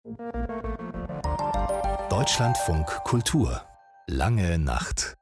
Deutschlandfunk Kultur. Lange Nacht.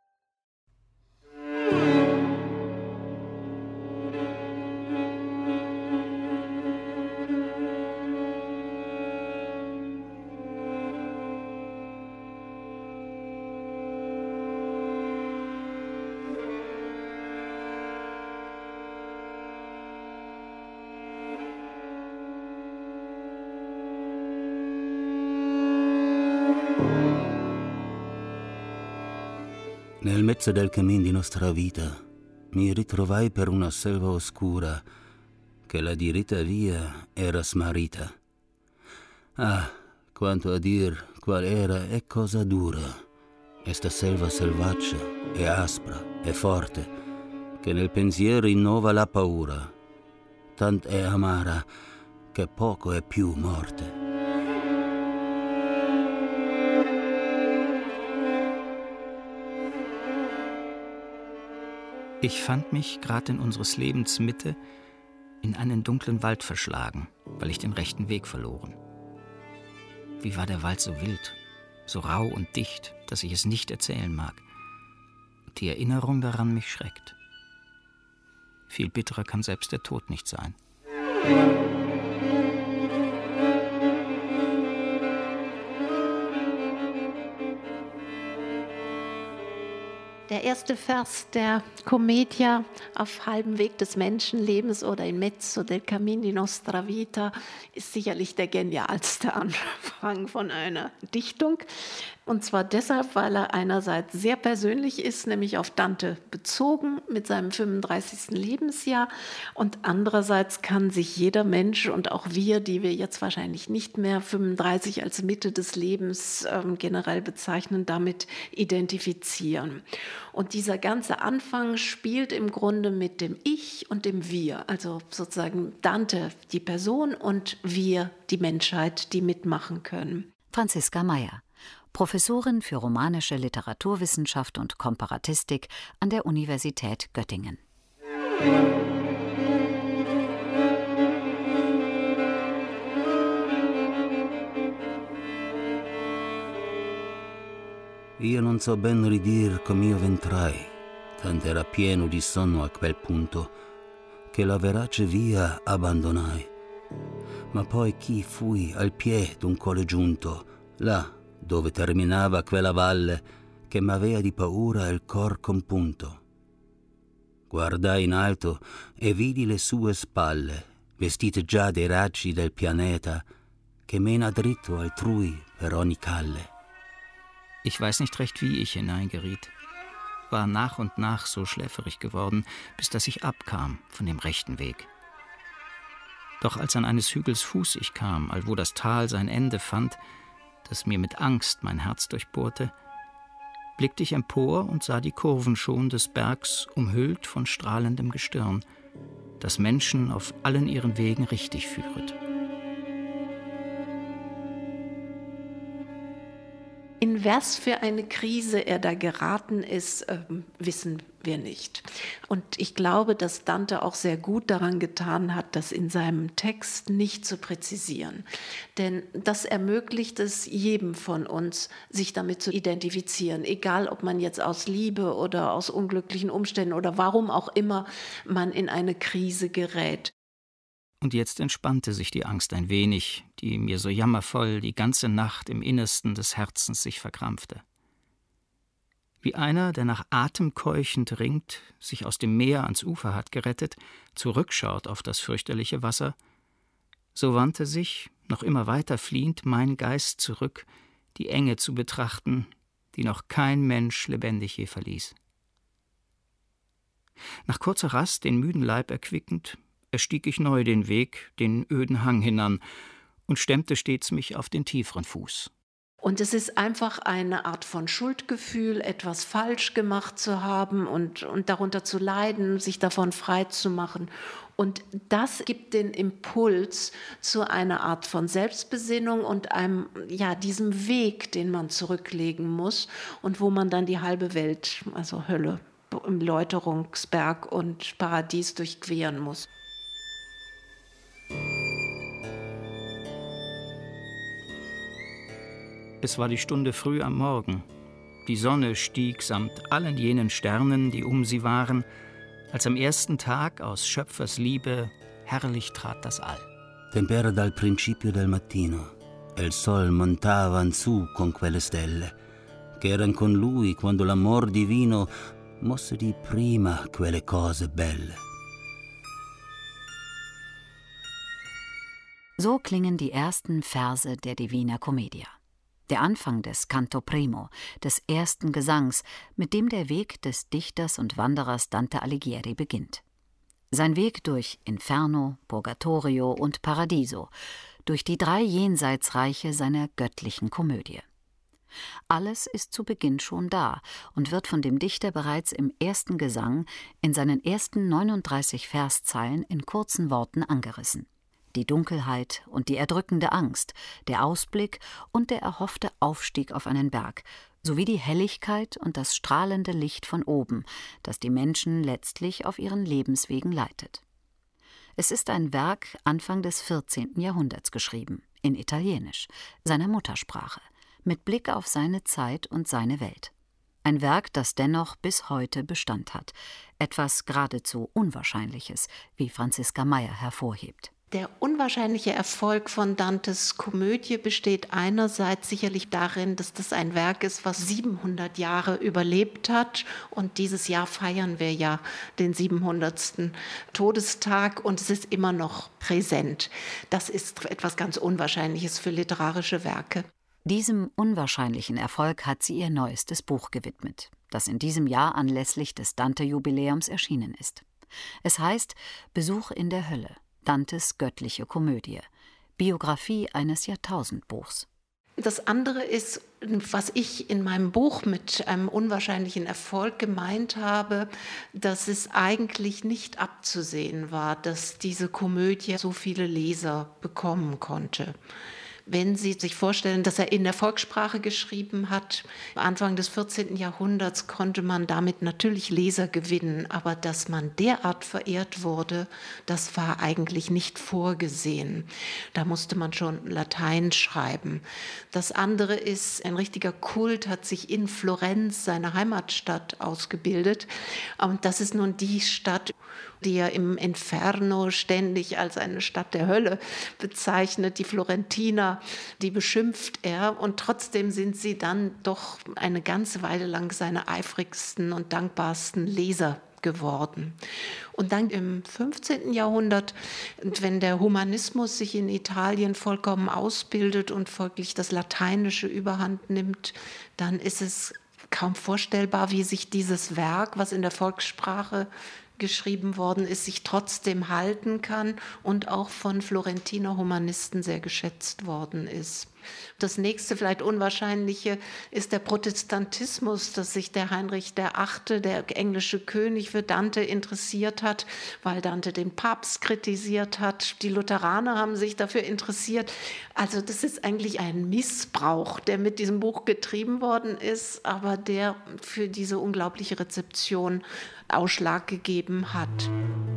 Nel mezzo del cammin di nostra vita mi ritrovai per una selva oscura che la diritta via era smarrita. Ah, quanto a dir qual era e cosa dura esta selva selvaggia e aspra e forte che nel pensiero innova la paura, tant è amara che poco è più morte. Ich fand mich gerade in unseres Lebens Mitte in einen dunklen Wald verschlagen, weil ich den rechten Weg verloren. Wie war der Wald so wild, so rau und dicht, dass ich es nicht erzählen mag. Und die Erinnerung daran mich schreckt. Viel bitterer kann selbst der Tod nicht sein. Der erste Vers der Commedia auf halbem Weg des Menschenlebens oder in mezzo del cammin di nostra vita ist sicherlich der genialste Anfang von einer Dichtung. Und zwar deshalb, weil er einerseits sehr persönlich ist, nämlich auf Dante bezogen mit seinem 35. Lebensjahr. Und andererseits kann sich jeder Mensch und auch wir, die wir jetzt wahrscheinlich nicht mehr 35 als Mitte des Lebens generell bezeichnen, damit identifizieren. Und dieser ganze Anfang spielt im Grunde mit dem Ich und dem Wir. Also sozusagen Dante, die Person, und wir, die Menschheit, die mitmachen können. Franziska Meyer, Professorin für romanische Literaturwissenschaft und Komparatistik an der Universität Göttingen. Io non so ben ridir com'io ventrai, tant'era pieno di sonno a quel punto, che la verace via abbandonai. Ma poi chi fui al piè d'un colle giunto, là dove terminava quella valle che m'avea di paura il cor compunto. Guardai in alto e vidi le sue spalle, vestite già dei raggi del pianeta, che mena dritto altrui per ogni calle. Ich weiß nicht recht, wie ich hineingeriet. War nach und nach so schläferig geworden, bis dass ich abkam von dem rechten Weg. Doch als an eines Hügels Fuß ich kam, allwo das Tal sein Ende fand, das mir mit Angst mein Herz durchbohrte, blickte ich empor und sah die Kurven schon des Bergs umhüllt von strahlendem Gestirn, das Menschen auf allen ihren Wegen richtig führet. In was für eine Krise er da geraten ist, wissen wir nicht. Und ich glaube, dass Dante auch sehr gut daran getan hat, das in seinem Text nicht zu präzisieren. Denn das ermöglicht es jedem von uns, sich damit zu identifizieren. Egal, ob man jetzt aus Liebe oder aus unglücklichen Umständen oder warum auch immer man in eine Krise gerät. Und jetzt entspannte sich die Angst ein wenig, die mir so jammervoll die ganze Nacht im Innersten des Herzens sich verkrampfte. Wie einer, der nach Atem keuchend ringt, sich aus dem Meer ans Ufer hat gerettet, zurückschaut auf das fürchterliche Wasser, so wandte sich, noch immer weiter fliehend, mein Geist zurück, die Enge zu betrachten, die noch kein Mensch lebendig je verließ. Nach kurzer Rast, den müden Leib erquickend, erstieg ich neu den Weg, den öden Hang hinan, und stemmte stets mich auf den tieferen Fuß. Und es ist einfach eine Art von Schuldgefühl, etwas falsch gemacht zu haben und darunter zu leiden, sich davon frei zu machen. Und das gibt den Impuls zu einer Art von Selbstbesinnung und diesem Weg, den man zurücklegen muss und wo man dann die halbe Welt, also Hölle, Läuterungsberg und Paradies durchqueren muss. Es war die Stunde früh am Morgen. Die Sonne stieg samt allen jenen Sternen, die um sie waren, als am ersten Tag aus Schöpfers Liebe herrlich trat das All. Tempera dal principio del mattino, e il sol montavan su con quelle stelle, che eran con lui quando l'amor divino mosse di prima quelle cose belle. So klingen die ersten Verse der Divina Commedia. Der Anfang des Canto Primo, des ersten Gesangs, mit dem der Weg des Dichters und Wanderers Dante Alighieri beginnt. Sein Weg durch Inferno, Purgatorio und Paradiso, durch die 3 Jenseitsreiche seiner göttlichen Komödie. Alles ist zu Beginn schon da und wird von dem Dichter bereits im ersten Gesang in seinen ersten 39 Verszeilen in kurzen Worten angerissen. Die Dunkelheit und die erdrückende Angst, der Ausblick und der erhoffte Aufstieg auf einen Berg, sowie die Helligkeit und das strahlende Licht von oben, das die Menschen letztlich auf ihren Lebenswegen leitet. Es ist ein Werk Anfang des 14. Jahrhunderts geschrieben, in Italienisch, seiner Muttersprache, mit Blick auf seine Zeit und seine Welt. Ein Werk, das dennoch bis heute Bestand hat, etwas geradezu Unwahrscheinliches, wie Franziska Meyer hervorhebt. Der unwahrscheinliche Erfolg von Dantes Komödie besteht einerseits sicherlich darin, dass das ein Werk ist, was 700 Jahre überlebt hat. Und dieses Jahr feiern wir ja den 700. Todestag und es ist immer noch präsent. Das ist etwas ganz Unwahrscheinliches für literarische Werke. Diesem unwahrscheinlichen Erfolg hat sie ihr neuestes Buch gewidmet, das in diesem Jahr anlässlich des Dante-Jubiläums erschienen ist. Es heißt »Besuch in der Hölle«. Dantes göttliche Komödie, Biografie eines Jahrtausendbuchs. Das andere ist, was ich in meinem Buch mit einem unwahrscheinlichen Erfolg gemeint habe, dass es eigentlich nicht abzusehen war, dass diese Komödie so viele Leser bekommen konnte. Wenn Sie sich vorstellen, dass er in der Volkssprache geschrieben hat, Anfang des 14. Jahrhunderts konnte man damit natürlich Leser gewinnen, aber dass man derart verehrt wurde, das war eigentlich nicht vorgesehen. Da musste man schon Latein schreiben. Das andere ist, ein richtiger Kult hat sich in Florenz, seiner Heimatstadt, ausgebildet. Und das ist nun die Stadt, die er im Inferno ständig als eine Stadt der Hölle bezeichnet. Die Florentiner, die beschimpft er und trotzdem sind sie dann doch eine ganze Weile lang seine eifrigsten und dankbarsten Leser geworden. Und dann im 15. Jahrhundert, wenn der Humanismus sich in Italien vollkommen ausbildet und folglich das Lateinische überhand nimmt, dann ist es kaum vorstellbar, wie sich dieses Werk, was in der Volkssprache geschrieben worden ist, sich trotzdem halten kann und auch von Florentiner Humanisten sehr geschätzt worden ist. Das nächste, vielleicht Unwahrscheinliche, ist der Protestantismus, dass sich der Heinrich VIII., der englische König, für Dante interessiert hat, weil Dante den Papst kritisiert hat. Die Lutheraner haben sich dafür interessiert. Also das ist eigentlich ein Missbrauch, der mit diesem Buch getrieben worden ist, aber der für diese unglaubliche Rezeption Ausschlag gegeben hat.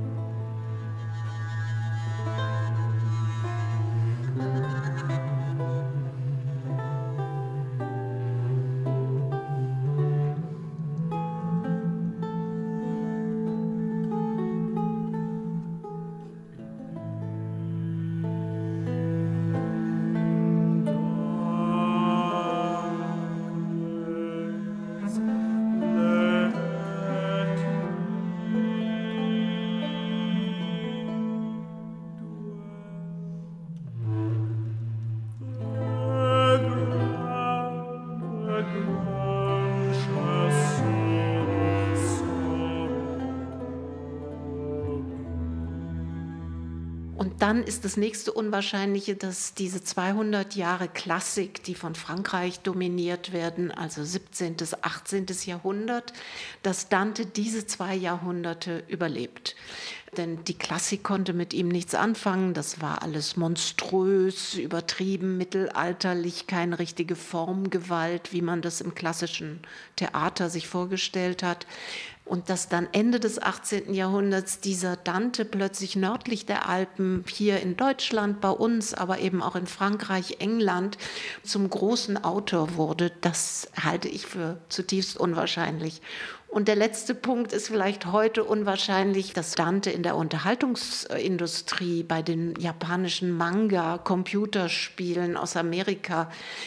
Und dann ist das nächste Unwahrscheinliche, dass diese 200 Jahre Klassik, die von Frankreich dominiert werden, also 17., 18. Jahrhundert, dass Dante diese 2 Jahrhunderte überlebt. Denn die Klassik konnte mit ihm nichts anfangen. Das war alles monströs, übertrieben, mittelalterlich, keine richtige Formgewalt, wie man das im klassischen Theater sich vorgestellt hat. Und dass dann Ende des 18. Jahrhunderts dieser Dante plötzlich nördlich der Alpen, hier in Deutschland, bei uns, aber eben auch in Frankreich, England, zum großen Autor wurde, das halte ich für zutiefst unwahrscheinlich. Und der letzte Punkt ist vielleicht heute unwahrscheinlich, dass Dante in der Unterhaltungsindustrie, bei den japanischen Manga, Computerspielen aus Amerika,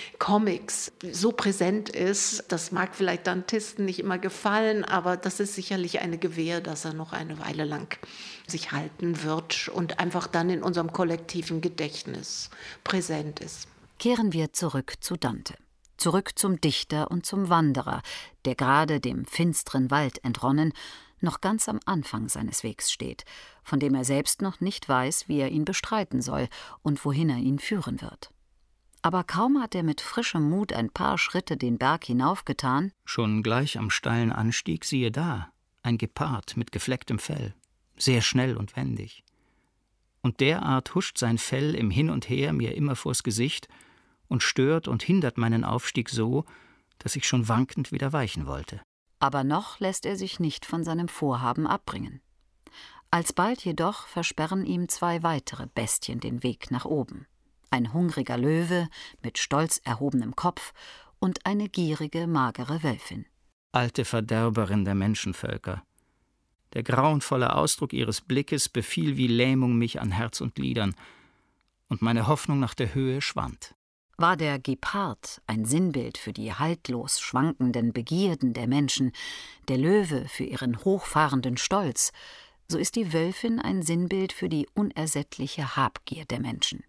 Comics so präsent ist. Das mag vielleicht Dantisten nicht immer gefallen, aber das ist sicherlich eine Gewähr, dass er noch eine Weile lang sich halten wird und einfach dann in unserem kollektiven Gedächtnis präsent ist. Kehren wir zurück zu Dante. Zurück zum Dichter und zum Wanderer, der gerade dem finsteren Wald entronnen, noch ganz am Anfang seines Wegs steht, von dem er selbst noch nicht weiß, wie er ihn bestreiten soll und wohin er ihn führen wird. Aber kaum hat er mit frischem Mut ein paar Schritte den Berg hinaufgetan, schon gleich am steilen Anstieg, siehe da, ein Gepard mit geflecktem Fell, sehr schnell und wendig. Und derart huscht sein Fell im Hin und Her mir immer vors Gesicht und stört und hindert meinen Aufstieg so, dass ich schon wankend wieder weichen wollte. Aber noch lässt er sich nicht von seinem Vorhaben abbringen. Alsbald jedoch versperren ihm zwei weitere Bestien den Weg nach oben. Ein hungriger Löwe mit stolz erhobenem Kopf und eine gierige, magere Wölfin. Alte Verderberin der Menschenvölker. Der grauenvolle Ausdruck ihres Blickes befiel wie Lähmung mich an Herz und Gliedern, und meine Hoffnung nach der Höhe schwand. War der Gepard ein Sinnbild für die haltlos schwankenden Begierden der Menschen, der Löwe für ihren hochfahrenden Stolz, so ist die Wölfin ein Sinnbild für die unersättliche Habgier der Menschen.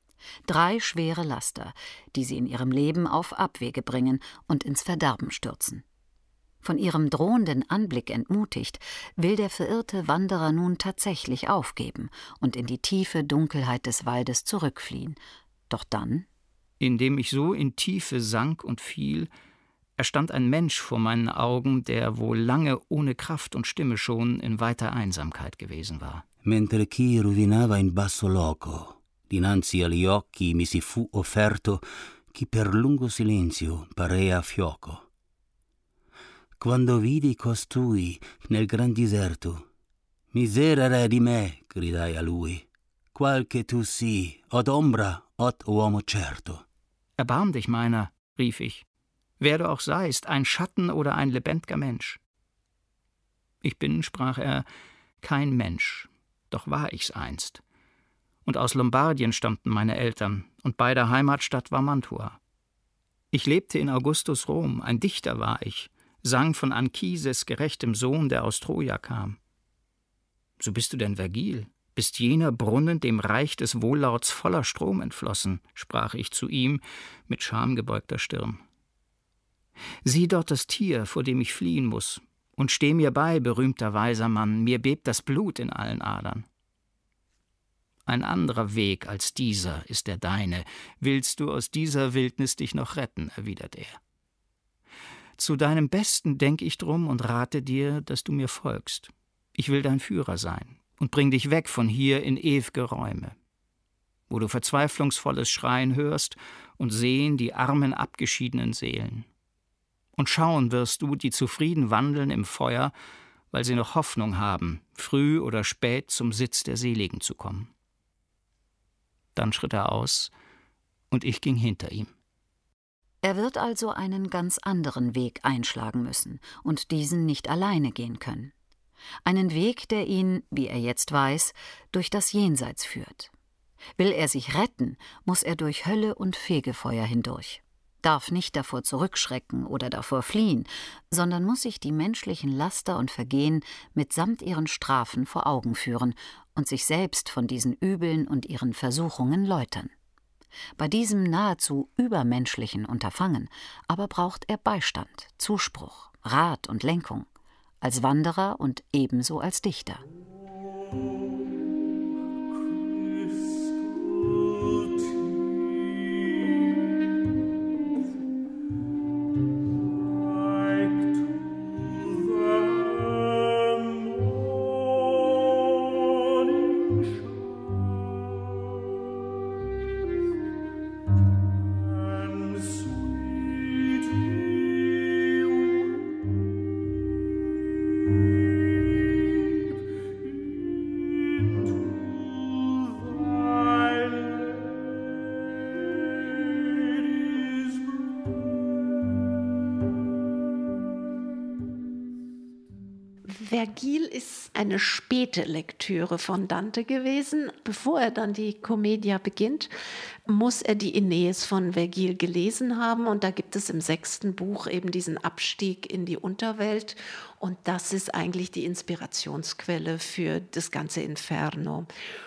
3 schwere Laster, die sie in ihrem Leben auf Abwege bringen und ins Verderben stürzen. Von ihrem drohenden Anblick entmutigt, will der verirrte Wanderer nun tatsächlich aufgeben und in die tiefe Dunkelheit des Waldes zurückfliehen. Doch dann, indem ich so in Tiefe sank und fiel, erstand ein Mensch vor meinen Augen, der wohl lange ohne Kraft und Stimme schon in weiter Einsamkeit gewesen war. Mentre chi ruvinava in basso loco, dinanzi agli occhi mi si fu offerto chi per lungo silenzio parea fioco. Quando vidi costui nel gran diserto, miserere di me, gridai a lui, qual che tu sii, od ombra, od uomo certo. Erbarm dich meiner, rief ich, wer du auch seist, ein Schatten oder ein lebendiger Mensch. Ich bin, sprach er, kein Mensch, doch war ich's einst. Und aus Lombardien stammten meine Eltern, und beider Heimatstadt war Mantua. Ich lebte in Augustus Rom, ein Dichter war ich, sang von Anchises gerechtem Sohn, der aus Troja kam. So bist du denn Vergil? Bist jener Brunnen dem Reich des Wohllauts voller Strom entflossen, sprach ich zu ihm mit schamgebeugter Stirn. Sieh dort das Tier, vor dem ich fliehen muß, und steh mir bei, berühmter weiser Mann, mir bebt das Blut in allen Adern. Ein anderer Weg als dieser ist der deine, willst du aus dieser Wildnis dich noch retten, erwidert er. Zu deinem Besten denk ich drum und rate dir, dass du mir folgst. Ich will dein Führer sein und bring dich weg von hier in ew'ge Räume, wo du verzweiflungsvolles Schreien hörst und sehen die armen, abgeschiedenen Seelen. Und schauen wirst du, die zufrieden wandeln im Feuer, weil sie noch Hoffnung haben, früh oder spät zum Sitz der Seligen zu kommen. Dann schritt er aus, und ich ging hinter ihm. Er wird also einen ganz anderen Weg einschlagen müssen und diesen nicht alleine gehen können. Einen Weg, der ihn, wie er jetzt weiß, durch das Jenseits führt. Will er sich retten, muss er durch Hölle und Fegefeuer hindurch. Darf nicht davor zurückschrecken oder davor fliehen, sondern muss sich die menschlichen Laster und Vergehen mitsamt ihren Strafen vor Augen führen und sich selbst von diesen Übeln und ihren Versuchungen läutern. Bei diesem nahezu übermenschlichen Unterfangen aber braucht er Beistand, Zuspruch, Rat und Lenkung, als Wanderer und ebenso als Dichter. Vergil ist eine späte Lektüre von Dante gewesen. Bevor er dann die Commedia beginnt, muss er die Aeneis von Vergil gelesen haben. Und da gibt es im 6. Buch eben diesen Abstieg in die Unterwelt. Und das ist eigentlich die Inspirationsquelle für das ganze Inferno.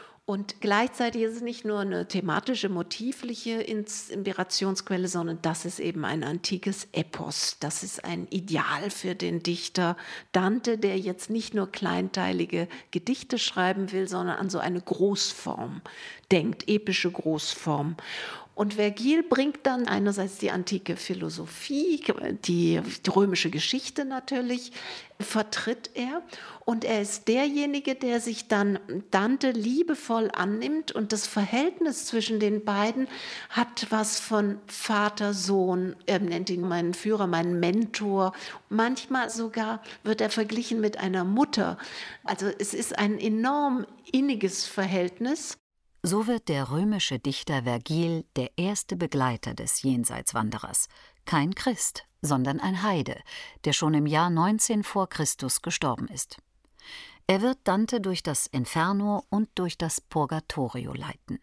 Und gleichzeitig ist es nicht nur eine thematische, motivliche Inspirationsquelle, sondern das ist eben ein antikes Epos. Das ist ein Ideal für den Dichter Dante, der jetzt nicht nur kleinteilige Gedichte schreiben will, sondern an so eine Großform denkt, epische Großform. Und Vergil bringt dann einerseits die antike Philosophie, die römische Geschichte natürlich, vertritt er. Und er ist derjenige, der sich dann Dante liebevoll annimmt. Und das Verhältnis zwischen den beiden hat was von Vater-Sohn. Er nennt ihn meinen Führer, meinen Mentor. Manchmal sogar wird er verglichen mit einer Mutter. Also es ist ein enorm inniges Verhältnis. So wird der römische Dichter Vergil der erste Begleiter des Jenseitswanderers. Kein Christ, sondern ein Heide, der schon im Jahr 19 vor Christus gestorben ist. Er wird Dante durch das Inferno und durch das Purgatorio leiten.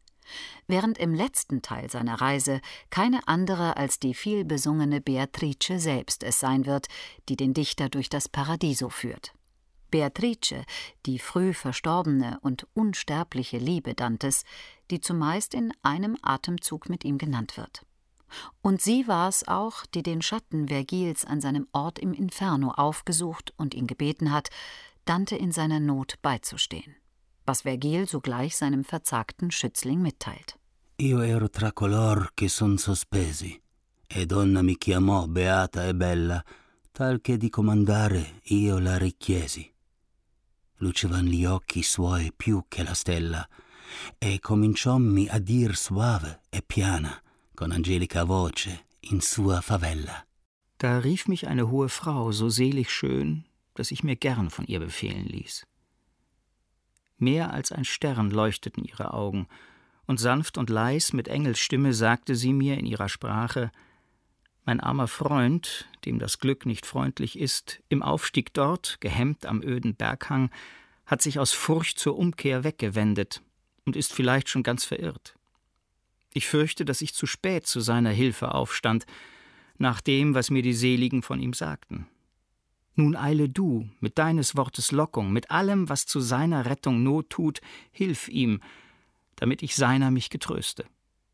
Während im letzten Teil seiner Reise keine andere als die vielbesungene Beatrice selbst es sein wird, die den Dichter durch das Paradiso führt. Beatrice, die früh verstorbene und unsterbliche Liebe Dantes, die zumeist in einem Atemzug mit ihm genannt wird. Und sie war es auch, die den Schatten Vergils an seinem Ort im Inferno aufgesucht und ihn gebeten hat, Dante in seiner Not beizustehen, was Vergil sogleich seinem verzagten Schützling mitteilt. Io ero tra color che son sospesi, e donna mi chiamò beata e bella, tal che di comandare io la richiesi. Lucevan gli occhi suoi più che la stella, e cominciommi a dir suave e piana, con angelica voce, in sua favella. Da rief mich eine hohe Frau, so selig schön, dass ich mir gern von ihr befehlen ließ. Mehr als ein Stern leuchteten ihre Augen, und sanft und leis mit Engelsstimme sagte sie mir in ihrer Sprache: Mein armer Freund, dem das Glück nicht freundlich ist, im Aufstieg dort, gehemmt am öden Berghang, hat sich aus Furcht zur Umkehr weggewendet und ist vielleicht schon ganz verirrt. Ich fürchte, dass ich zu spät zu seiner Hilfe aufstand, nach dem, was mir die Seligen von ihm sagten. Nun eile du, mit deines Wortes Lockung, mit allem, was zu seiner Rettung Not tut, hilf ihm, damit ich seiner mich getröste.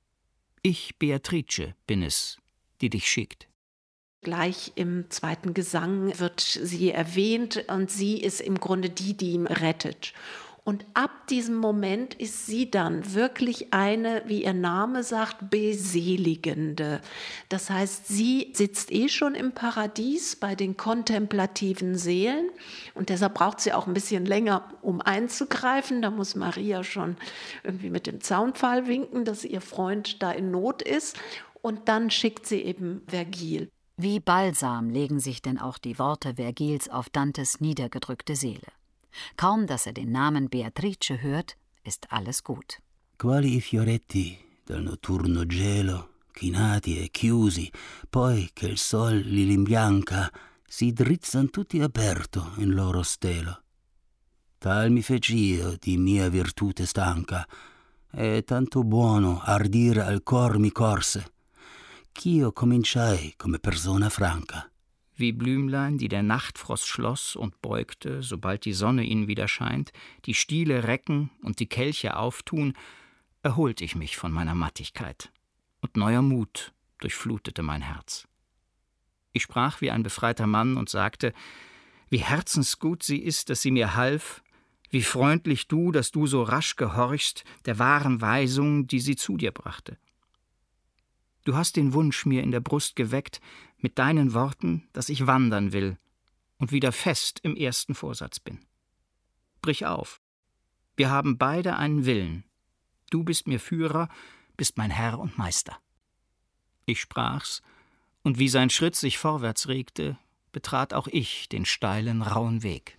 Ich, Beatrice, bin es, die dich schickt. Gleich im 2. Gesang wird sie erwähnt und sie ist im Grunde die, die ihn rettet. Und ab diesem Moment ist sie dann wirklich eine, wie ihr Name sagt, Beseligende. Das heißt, sie sitzt schon im Paradies bei den kontemplativen Seelen und deshalb braucht sie auch ein bisschen länger, um einzugreifen. Da muss Maria schon irgendwie mit dem Zaunpfahl winken, dass ihr Freund da in Not ist. Und dann schickt sie eben Vergil. Wie Balsam legen sich denn auch die Worte Vergils auf Dantes niedergedrückte Seele. Kaum, dass er den Namen Beatrice hört, ist alles gut. Quali i fioretti dal notturno gelo, chinati e chiusi, poi che il sol li limbianca, si drizzan tutti aperto in loro stelo. Tal mi fec'io di mia virtute stanca, e tanto buono ardir al cor mi corse, ch'io cominciai come persona franca. Wie Blümlein, die der Nachtfrost schloss und beugte, sobald die Sonne ihnen wieder scheint, die Stiele recken und die Kelche auftun, erholte ich mich von meiner Mattigkeit, und neuer Mut durchflutete mein Herz. Ich sprach wie ein befreiter Mann und sagte, wie herzensgut sie ist, dass sie mir half, wie freundlich du, dass du so rasch gehorchst der wahren Weisung, die sie zu dir brachte. Du hast den Wunsch mir in der Brust geweckt, mit deinen Worten, dass ich wandern will und wieder fest im ersten Vorsatz bin. Brich auf. Wir haben beide einen Willen. Du bist mir Führer, bist mein Herr und Meister. Ich sprach's, und wie sein Schritt sich vorwärts regte, betrat auch ich den steilen, rauen Weg.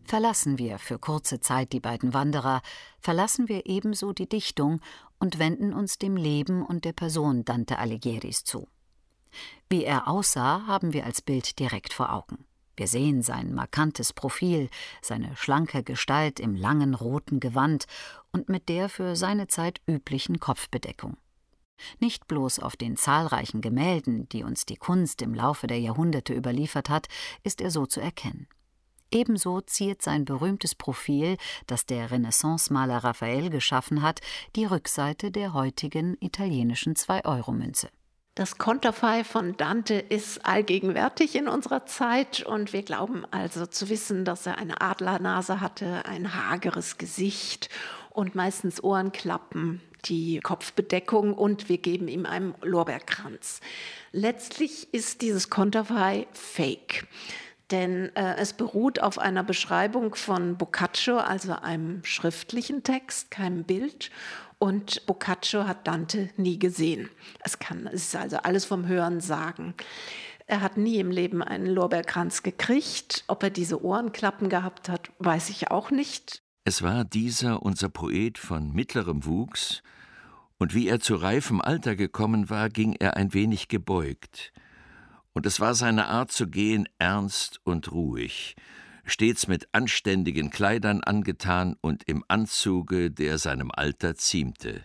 Verlassen wir für kurze Zeit die beiden Wanderer, verlassen wir ebenso die Dichtung und wenden uns dem Leben und der Person Dante Alighieris zu. Wie er aussah, haben wir als Bild direkt vor Augen. Wir sehen sein markantes Profil, seine schlanke Gestalt im langen roten Gewand und mit der für seine Zeit üblichen Kopfbedeckung. Nicht bloß auf den zahlreichen Gemälden, die uns die Kunst im Laufe der Jahrhunderte überliefert hat, ist er so zu erkennen. Ebenso ziert sein berühmtes Profil, das der Renaissance-Maler Raphael geschaffen hat, die Rückseite der heutigen italienischen 2-Euro-Münze. Das Konterfei von Dante ist allgegenwärtig in unserer Zeit und wir glauben also zu wissen, dass er eine Adlernase hatte, ein hageres Gesicht und meistens Ohrenklappen, die Kopfbedeckung, und wir geben ihm einen Lorbeerkranz. Letztlich ist dieses Konterfei fake. Denn es beruht auf einer Beschreibung von Boccaccio, also einem schriftlichen Text, keinem Bild. Und Boccaccio hat Dante nie gesehen. Es ist also alles vom Hören sagen. Er hat nie im Leben einen Lorbeerkranz gekriegt. Ob er diese Ohrenklappen gehabt hat, weiß ich auch nicht. Es war dieser unser Poet von mittlerem Wuchs, und wie er zu reifem Alter gekommen war, ging er ein wenig gebeugt. Und es war seine Art zu gehen ernst und ruhig, stets mit anständigen Kleidern angetan und im Anzuge, der seinem Alter ziemte.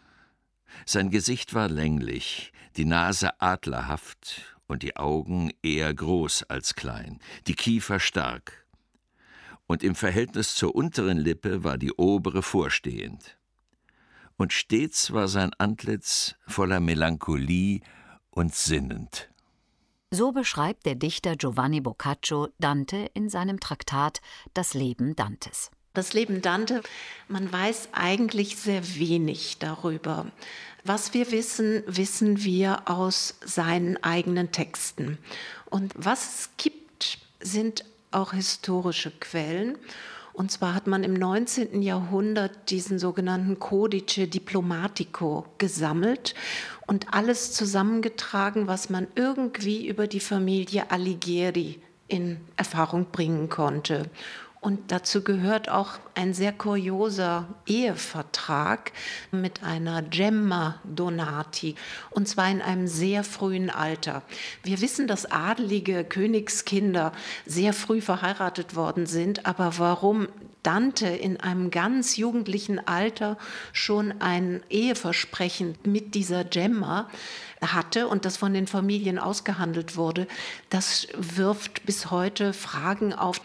Sein Gesicht war länglich, die Nase adlerhaft und die Augen eher groß als klein, die Kiefer stark. Und im Verhältnis zur unteren Lippe war die obere vorstehend. Und stets war sein Antlitz voller Melancholie und sinnend. So beschreibt der Dichter Giovanni Boccaccio Dante in seinem Traktat Das Leben Dantes. Das Leben Dante, man weiß eigentlich sehr wenig darüber. Was wir wissen, wissen wir aus seinen eigenen Texten. Und was es gibt, sind auch historische Quellen. Und zwar hat man im 19. Jahrhundert diesen sogenannten Codice Diplomatico gesammelt und alles zusammengetragen, was man irgendwie über die Familie Alighieri in Erfahrung bringen konnte. Und dazu gehört auch ein sehr kurioser Ehevertrag mit einer Gemma Donati, und zwar in einem sehr frühen Alter. Wir wissen, dass adelige Königskinder sehr früh verheiratet worden sind, aber warum Dante in einem ganz jugendlichen Alter schon ein Eheversprechen mit dieser Gemma hatte und das von den Familien ausgehandelt wurde, das wirft bis heute Fragen auf.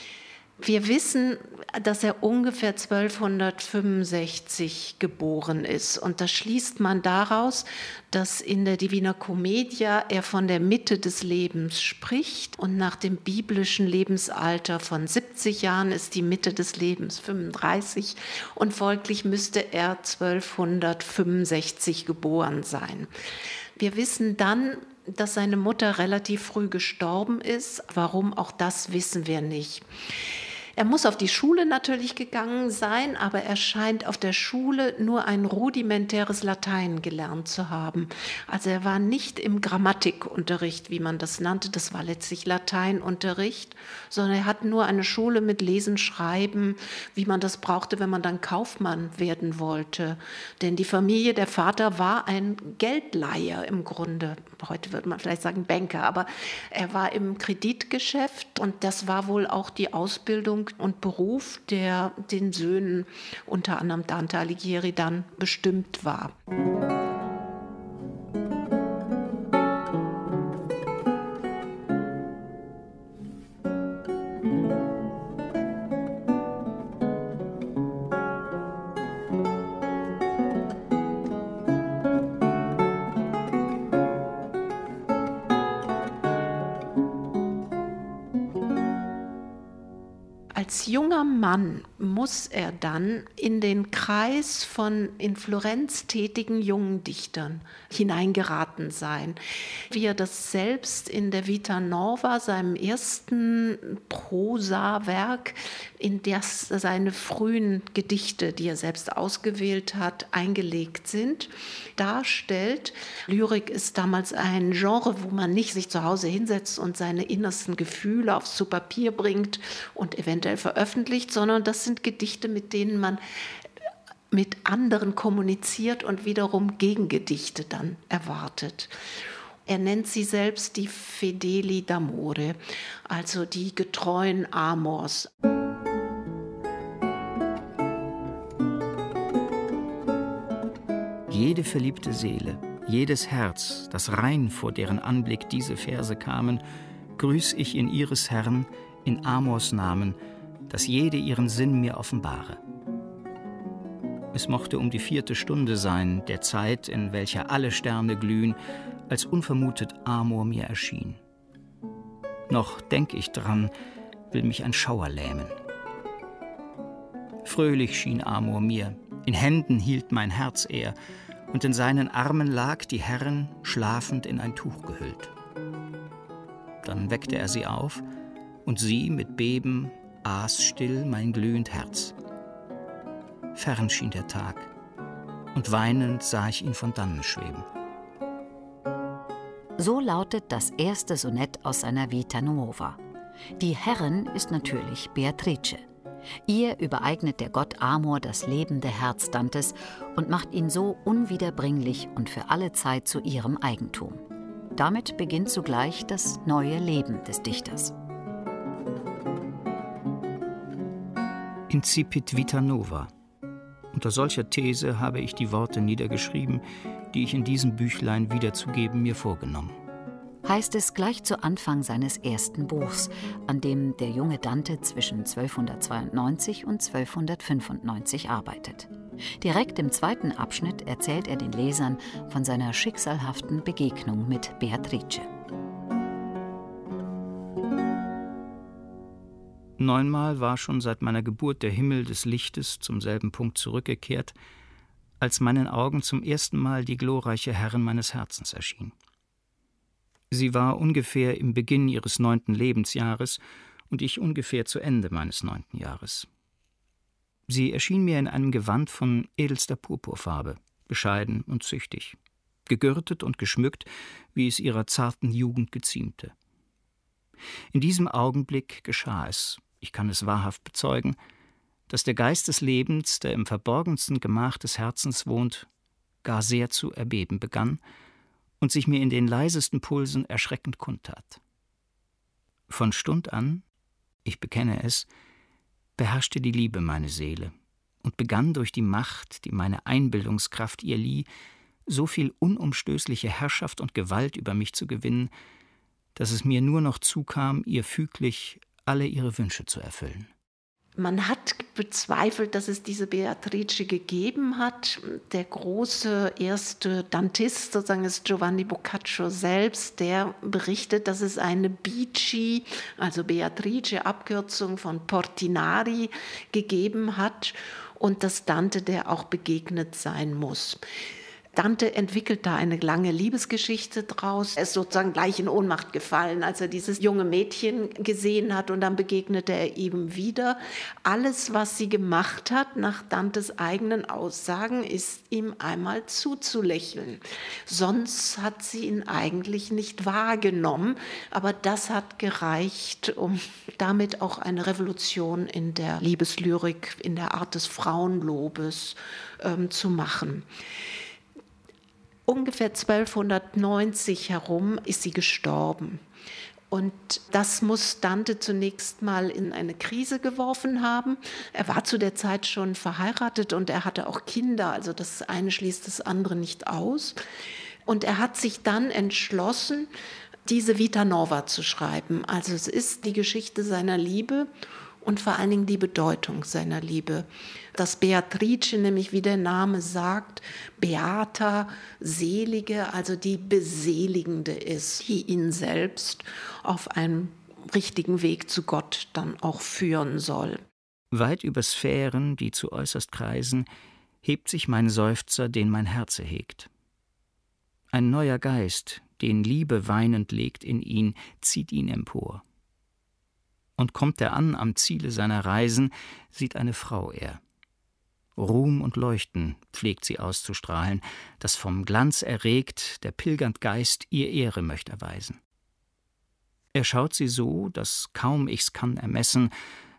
Wir wissen, dass er ungefähr 1265 geboren ist. Und das schließt man daraus, dass in der Divina Commedia er von der Mitte des Lebens spricht. Und nach dem biblischen Lebensalter von 70 Jahren ist die Mitte des Lebens 35. Und folglich müsste er 1265 geboren sein. Wir wissen dann, dass seine Mutter relativ früh gestorben ist. Warum, auch das wissen wir nicht. Er muss auf die Schule natürlich gegangen sein, aber er scheint auf der Schule nur ein rudimentäres Latein gelernt zu haben. Also er war nicht im Grammatikunterricht, wie man das nannte, das war letztlich Lateinunterricht, sondern er hat nur eine Schule mit Lesen, Schreiben, wie man das brauchte, wenn man dann Kaufmann werden wollte. Denn die Familie, der Vater war ein Geldleiher im Grunde. Heute würde man vielleicht sagen Banker, aber er war im Kreditgeschäft und das war wohl auch die Ausbildung und Beruf, der den Söhnen, unter anderem Dante Alighieri, dann bestimmt war. Als junger Mann muss er dann in den Kreis von in Florenz tätigen jungen Dichtern hineingeraten sein. Wie er das selbst in der Vita Nova, seinem ersten Prosawerk, in das seine frühen Gedichte, die er selbst ausgewählt hat, eingelegt sind, darstellt. Lyrik ist damals ein Genre, wo man nicht sich zu Hause hinsetzt und seine innersten Gefühle aufs Papier bringt und eventuell schnell veröffentlicht, sondern das sind Gedichte, mit denen man mit anderen kommuniziert und wiederum Gegengedichte dann erwartet. Er nennt sie selbst die Fedeli d'amore, also die getreuen Amors. Jede verliebte Seele, jedes Herz, das rein vor deren Anblick diese Verse kamen, grüß ich in ihres Herrn, in Amors Namen, dass jede ihren Sinn mir offenbare. Es mochte um die 4. Stunde sein, der Zeit, in welcher alle Sterne glühen, als unvermutet Amor mir erschien. Noch denk ich dran, will mich ein Schauer lähmen. Fröhlich schien Amor mir, in Händen hielt mein Herz er, und in seinen Armen lag die Herrin schlafend in ein Tuch gehüllt. Dann weckte er sie auf, und sie mit Beben aß still mein glühend Herz. Fern schien der Tag, und weinend sah ich ihn von dannen schweben. So lautet das erste Sonett aus seiner Vita Nuova. Die Herrin ist natürlich Beatrice. Ihr übereignet der Gott Amor das lebende Herz Dantes und macht ihn so unwiederbringlich und für alle Zeit zu ihrem Eigentum. Damit beginnt zugleich das neue Leben des Dichters. Incipit Vita Nova. Unter solcher These habe ich die Worte niedergeschrieben, die ich in diesem Büchlein wiederzugeben mir vorgenommen. Heißt es gleich zu Anfang seines ersten Buchs, an dem der junge Dante zwischen 1292 und 1295 arbeitet. Direkt im zweiten Abschnitt erzählt er den Lesern von seiner schicksalhaften Begegnung mit Beatrice. 9-mal war schon seit meiner Geburt der Himmel des Lichtes zum selben Punkt zurückgekehrt, als meinen Augen zum ersten Mal die glorreiche Herrin meines Herzens erschien. Sie war ungefähr im Beginn ihres 9. Lebensjahres und ich ungefähr zu Ende meines 9. Jahres. Sie erschien mir in einem Gewand von edelster Purpurfarbe, bescheiden und züchtig, gegürtet und geschmückt, wie es ihrer zarten Jugend geziemte. In diesem Augenblick geschah es, ich kann es wahrhaft bezeugen, dass der Geist des Lebens, der im verborgensten Gemach des Herzens wohnt, gar sehr zu erbeben begann und sich mir in den leisesten Pulsen erschreckend kundtat. Von Stund an, ich bekenne es, beherrschte die Liebe meine Seele und begann durch die Macht, die meine Einbildungskraft ihr lieh, so viel unumstößliche Herrschaft und Gewalt über mich zu gewinnen, dass es mir nur noch zukam, ihr füglich alle ihre Wünsche zu erfüllen. Man hat bezweifelt, dass es diese Beatrice gegeben hat. Der große erste Dantist, sozusagen, ist Giovanni Boccaccio selbst, der berichtet, dass es eine Bici, also Beatrice, Abkürzung von Portinari, gegeben hat und dass Dante der auch begegnet sein muss. Dante entwickelt da eine lange Liebesgeschichte draus. Er ist sozusagen gleich in Ohnmacht gefallen, als er dieses junge Mädchen gesehen hat, und dann begegnete er ihm wieder. Alles, was sie gemacht hat, nach Dantes eigenen Aussagen, ist ihm einmal zuzulächeln. Sonst hat sie ihn eigentlich nicht wahrgenommen, aber das hat gereicht, um damit auch eine Revolution in der Liebeslyrik, in der Art des Frauenlobes zu machen. Ungefähr 1290 herum ist sie gestorben. Und das muss Dante zunächst mal in eine Krise geworfen haben. Er war zu der Zeit schon verheiratet und er hatte auch Kinder, also das eine schließt das andere nicht aus. Und er hat sich dann entschlossen, diese Vita Nova zu schreiben. Also es ist die Geschichte seiner Liebe und vor allen Dingen die Bedeutung seiner Liebe. Dass Beatrice, nämlich wie der Name sagt, Beata, Selige, also die Beseligende ist, die ihn selbst auf einem richtigen Weg zu Gott dann auch führen soll. Weit über Sphären, die zu äußerst kreisen, hebt sich mein Seufzer, den mein Herze hegt. Ein neuer Geist, den Liebe weinend legt in ihn, zieht ihn empor. Und kommt er an am Ziele seiner Reisen, sieht eine Frau er. Ruhm und Leuchten pflegt sie auszustrahlen, das vom Glanz erregt, der pilgernd Geist ihr Ehre möcht erweisen. Er schaut sie so, dass kaum ich's kann ermessen,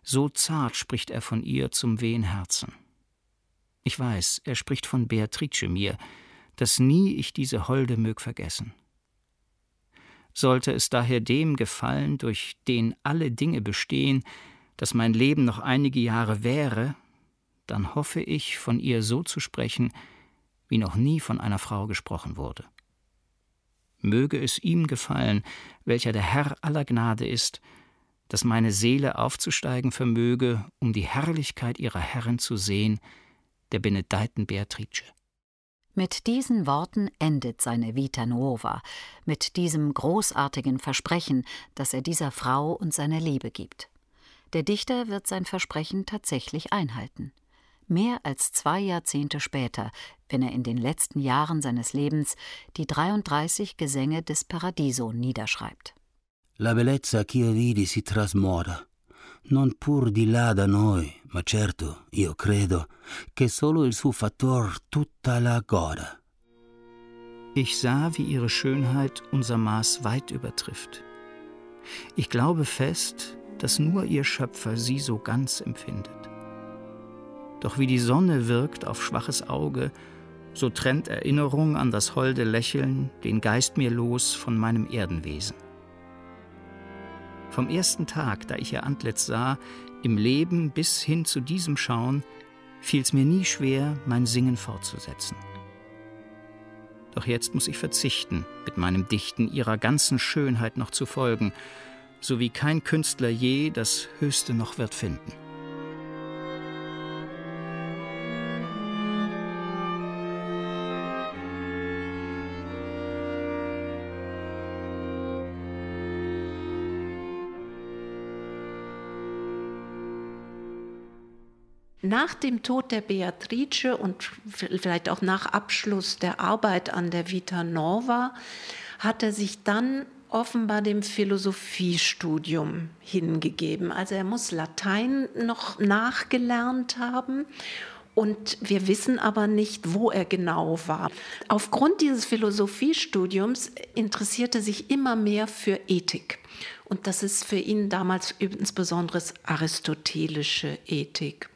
So zart spricht er von ihr zum wehen Herzen. Ich weiß, er spricht von Beatrice mir, dass nie ich diese Holde mög vergessen. Sollte es daher dem gefallen, durch den alle Dinge bestehen, dass mein Leben noch einige Jahre währe, dann hoffe ich, von ihr so zu sprechen, wie noch nie von einer Frau gesprochen wurde. Möge es ihm gefallen, welcher der Herr aller Gnade ist, dass meine Seele aufzusteigen vermöge, um die Herrlichkeit ihrer Herrin zu sehen, der benedeiten Beatrice. Mit diesen Worten endet seine Vita Nuova, mit diesem großartigen Versprechen, das er dieser Frau und seiner Liebe gibt. Der Dichter wird sein Versprechen tatsächlich einhalten. Mehr als 2 Jahrzehnte später, wenn er in den letzten Jahren seines Lebens die 33 Gesänge des Paradiso niederschreibt. La bellezza ch'io vidi si trasmoda, non pur di là da noi, ma certo, io credo, che solo il suo fattor tutta la goda. Ich sah, wie ihre Schönheit unser Maß weit übertrifft. Ich glaube fest, dass nur ihr Schöpfer sie so ganz empfindet. Doch wie die Sonne wirkt auf schwaches Auge, so trennt Erinnerung an das holde Lächeln den Geist mir los von meinem Erdenwesen. Vom ersten Tag, da ich ihr Antlitz sah, im Leben bis hin zu diesem Schauen, fiel's mir nie schwer, mein Singen fortzusetzen. Doch jetzt muss ich verzichten, mit meinem Dichten ihrer ganzen Schönheit noch zu folgen, so wie kein Künstler je das Höchste noch wird finden. Nach dem Tod der Beatrice und vielleicht auch nach Abschluss der Arbeit an der Vita Nuova hat er sich dann offenbar dem Philosophiestudium hingegeben. Also er muss Latein noch nachgelernt haben. Und wir wissen aber nicht, wo er genau war. Aufgrund dieses Philosophiestudiums interessierte er sich immer mehr für Ethik. Und das ist für ihn damals insbesondere aristotelische Ethik.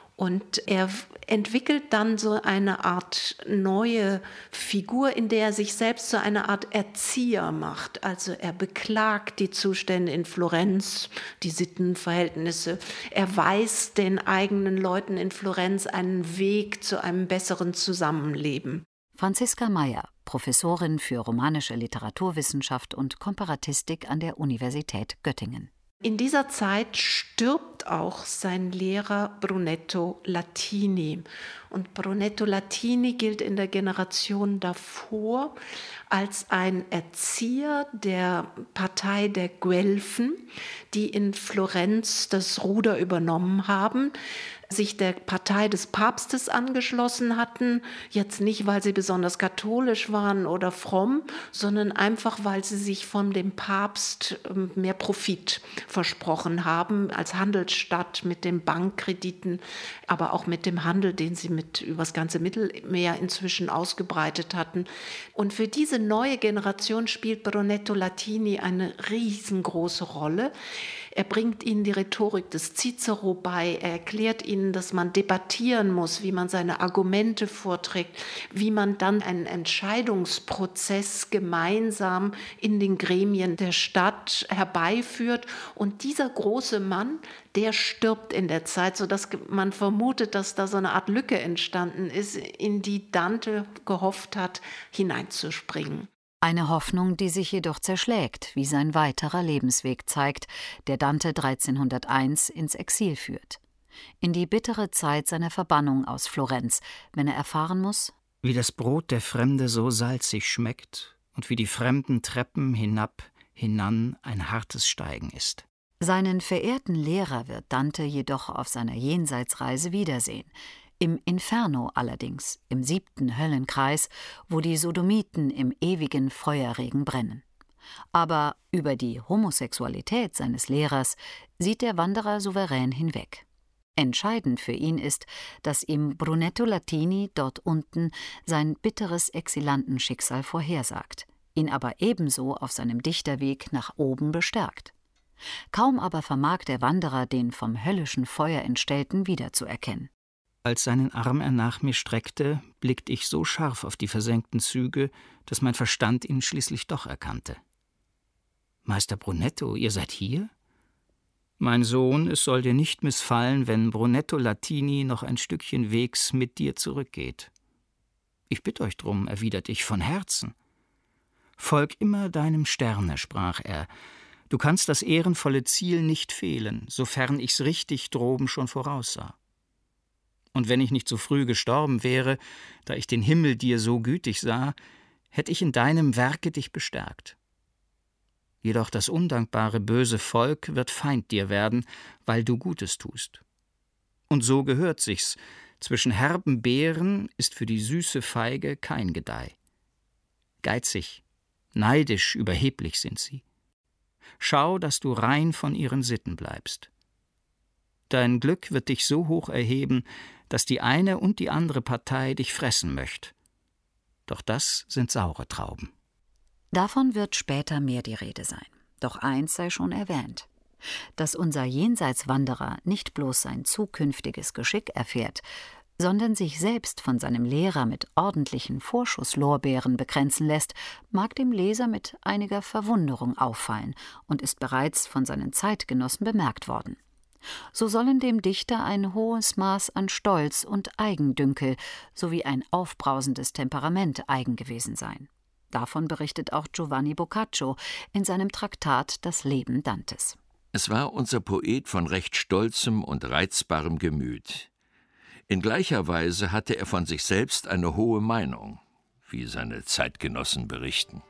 Und er entwickelt dann so eine Art neue Figur, in der er sich selbst zu einer Art Erzieher macht. Also er beklagt die Zustände in Florenz, die Sittenverhältnisse. Er weist den eigenen Leuten in Florenz einen Weg zu einem besseren Zusammenleben. Franziska Meyer, Professorin für romanische Literaturwissenschaft und Komparatistik an der Universität Göttingen. In dieser Zeit stirbt auch sein Lehrer Brunetto Latini. Und Brunetto Latini gilt in der Generation davor als ein Erzieher der Partei der Guelfen, die in Florenz das Ruder übernommen haben, sich der Partei des Papstes angeschlossen hatten, jetzt nicht, weil sie besonders katholisch waren oder fromm, sondern einfach, weil sie sich von dem Papst mehr Profit versprochen haben, als Handelsstadt mit den Bankkrediten, aber auch mit dem Handel, den sie über das ganze Mittelmeer inzwischen ausgebreitet hatten. Und für diese neue Generation spielt Brunetto Latini eine riesengroße Rolle. Er bringt ihnen die Rhetorik des Cicero bei, er erklärt ihnen, dass man debattieren muss, wie man seine Argumente vorträgt, wie man dann einen Entscheidungsprozess gemeinsam in den Gremien der Stadt herbeiführt. Und dieser große Mann, der stirbt in der Zeit, sodass man vermutet, dass da so eine Art Lücke entstanden ist, in die Dante gehofft hat, hineinzuspringen. Eine Hoffnung, die sich jedoch zerschlägt, wie sein weiterer Lebensweg zeigt, der Dante 1301 ins Exil führt. In die bittere Zeit seiner Verbannung aus Florenz, wenn er erfahren muss, wie das Brot der Fremde so salzig schmeckt und wie die fremden Treppen hinab, hinan ein hartes Steigen ist. Seinen verehrten Lehrer wird Dante jedoch auf seiner Jenseitsreise wiedersehen. Im Inferno allerdings, im 7. Höllenkreis, wo die Sodomiten im ewigen Feuerregen brennen. Aber über die Homosexualität seines Lehrers sieht der Wanderer souverän hinweg. Entscheidend für ihn ist, dass ihm Brunetto Latini dort unten sein bitteres Exilantenschicksal vorhersagt, ihn aber ebenso auf seinem Dichterweg nach oben bestärkt. Kaum aber vermag der Wanderer, den vom höllischen Feuer entstellten, wiederzuerkennen. Als seinen Arm er nach mir streckte, blickte ich so scharf auf die versenkten Züge, dass mein Verstand ihn schließlich doch erkannte. »Meister Brunetto, ihr seid hier?« »Mein Sohn, es soll dir nicht missfallen, wenn Brunetto Latini noch ein Stückchen Wegs mit dir zurückgeht.« »Ich bitt euch drum«, erwiderte ich von Herzen. »Folg immer deinem Sterne«, sprach er. »Du kannst das ehrenvolle Ziel nicht fehlen, sofern ich's richtig droben schon voraussah. Und wenn ich nicht so früh gestorben wäre, da ich den Himmel dir so gütig sah, hätte ich in deinem Werke dich bestärkt. Jedoch das undankbare, böse Volk wird Feind dir werden, weil du Gutes tust. Und so gehört sich's, zwischen herben Beeren ist für die süße Feige kein Gedeih. Geizig, neidisch, überheblich sind sie. Schau, dass du rein von ihren Sitten bleibst. Dein Glück wird dich so hoch erheben, dass die eine und die andere Partei dich fressen möcht. Doch das sind saure Trauben.« Davon wird später mehr die Rede sein. Doch eins sei schon erwähnt: Dass unser Jenseitswanderer nicht bloß sein zukünftiges Geschick erfährt, sondern sich selbst von seinem Lehrer mit ordentlichen Vorschusslorbeeren bekränzen lässt, mag dem Leser mit einiger Verwunderung auffallen und ist bereits von seinen Zeitgenossen bemerkt worden. So sollen dem Dichter ein hohes Maß an Stolz und Eigendünkel sowie ein aufbrausendes Temperament eigen gewesen sein. Davon berichtet auch Giovanni Boccaccio in seinem Traktat »Das Leben Dantes«. Es war unser Poet von recht stolzem und reizbarem Gemüt. In gleicher Weise hatte er von sich selbst eine hohe Meinung, wie seine Zeitgenossen berichten.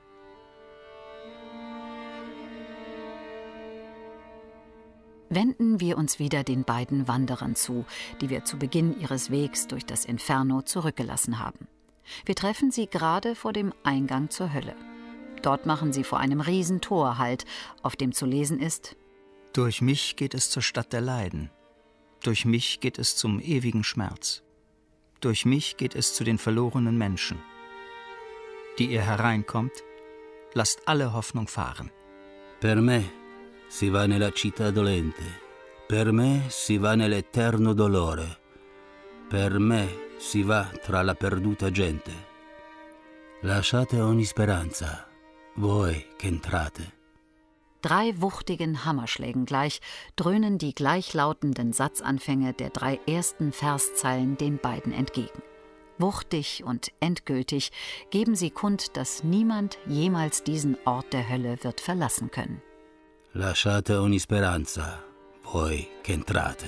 Wenden wir uns wieder den beiden Wanderern zu, die wir zu Beginn ihres Wegs durch das Inferno zurückgelassen haben. Wir treffen sie gerade vor dem Eingang zur Hölle. Dort machen sie vor einem Riesentor Halt, auf dem zu lesen ist: »Durch mich geht es zur Stadt der Leiden. Durch mich geht es zum ewigen Schmerz. Durch mich geht es zu den verlorenen Menschen. Die ihr hereinkommt, lasst alle Hoffnung fahren. Per me si va nella città dolente. Per me si va nell'eterno dolore. Per me si va tra la perduta gente. Lasciate ogni speranza, voi che entrate.« 3 wuchtigen Hammerschlägen gleich dröhnen die gleichlautenden Satzanfänge der 3 ersten Verszeilen den beiden entgegen. Wuchtig und endgültig geben sie kund, dass niemand jemals diesen Ort der Hölle wird verlassen können. Lasciate ogni speranza, voi che entrate.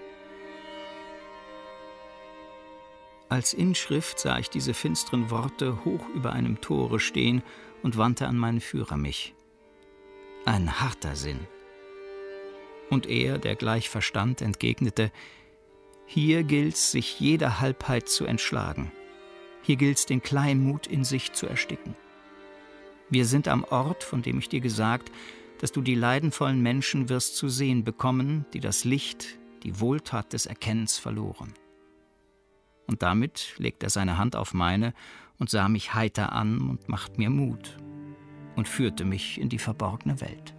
Als Inschrift sah ich diese finsteren Worte hoch über einem Tore stehen und wandte an meinen Führer mich. Ein harter Sinn. Und er, der gleich verstand, entgegnete: Hier gilt's, sich jeder Halbheit zu entschlagen. Hier gilt's, den Kleinmut in sich zu ersticken. Wir sind am Ort, von dem ich dir gesagt, dass du die leidenvollen Menschen wirst zu sehen bekommen, die das Licht, die Wohltat des Erkennens verloren. Und damit legt er seine Hand auf meine und sah mich heiter an und macht mir Mut und führte mich in die verborgene Welt.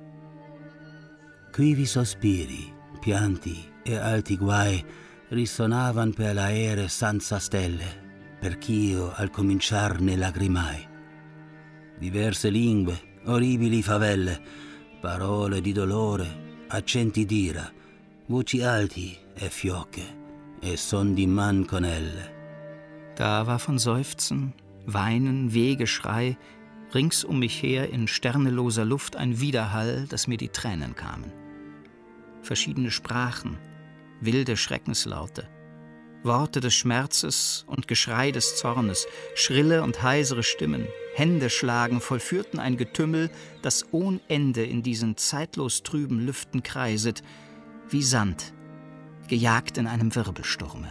Quivi sospiri, pianti e alti guai risonavan per l'aere senza stelle, perch'io al cominciar ne lagrimai. Diverse lingue, orribili favelle, parole di dolore, accenti d'ira, voci alti e fioche e son di manconelle. Da war von Seufzen, Weinen, Wehgeschrei, rings um mich her in sterneloser Luft ein Widerhall, dass mir die Tränen kamen. Verschiedene Sprachen, wilde Schreckenslaute, Worte des Schmerzes und Geschrei des Zornes, schrille und heisere Stimmen, Händeschlagen vollführten ein Getümmel, das ohn Ende in diesen zeitlos trüben Lüften kreiset, wie Sand, gejagt in einem Wirbelsturme.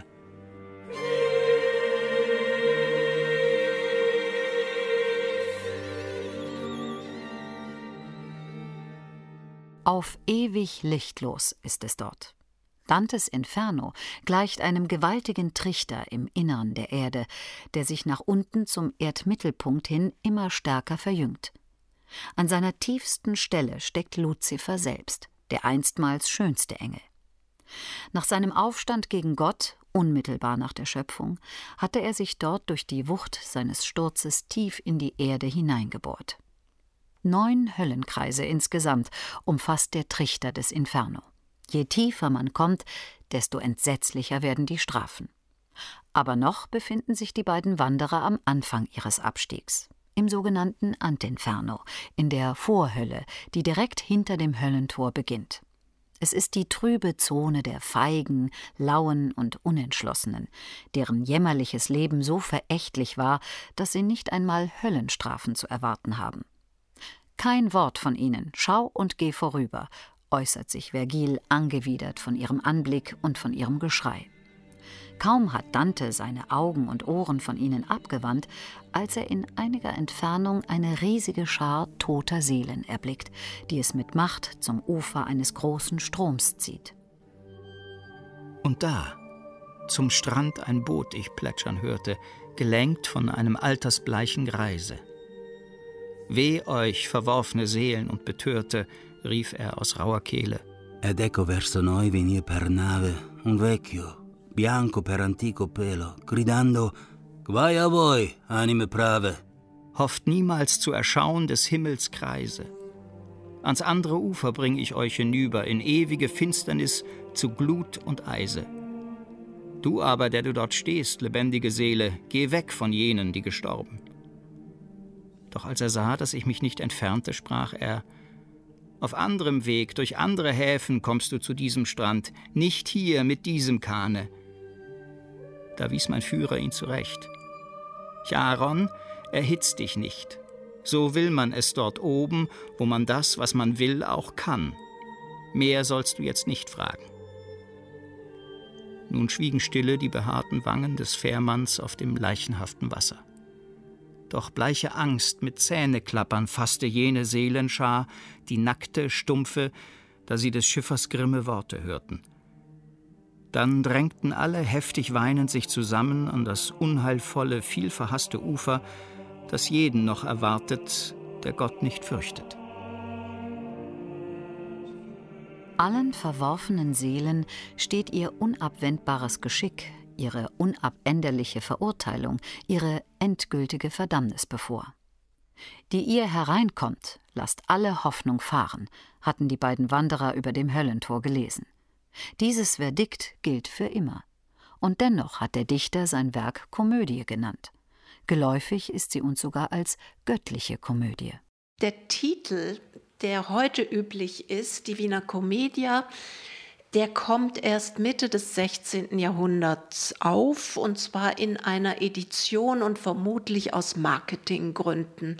Auf ewig lichtlos ist es dort. Dantes Inferno gleicht einem gewaltigen Trichter im Innern der Erde, der sich nach unten zum Erdmittelpunkt hin immer stärker verjüngt. An seiner tiefsten Stelle steckt Luzifer selbst, der einstmals schönste Engel. Nach seinem Aufstand gegen Gott, unmittelbar nach der Schöpfung, hatte er sich dort durch die Wucht seines Sturzes tief in die Erde hineingebohrt. 9 Höllenkreise insgesamt umfasst der Trichter des Inferno. Je tiefer man kommt, desto entsetzlicher werden die Strafen. Aber noch befinden sich die beiden Wanderer am Anfang ihres Abstiegs, im sogenannten Antinferno, in der Vorhölle, die direkt hinter dem Höllentor beginnt. Es ist die trübe Zone der Feigen, Lauen und Unentschlossenen, deren jämmerliches Leben so verächtlich war, dass sie nicht einmal Höllenstrafen zu erwarten haben. Kein Wort von ihnen, schau und geh vorüber, äußert sich Vergil angewidert von ihrem Anblick und von ihrem Geschrei. Kaum hat Dante seine Augen und Ohren von ihnen abgewandt, als er in einiger Entfernung eine riesige Schar toter Seelen erblickt, die es mit Macht zum Ufer eines großen Stroms zieht. Und da, zum Strand ein Boot ich plätschern hörte, gelenkt von einem altersbleichen Greise. Weh euch, verworfene Seelen und Betörte, rief er aus rauer Kehle. Ed ecco verso noi venir per nave un vecchio, bianco per antico pelo, gridando, guai a voi, anime brave. Hofft niemals zu erschauen des Himmels Kreise. Ans andere Ufer bring ich euch hinüber, in ewige Finsternis zu Glut und Eise. Du aber, der du dort stehst, lebendige Seele, geh weg von jenen, die gestorben. Doch als er sah, dass ich mich nicht entfernte, sprach er, auf anderem Weg, durch andere Häfen kommst du zu diesem Strand, nicht hier mit diesem Kahne. Da wies mein Führer ihn zurecht. Charon, erhitz dich nicht. So will man es dort oben, wo man das, was man will, auch kann. Mehr sollst du jetzt nicht fragen. Nun schwiegen stille die behaarten Wangen des Fährmanns auf dem leichenhaften Wasser. Doch bleiche Angst mit Zähneklappern fasste jene Seelenschar, die nackte, stumpfe, da sie des Schiffers grimme Worte hörten. Dann drängten alle heftig weinend sich zusammen an das unheilvolle, vielverhasste Ufer, das jeden noch erwartet, der Gott nicht fürchtet. Allen verworfenen Seelen steht ihr unabwendbares Geschick, ihre unabänderliche Verurteilung, ihre endgültige Verdammnis bevor. Die ihr hereinkommt, lasst alle Hoffnung fahren, hatten die beiden Wanderer über dem Höllentor gelesen. Dieses Verdikt gilt für immer. Und dennoch hat der Dichter sein Werk Komödie genannt. Geläufig ist sie uns sogar als göttliche Komödie. Der Titel, der heute üblich ist, Divina Commedia, der kommt erst Mitte des 16. Jahrhunderts auf, und zwar in einer Edition und vermutlich aus Marketinggründen.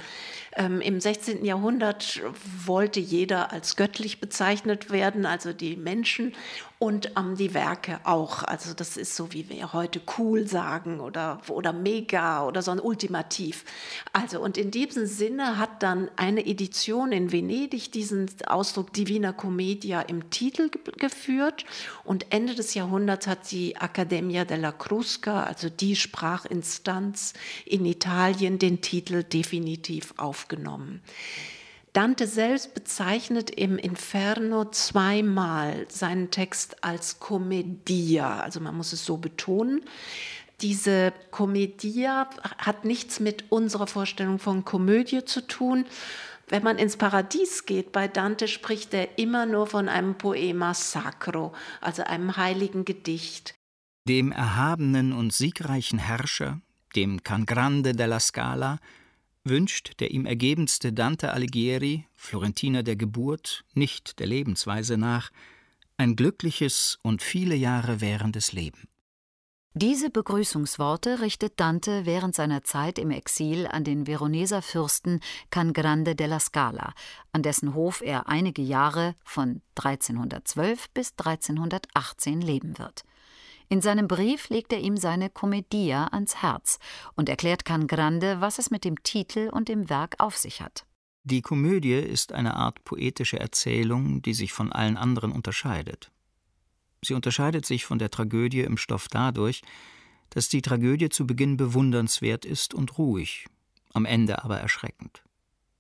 Im 16. Jahrhundert wollte jeder als göttlich bezeichnet werden, also die Menschen und die Werke auch. Also das ist so, wie wir heute cool sagen oder mega oder so ein Ultimativ. Also und in diesem Sinne hat dann eine Edition in Venedig diesen Ausdruck Divina Commedia im Titel geführt, und Ende des Jahrhunderts hat die Accademia della Crusca, also die Sprachinstanz in Italien, den Titel definitiv aufgenommen. Dante selbst bezeichnet im Inferno zweimal seinen Text als Commedia, also man muss es so betonen. Diese Commedia hat nichts mit unserer Vorstellung von Komödie zu tun. Wenn man ins Paradies geht, bei Dante spricht er immer nur von einem Poema sacro, also einem heiligen Gedicht. Dem erhabenen und siegreichen Herrscher, dem Can Grande della Scala, wünscht der ihm ergebenste Dante Alighieri, Florentiner der Geburt, nicht der Lebensweise nach, ein glückliches und viele Jahre währendes Leben. Diese Begrüßungsworte richtet Dante während seiner Zeit im Exil an den Veroneser Fürsten Can Grande della Scala, an dessen Hof er einige Jahre von 1312 bis 1318 leben wird. In seinem Brief legt er ihm seine Commedia ans Herz und erklärt Can Grande, was es mit dem Titel und dem Werk auf sich hat. Die Komödie ist eine Art poetische Erzählung, die sich von allen anderen unterscheidet. Sie unterscheidet sich von der Tragödie im Stoff dadurch, dass die Tragödie zu Beginn bewundernswert ist und ruhig, am Ende aber erschreckend.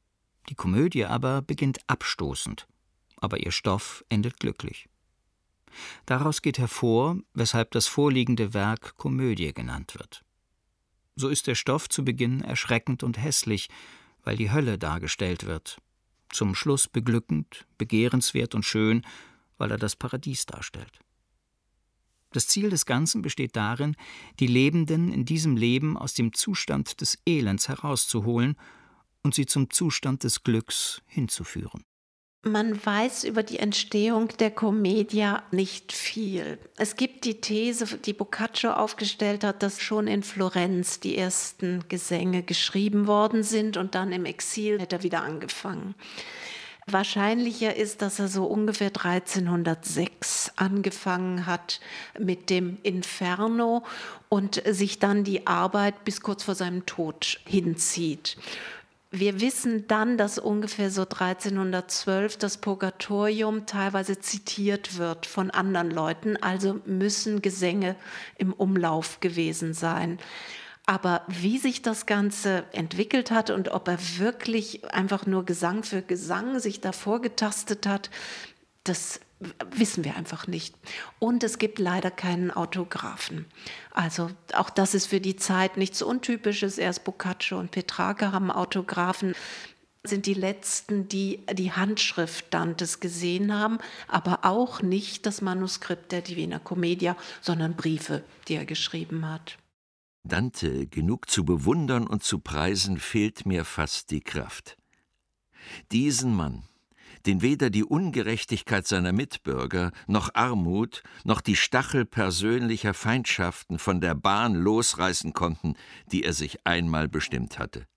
Die Komödie aber beginnt abstoßend, aber ihr Stoff endet glücklich. Daraus geht hervor, weshalb das vorliegende Werk Komödie genannt wird. So ist der Stoff zu Beginn erschreckend und hässlich, weil die Hölle dargestellt wird, zum Schluss beglückend, begehrenswert und schön, weil er das Paradies darstellt. Das Ziel des Ganzen besteht darin, die Lebenden in diesem Leben aus dem Zustand des Elends herauszuholen und sie zum Zustand des Glücks hinzuführen. Man weiß über die Entstehung der Commedia nicht viel. Es gibt die These, die Boccaccio aufgestellt hat, dass schon in Florenz die ersten Gesänge geschrieben worden sind und dann im Exil hat er wieder angefangen. Wahrscheinlicher ist, dass er so ungefähr 1306 angefangen hat mit dem Inferno und sich dann die Arbeit bis kurz vor seinem Tod hinzieht. Wir wissen dann, dass ungefähr so 1312 das Purgatorium teilweise zitiert wird von anderen Leuten, also müssen Gesänge im Umlauf gewesen sein. Aber wie sich das Ganze entwickelt hat und ob er wirklich einfach nur Gesang für Gesang sich da vorgetastet hat, das wissen wir einfach nicht. Und es gibt leider keinen Autographen. Also auch das ist für die Zeit nichts Untypisches. Erst Boccaccio und Petrarca haben Autographen, sind die letzten, die die Handschrift Dantes gesehen haben, aber auch nicht das Manuskript der Divina Commedia, sondern Briefe, die er geschrieben hat. Dante genug zu bewundern und zu preisen, fehlt mir fast die Kraft. Diesen Mann, den weder die Ungerechtigkeit seiner Mitbürger, noch Armut, noch die Stachel persönlicher Feindschaften von der Bahn losreißen konnten, die er sich einmal bestimmt hatte.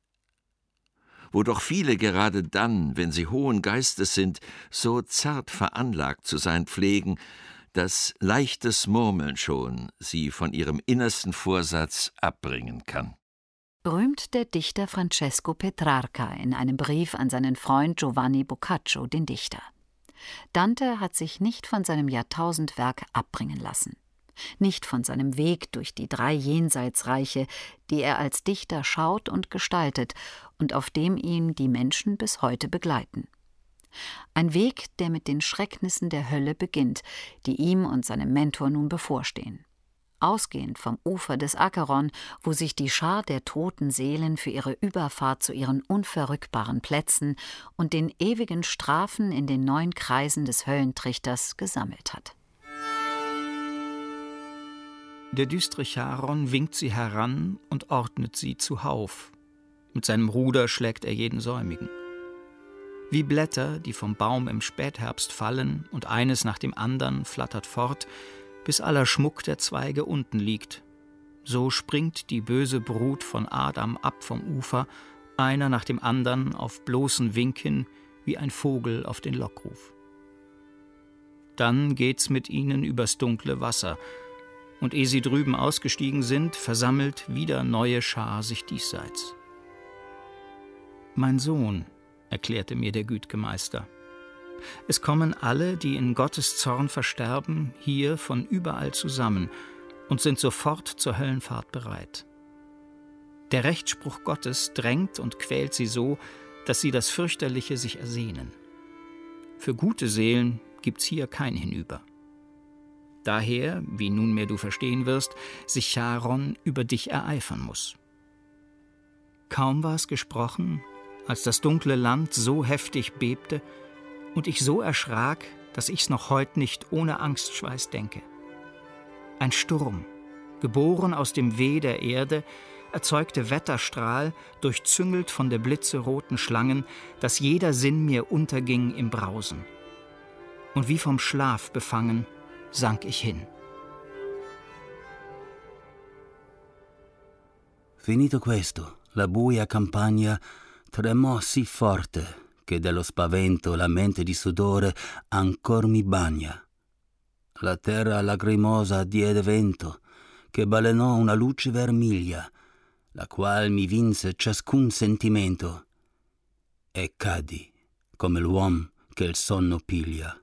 Wo doch viele gerade dann, wenn sie hohen Geistes sind, so zart veranlagt zu sein pflegen, dass leichtes Murmeln schon sie von ihrem innersten Vorsatz abbringen kann. Rühmt der Dichter Francesco Petrarca in einem Brief an seinen Freund Giovanni Boccaccio, den Dichter. Dante hat sich nicht von seinem Jahrtausendwerk abbringen lassen, nicht von seinem Weg durch die 3 Jenseitsreiche, die er als Dichter schaut und gestaltet und auf dem ihn die Menschen bis heute begleiten. Ein Weg, der mit den Schrecknissen der Hölle beginnt, die ihm und seinem Mentor nun bevorstehen. Ausgehend vom Ufer des Acheron, wo sich die Schar der toten Seelen für ihre Überfahrt zu ihren unverrückbaren Plätzen und den ewigen Strafen in den 9 Kreisen des Höllentrichters gesammelt hat. Der düstere Charon winkt sie heran und ordnet sie zuhauf. Mit seinem Ruder schlägt er jeden Säumigen. Wie Blätter, die vom Baum im Spätherbst fallen und eines nach dem andern flattert fort, bis aller Schmuck der Zweige unten liegt. So springt die böse Brut von Adam ab vom Ufer, einer nach dem andern auf bloßen Wink hin, wie ein Vogel auf den Lockruf. Dann geht's mit ihnen übers dunkle Wasser, und ehe sie drüben ausgestiegen sind, versammelt wieder neue Schar sich diesseits. »Mein Sohn«, erklärte mir der güt'ge Meister, »es kommen alle, die in Gottes Zorn versterben, hier von überall zusammen und sind sofort zur Höllenfahrt bereit. Der Rechtsspruch Gottes drängt und quält sie so, dass sie das Fürchterliche sich ersehnen. Für gute Seelen gibt's hier kein Hinüber. Daher, wie nunmehr du verstehen wirst, sich Charon über dich ereifern muss.« Kaum war es gesprochen, als das dunkle Land so heftig bebte und ich so erschrak, dass ich's noch heut nicht ohne Angstschweiß denke. Ein Sturm, geboren aus dem Weh der Erde, erzeugte Wetterstrahl, durchzüngelt von der blitzeroten Schlangen, dass jeder Sinn mir unterging im Brausen. Und wie vom Schlaf befangen, sank ich hin. Finito questo, la buia campagna tremò sì forte che dello spavento la mente di sudore ancor mi bagna. La terra lacrimosa diede vento, che balenò una luce vermiglia, la qual mi vinse ciascun sentimento, e cadi come l'uom che il sonno piglia.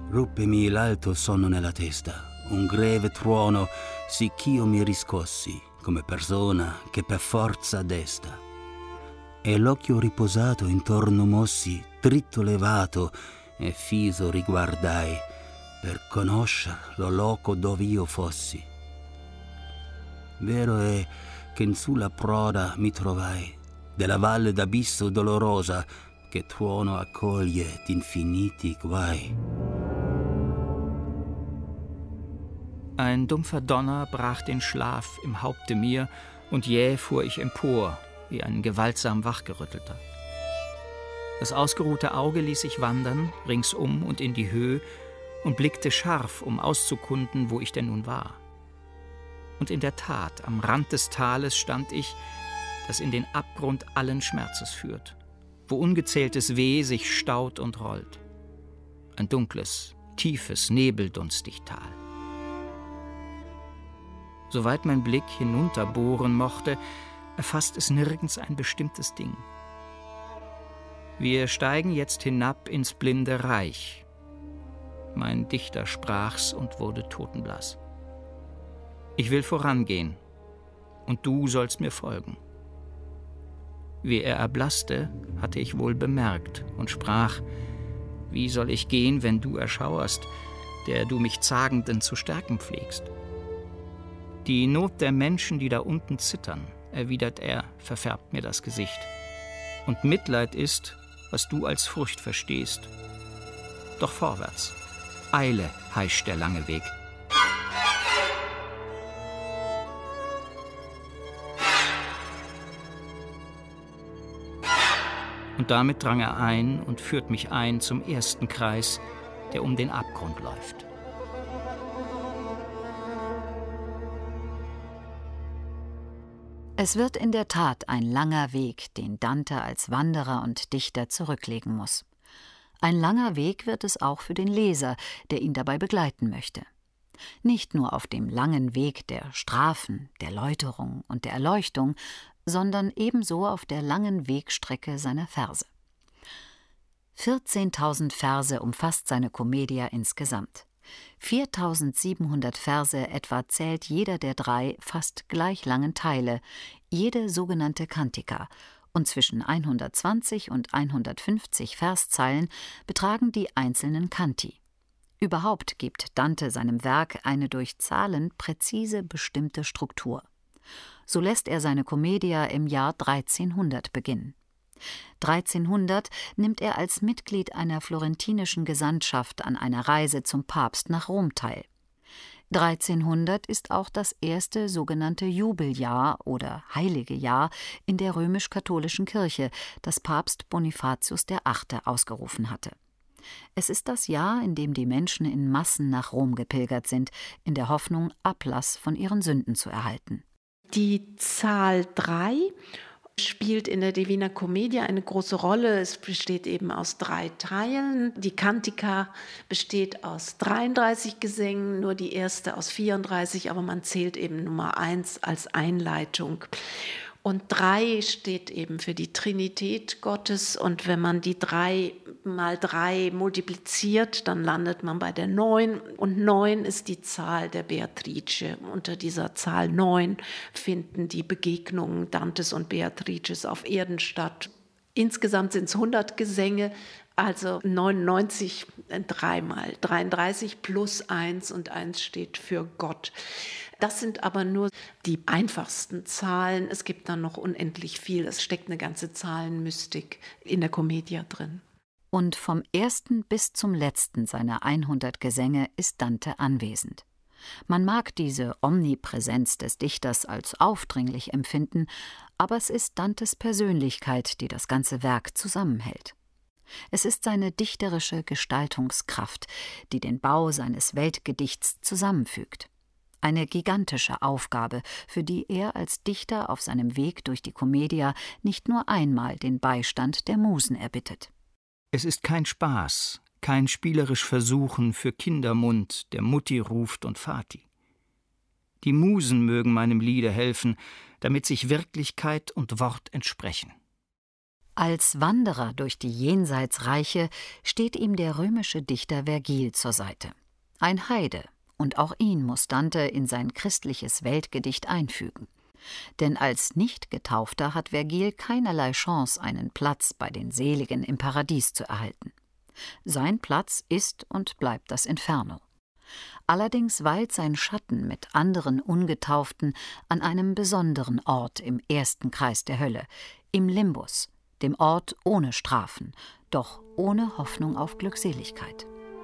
Ruppemi l'alto sonno nella testa, un greve tuono, sicch'io mi riscossi, come persona che per forza desta. E l'occhio riposato intorno mossi, dritto levato, e fiso riguardai, per conoscer lo loco dov'io fossi. Vero è che in sulla proda mi trovai, della valle d'abisso dolorosa, che tuono accoglie d'infiniti guai. Ein dumpfer Donner brach den Schlaf im Haupte mir, und jäh fuhr ich empor, wie ein gewaltsam Wachgerüttelter. Das ausgeruhte Auge ließ ich wandern, ringsum und in die Höhe, und blickte scharf, um auszukunden, wo ich denn nun war. Und in der Tat, am Rand des Tales stand ich, das in den Abgrund allen Schmerzes führt, wo ungezähltes Weh sich staut und rollt. Ein dunkles, tiefes, nebeldunstig Tal. Soweit mein Blick hinunterbohren mochte, erfasst es nirgends ein bestimmtes Ding. Wir steigen jetzt hinab ins blinde Reich. Mein Dichter sprach's und wurde totenblass. Ich will vorangehen, und du sollst mir folgen. Wie er erblasste, hatte ich wohl bemerkt und sprach: Wie soll ich gehen, wenn du erschauerst, der du mich Zagenden zu stärken pflegst? Die Not der Menschen, die da unten zittern, erwidert er, verfärbt mir das Gesicht. Und Mitleid ist, was du als Furcht verstehst. Doch vorwärts, Eile heischt der lange Weg. Und damit drang er ein und führt mich ein zum ersten Kreis, der um den Abgrund läuft. Es wird in der Tat ein langer Weg, den Dante als Wanderer und Dichter zurücklegen muss. Ein langer Weg wird es auch für den Leser, der ihn dabei begleiten möchte. Nicht nur auf dem langen Weg der Strafen, der Läuterung und der Erleuchtung, sondern ebenso auf der langen Wegstrecke seiner Verse. 14.000 Verse umfasst seine Commedia insgesamt. 4.700 Verse etwa zählt jeder der 3 fast gleich langen Teile, jede sogenannte Cantica, und zwischen 120 und 150 Verszeilen betragen die einzelnen Canti. Überhaupt gibt Dante seinem Werk eine durch Zahlen präzise bestimmte Struktur. So lässt er seine Commedia im Jahr 1300 beginnen. 1300 nimmt er als Mitglied einer florentinischen Gesandtschaft an einer Reise zum Papst nach Rom teil. 1300 ist auch das erste sogenannte Jubeljahr oder Heilige Jahr in der römisch-katholischen Kirche, das Papst Bonifatius VIII. Ausgerufen hatte. Es ist das Jahr, in dem die Menschen in Massen nach Rom gepilgert sind, in der Hoffnung, Ablass von ihren Sünden zu erhalten. Die Zahl 3 spielt in der Divina Commedia eine große Rolle. Es besteht eben aus 3 Teilen. Die Cantica besteht aus 33 Gesängen, nur die erste aus 34, aber man zählt eben Nummer 1 als Einleitung. Und 3 steht eben für die Trinität Gottes. Und wenn man die 3 mal 3 multipliziert, dann landet man bei der 9. Und 9 ist die Zahl der Beatrice. Unter dieser Zahl 9 finden die Begegnungen Dantes und Beatrices auf Erden statt. Insgesamt sind es 100 Gesänge, also 99 dreimal. 33 plus 1 und 1 steht für Gott. Das sind aber nur die einfachsten Zahlen. Es gibt dann noch unendlich viel. Es steckt eine ganze Zahlenmystik in der Commedia drin. Und vom ersten bis zum letzten seiner 100 Gesänge ist Dante anwesend. Man mag diese Omnipräsenz des Dichters als aufdringlich empfinden, aber es ist Dantes Persönlichkeit, die das ganze Werk zusammenhält. Es ist seine dichterische Gestaltungskraft, die den Bau seines Weltgedichts zusammenfügt. Eine gigantische Aufgabe, für die er als Dichter auf seinem Weg durch die Commedia nicht nur einmal den Beistand der Musen erbittet. Es ist kein Spaß, kein spielerisch Versuchen für Kindermund, der Mutti ruft und Vati. Die Musen mögen meinem Liede helfen, damit sich Wirklichkeit und Wort entsprechen. Als Wanderer durch die Jenseitsreiche steht ihm der römische Dichter Vergil zur Seite. Ein Heide, und auch ihn muss Dante in sein christliches Weltgedicht einfügen. Denn als Nicht-Getaufter hat Vergil keinerlei Chance, einen Platz bei den Seligen im Paradies zu erhalten. Sein Platz ist und bleibt das Inferno. Allerdings weilt sein Schatten mit anderen Ungetauften an einem besonderen Ort im ersten Kreis der Hölle, im Limbus, dem Ort ohne Strafen, doch ohne Hoffnung auf Glückseligkeit.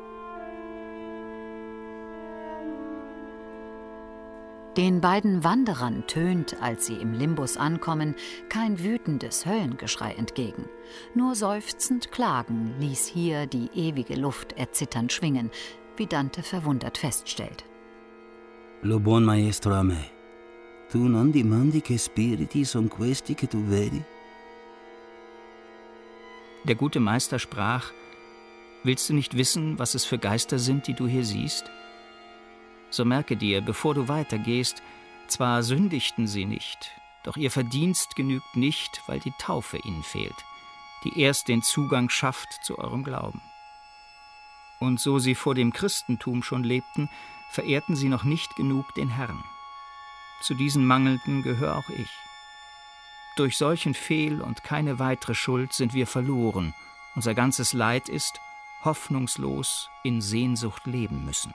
Den beiden Wanderern tönt, als sie im Limbus ankommen, kein wütendes Höllengeschrei entgegen. Nur seufzend Klagen ließ hier die ewige Luft erzitternd schwingen, wie Dante verwundert feststellt. Lo buon maestro a me, tu non dimandi che spiriti son questi che tu vedi? Der gute Meister sprach: Willst du nicht wissen, was es für Geister sind, die du hier siehst? So merke dir, bevor du weitergehst, zwar sündigten sie nicht, doch ihr Verdienst genügt nicht, weil die Taufe ihnen fehlt, die erst den Zugang schafft zu eurem Glauben. Und so sie vor dem Christentum schon lebten, verehrten sie noch nicht genug den Herrn. Zu diesen Mangelnden gehöre auch ich. Durch solchen Fehl und keine weitere Schuld sind wir verloren. Unser ganzes Leid ist, hoffnungslos in Sehnsucht leben müssen.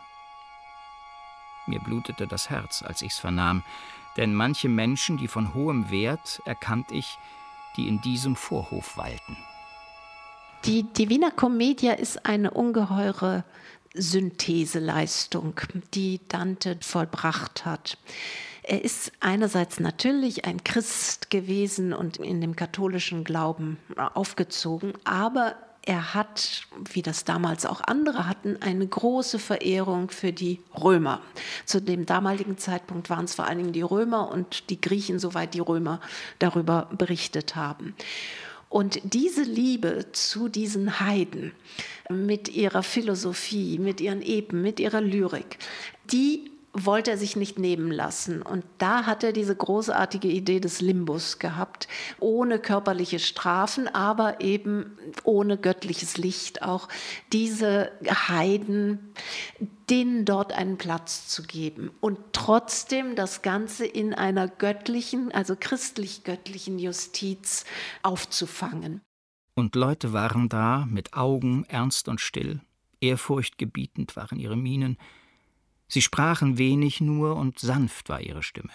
Mir blutete das Herz, als ich's vernahm, denn manche Menschen, die von hohem Wert, erkannt ich, die in diesem Vorhof weilten. Die Divina Commedia ist eine ungeheure Syntheseleistung, die Dante vollbracht hat. Er ist einerseits natürlich ein Christ gewesen und in dem katholischen Glauben aufgezogen, aber er hat, wie das damals auch andere hatten, eine große Verehrung für die Römer. Zu dem damaligen Zeitpunkt waren es vor allen Dingen die Römer und die Griechen, soweit die Römer darüber berichtet haben. Und diese Liebe zu diesen Heiden mit ihrer Philosophie, mit ihren Epen, mit ihrer Lyrik, die wollte er sich nicht nehmen lassen. Und da hat er diese großartige Idee des Limbus gehabt, ohne körperliche Strafen, aber eben ohne göttliches Licht auch, diese Heiden, denen dort einen Platz zu geben und trotzdem das Ganze in einer göttlichen, also christlich-göttlichen Justiz aufzufangen. Und Leute waren da, mit Augen ernst und still, ehrfurchtgebietend waren ihre Mienen. Sie sprachen wenig nur und sanft war ihre Stimme.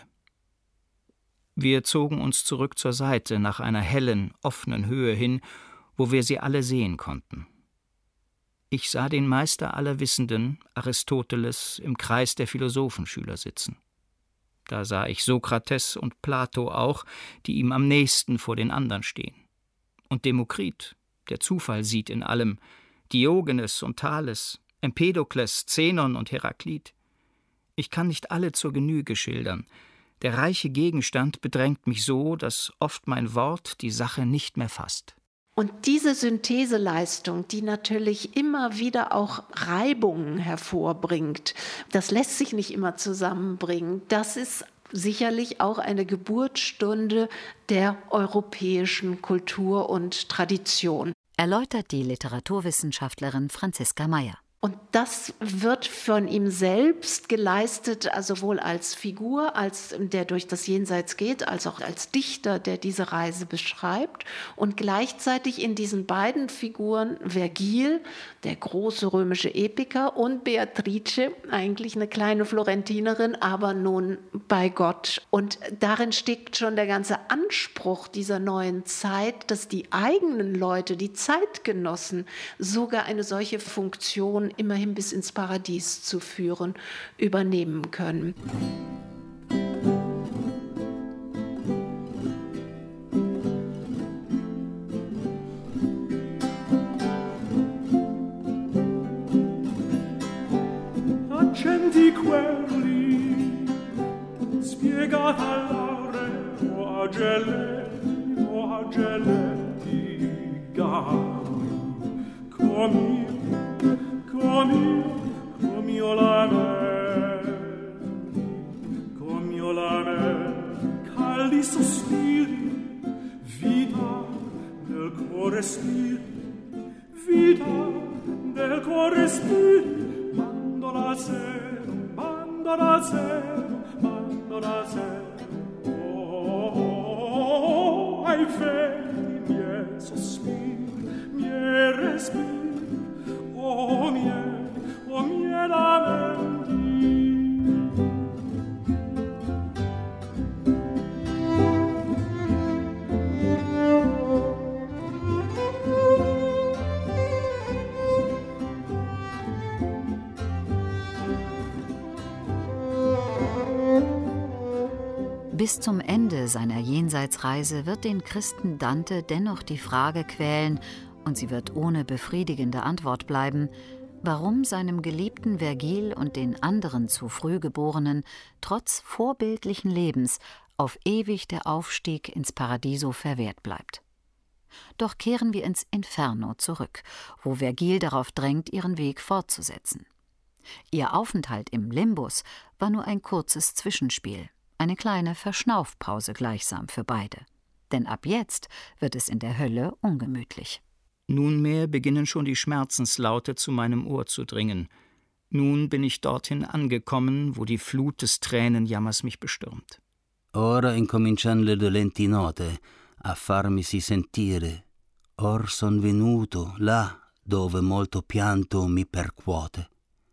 Wir zogen uns zurück zur Seite nach einer hellen, offenen Höhe hin, wo wir sie alle sehen konnten. Ich sah den Meister aller Wissenden, Aristoteles, im Kreis der Philosophenschüler sitzen. Da sah ich Sokrates und Plato auch, die ihm am nächsten vor den anderen stehen. Und Demokrit, der Zufall sieht in allem, Diogenes und Thales, Empedokles, Zenon und Heraklit. Ich kann nicht alle zur Genüge schildern. Der reiche Gegenstand bedrängt mich so, dass oft mein Wort die Sache nicht mehr fasst. Und diese Syntheseleistung, die natürlich immer wieder auch Reibungen hervorbringt, das lässt sich nicht immer zusammenbringen. Das ist sicherlich auch eine Geburtsstunde der europäischen Kultur und Tradition. Erläutert die Literaturwissenschaftlerin Franziska Meyer. Und das wird von ihm selbst geleistet, also sowohl als Figur, als der durch das Jenseits geht, als auch als Dichter, der diese Reise beschreibt. Und gleichzeitig in diesen beiden Figuren Vergil, der große römische Epiker, und Beatrice, eigentlich eine kleine Florentinerin, aber nun bei Gott. Und darin steckt schon der ganze Anspruch dieser neuen Zeit, dass die eigenen Leute, die Zeitgenossen, sogar eine solche Funktion immerhin bis ins Paradies zu führen, übernehmen können. Accenti quelli spiegata l'ore o ageletti gari com'io la me caldi sospiri vita nel respiro, vita del tuo respiro, mando da zero, mando da zero, mando da zero. Oh, ai vedi miei sospiri, miei respiri, oh miei lamenti. Bis zum Ende seiner Jenseitsreise wird den Christen Dante dennoch die Frage quälen, und sie wird ohne befriedigende Antwort bleiben, warum seinem geliebten Vergil und den anderen zu früh Geborenen trotz vorbildlichen Lebens auf ewig der Aufstieg ins Paradiso verwehrt bleibt. Doch kehren wir ins Inferno zurück, wo Vergil darauf drängt, ihren Weg fortzusetzen. Ihr Aufenthalt im Limbus war nur ein kurzes Zwischenspiel, eine kleine Verschnaufpause gleichsam für beide. Denn ab jetzt wird es in der Hölle ungemütlich. Nunmehr beginnen schon die Schmerzenslaute zu meinem Ohr zu dringen. Nun bin ich dorthin angekommen, wo die Flut des Tränenjammers mich bestürmt. Ora incomincian le dolenti note a farmisi sentire. Or son venuto là dove molto pianto mi percuote.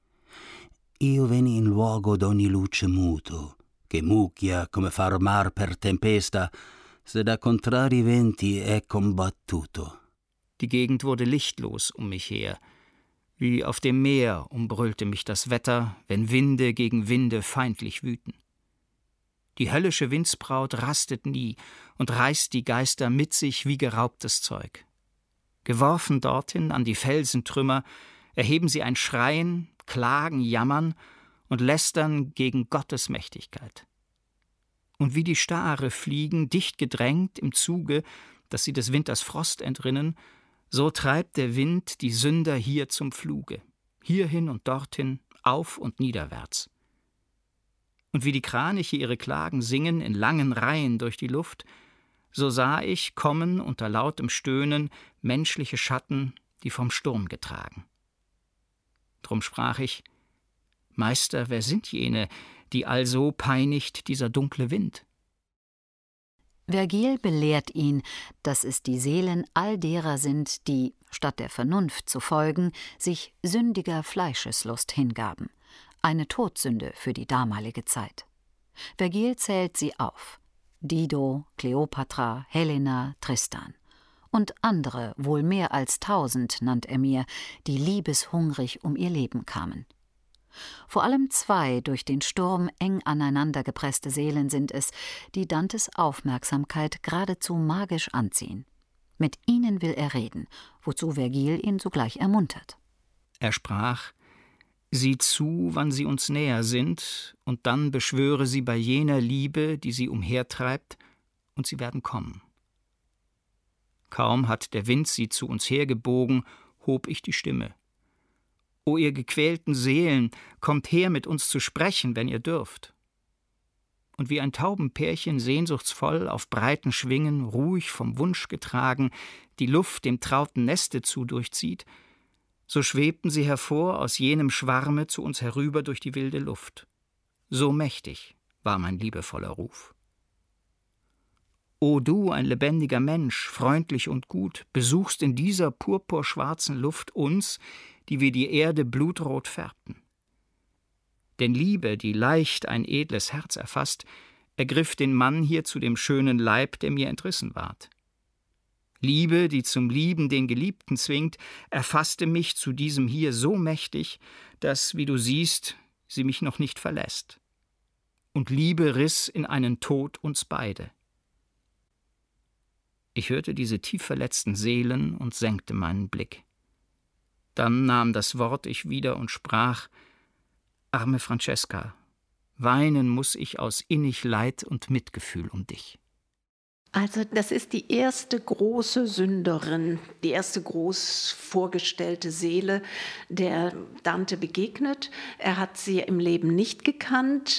Io veni in luogo d'ogni luce muto, che mucchia come far mar per tempesta, se da contrari venti è combattuto. Die Gegend wurde lichtlos um mich her. Wie auf dem Meer umbrüllte mich das Wetter, wenn Winde gegen Winde feindlich wüten. Die höllische Windsbraut rastet nie und reißt die Geister mit sich wie geraubtes Zeug. Geworfen dorthin an die Felsentrümmer, erheben sie ein Schreien, Klagen, Jammern und lästern gegen Gottes Mächtigkeit. Und wie die Stare fliegen, dicht gedrängt im Zuge, dass sie des Winters Frost entrinnen, so treibt der Wind die Sünder hier zum Fluge, hierhin und dorthin, auf und niederwärts. Und wie die Kraniche ihre Klagen singen in langen Reihen durch die Luft, so sah ich kommen unter lautem Stöhnen menschliche Schatten, die vom Sturm getragen. Drum sprach ich: Meister, wer sind jene, die also peinigt dieser dunkle Wind? Vergil belehrt ihn, dass es die Seelen all derer sind, die, statt der Vernunft zu folgen, sich sündiger Fleischeslust hingaben. Eine Todsünde für die damalige Zeit. Vergil zählt sie auf: Dido, Kleopatra, Helena, Tristan. Und andere, wohl mehr als 1000, nannt er mir, die liebeshungrig um ihr Leben kamen. Vor allem 2 durch den Sturm eng aneinander gepresste Seelen sind es, die Dantes Aufmerksamkeit geradezu magisch anziehen. Mit ihnen will er reden, wozu Vergil ihn sogleich ermuntert. Er sprach: Sieh zu, wann sie uns näher sind, und dann beschwöre sie bei jener Liebe, die sie umhertreibt, und sie werden kommen. Kaum hat der Wind sie zu uns hergebogen, hob ich die Stimme: O ihr gequälten Seelen, kommt her, mit uns zu sprechen, wenn ihr dürft. Und wie ein Taubenpärchen sehnsuchtsvoll auf breiten Schwingen, ruhig vom Wunsch getragen, die Luft dem trauten Neste zu durchzieht, so schwebten sie hervor aus jenem Schwarme zu uns herüber durch die wilde Luft. So mächtig war mein liebevoller Ruf. O du, ein lebendiger Mensch, freundlich und gut, besuchst in dieser purpurschwarzen Luft uns, die wir die Erde blutrot färbten. Denn Liebe, die leicht ein edles Herz erfasst, ergriff den Mann hier zu dem schönen Leib, der mir entrissen ward. Liebe, die zum Lieben den Geliebten zwingt, erfasste mich zu diesem hier so mächtig, dass, wie du siehst, sie mich noch nicht verlässt. Und Liebe riss in einen Tod uns beide. Ich hörte diese tief verletzten Seelen und senkte meinen Blick. Dann nahm das Wort ich wieder und sprach: Arme Francesca, weinen muß ich aus innig Leid und Mitgefühl um dich. Also das ist die erste große Sünderin, die erste groß vorgestellte Seele, der Dante begegnet. Er hat sie im Leben nicht gekannt.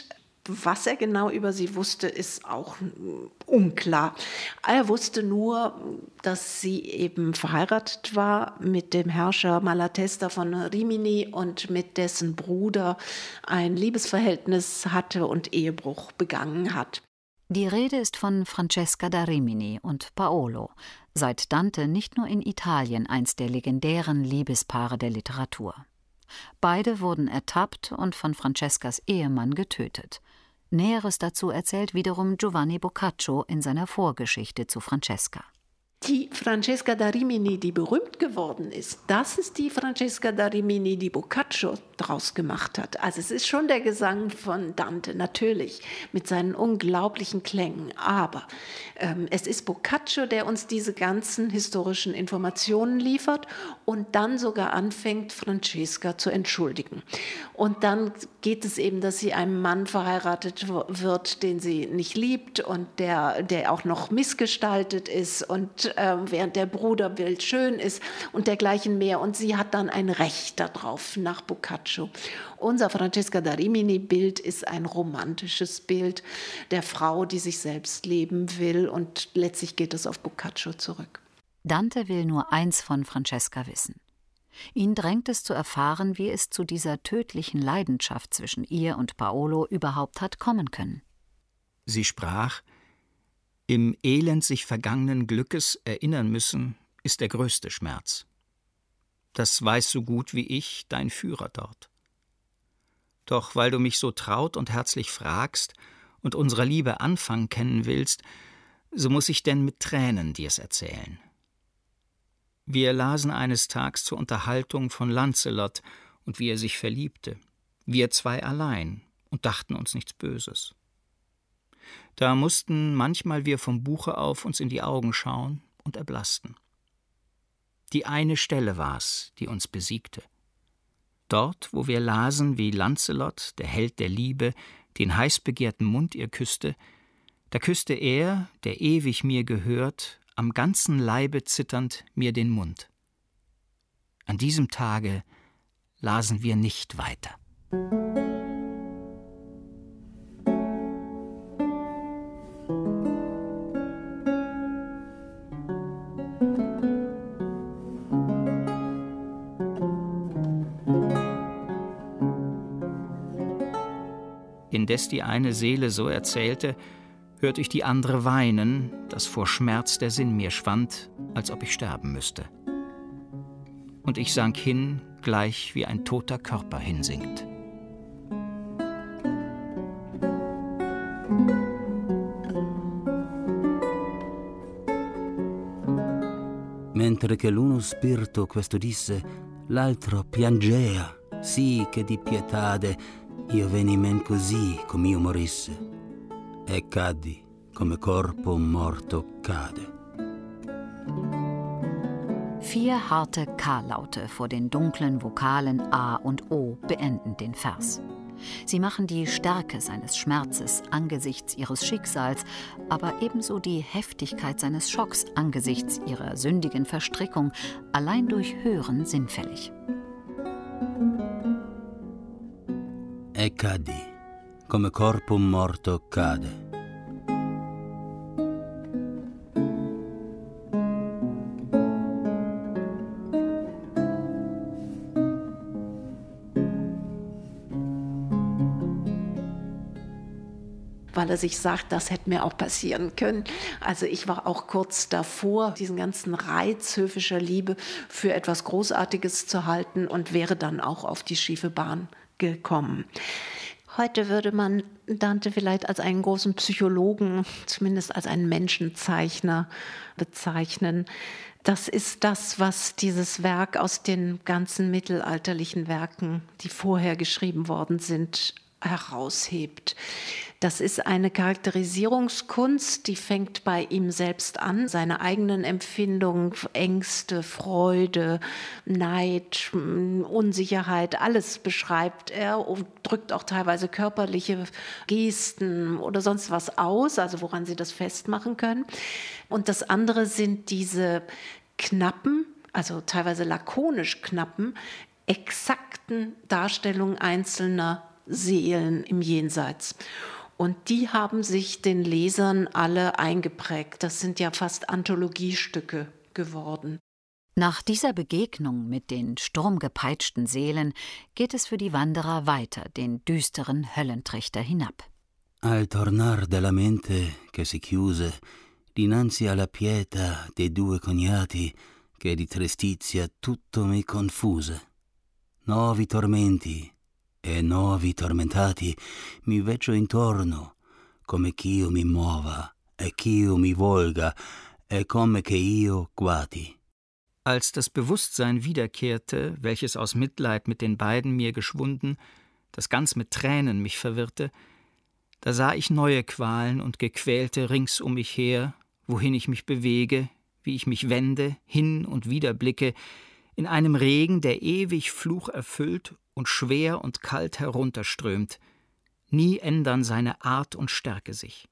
Was er genau über sie wusste, ist auch unklar. Er wusste nur, dass sie eben verheiratet war mit dem Herrscher Malatesta von Rimini und mit dessen Bruder ein Liebesverhältnis hatte und Ehebruch begangen hat. Die Rede ist von Francesca da Rimini und Paolo, seit Dante nicht nur in Italien eins der legendären Liebespaare der Literatur. Beide wurden ertappt und von Francescas Ehemann getötet. Näheres dazu erzählt wiederum Giovanni Boccaccio in seiner Vorgeschichte zu Francesca. Die Francesca da Rimini, die berühmt geworden ist, das ist die Francesca da Rimini, die Boccaccio draus gemacht hat. Also es ist schon der Gesang von Dante, natürlich, mit seinen unglaublichen Klängen. Aber es ist Boccaccio, der uns diese ganzen historischen Informationen liefert und dann sogar anfängt, Francesca zu entschuldigen. Und dann geht es eben, dass sie einem Mann verheiratet wird, den sie nicht liebt und der auch noch missgestaltet ist und während der Bruder bildschön ist und dergleichen mehr. Und sie hat dann ein Recht darauf, nach Boccaccio. Unser Francesca da Rimini-Bild ist ein romantisches Bild der Frau, die sich selbst leben will. Und letztlich geht es auf Boccaccio zurück. Dante will nur eins von Francesca wissen. Ihn drängt es zu erfahren, wie es zu dieser tödlichen Leidenschaft zwischen ihr und Paolo überhaupt hat kommen können. Sie sprach: Im Elend sich vergangenen Glückes erinnern müssen, ist der größte Schmerz. Das weiß so gut wie ich dein Führer dort. Doch weil du mich so traut und herzlich fragst und unserer Liebe Anfang kennen willst, so muß ich denn mit Tränen dir's erzählen. Wir lasen eines Tags zur Unterhaltung von Lancelot und wie er sich verliebte, wir zwei allein, und dachten uns nichts Böses. Da mussten manchmal wir vom Buche auf uns in die Augen schauen und erblassten. Die eine Stelle war's, die uns besiegte. Dort, wo wir lasen, wie Lancelot, der Held der Liebe, den heißbegehrten Mund ihr küsste, da küsste er, der ewig mir gehört, am ganzen Leibe zitternd mir den Mund. An diesem Tage lasen wir nicht weiter. Indes die eine Seele so erzählte, hört ich die andere weinen, dass vor Schmerz der Sinn mir schwand, als ob ich sterben müsste. Und ich sank hin, gleich wie ein toter Körper hinsinkt. Mentre che l'uno spirito questo disse, l'altro piangea, sì che di pietade io veni men così come io morisse, e caddi come corpo morto cade. 4 harte K-Laute vor den dunklen Vokalen A und O beenden den Vers. Sie machen die Stärke seines Schmerzes angesichts ihres Schicksals, aber ebenso die Heftigkeit seines Schocks angesichts ihrer sündigen Verstrickung allein durch Hören sinnfällig. E caddi come corpo morto cade. Weil er sich sagt, das hätte mir auch passieren können. Also ich war auch kurz davor, diesen ganzen Reiz höfischer Liebe für etwas Großartiges zu halten und wäre dann auch auf die schiefe Bahn gekommen. Heute würde man Dante vielleicht als einen großen Psychologen, zumindest als einen Menschenzeichner bezeichnen. Das ist das, was dieses Werk aus den ganzen mittelalterlichen Werken, die vorher geschrieben worden sind, heraushebt. Das ist eine Charakterisierungskunst, die fängt bei ihm selbst an, seine eigenen Empfindungen, Ängste, Freude, Neid, Unsicherheit, alles beschreibt er und drückt auch teilweise körperliche Gesten oder sonst was aus, also woran Sie das festmachen können. Und das andere sind diese knappen, also teilweise lakonisch knappen, exakten Darstellungen einzelner Seelen im Jenseits. Und die haben sich den Lesern alle eingeprägt. Das sind ja fast Anthologiestücke geworden. Nach dieser Begegnung mit den sturmgepeitschten Seelen geht es für die Wanderer weiter den düsteren Höllentrichter hinab. Al tornar della mente che si chiuse dinanzi alla pietà dei due cognati che di tristizia tutto mi confuse. Nuovi tormenti e nuovi tormentati mi veggio intorno, come ch'io mi muova e ch'io mi volga e come che io guati. Als das Bewusstsein wiederkehrte, welches aus Mitleid mit den beiden mir geschwunden, das ganz mit Tränen mich verwirrte, da sah ich neue Qualen und Gequälte rings um mich her, wohin ich mich bewege, wie ich mich wende, hin und wieder blicke, in einem Regen, der ewig flucherfüllt und schwer und kalt herunterströmt. Nie ändern seine Art und Stärke sich.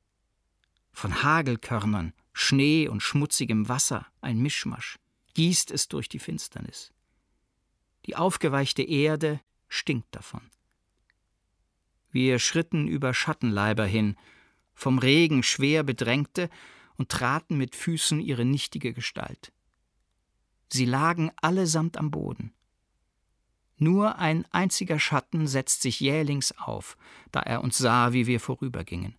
Von Hagelkörnern, Schnee und schmutzigem Wasser ein Mischmasch, gießt es durch die Finsternis. Die aufgeweichte Erde stinkt davon. Wir schritten über Schattenleiber hin, vom Regen schwer bedrängte, und traten mit Füßen ihre nichtige Gestalt. Sie lagen allesamt am Boden. Nur ein einziger Schatten setzt sich jählings auf, da er uns sah, wie wir vorübergingen.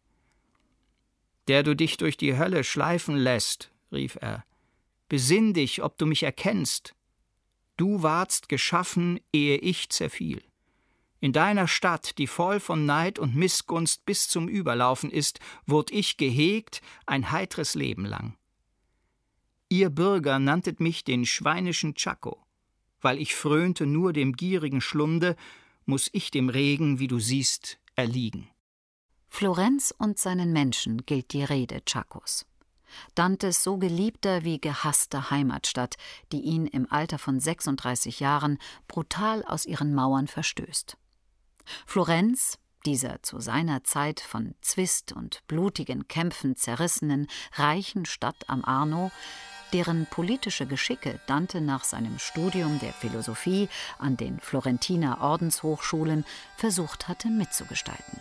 »Der du dich durch die Hölle schleifen lässt«, rief er, »besinn dich, ob du mich erkennst. Du wardst geschaffen, ehe ich zerfiel. In deiner Stadt, die voll von Neid und Missgunst bis zum Überlaufen ist, wurd ich gehegt ein heitres Leben lang. Ihr Bürger nanntet mich den schweinischen Tschako. Weil ich frönte nur dem gierigen Schlunde, muß ich dem Regen, wie du siehst, erliegen.« Florenz und seinen Menschen gilt die Rede Tschakos. Dantes so geliebter wie gehasster Heimatstadt, die ihn im Alter von 36 Jahren brutal aus ihren Mauern verstößt. Florenz, dieser zu seiner Zeit von Zwist und blutigen Kämpfen zerrissenen, reichen Stadt am Arno, deren politische Geschicke Dante nach seinem Studium der Philosophie an den Florentiner Ordenshochschulen versucht hatte mitzugestalten.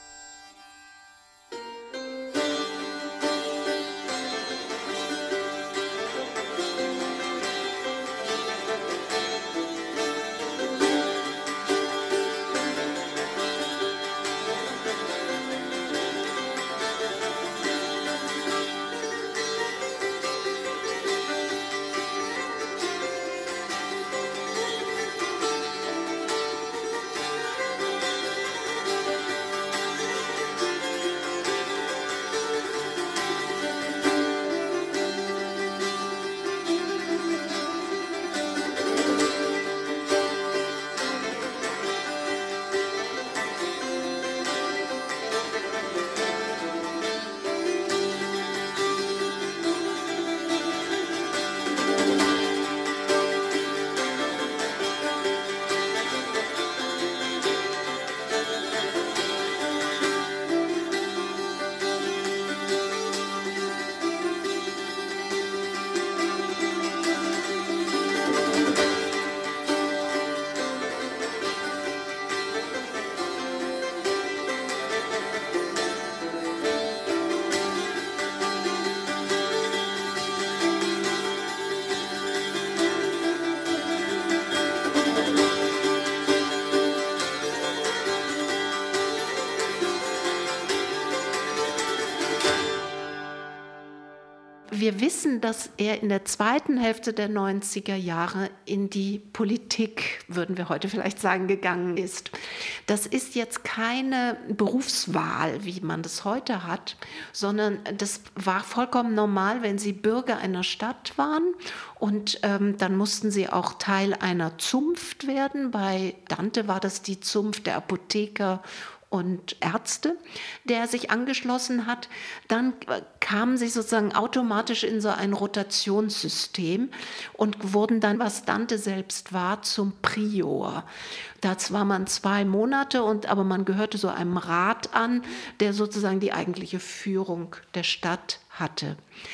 Wir wissen, dass er in der zweiten Hälfte der 90er Jahre in die Politik, würden wir heute vielleicht sagen, gegangen ist. Das ist jetzt keine Berufswahl, wie man das heute hat, sondern das war vollkommen normal, wenn Sie Bürger einer Stadt waren und dann mussten Sie auch Teil einer Zunft werden. Bei Dante war das die Zunft der Apotheker und Ärzte, der sich angeschlossen hat. Dann kamen sie sozusagen automatisch in so ein Rotationssystem und wurden dann, was Dante selbst war, zum Prior. Das war man 2 Monate, aber man gehörte so einem Rat an, der sozusagen die eigentliche Führung der Stadt hatte.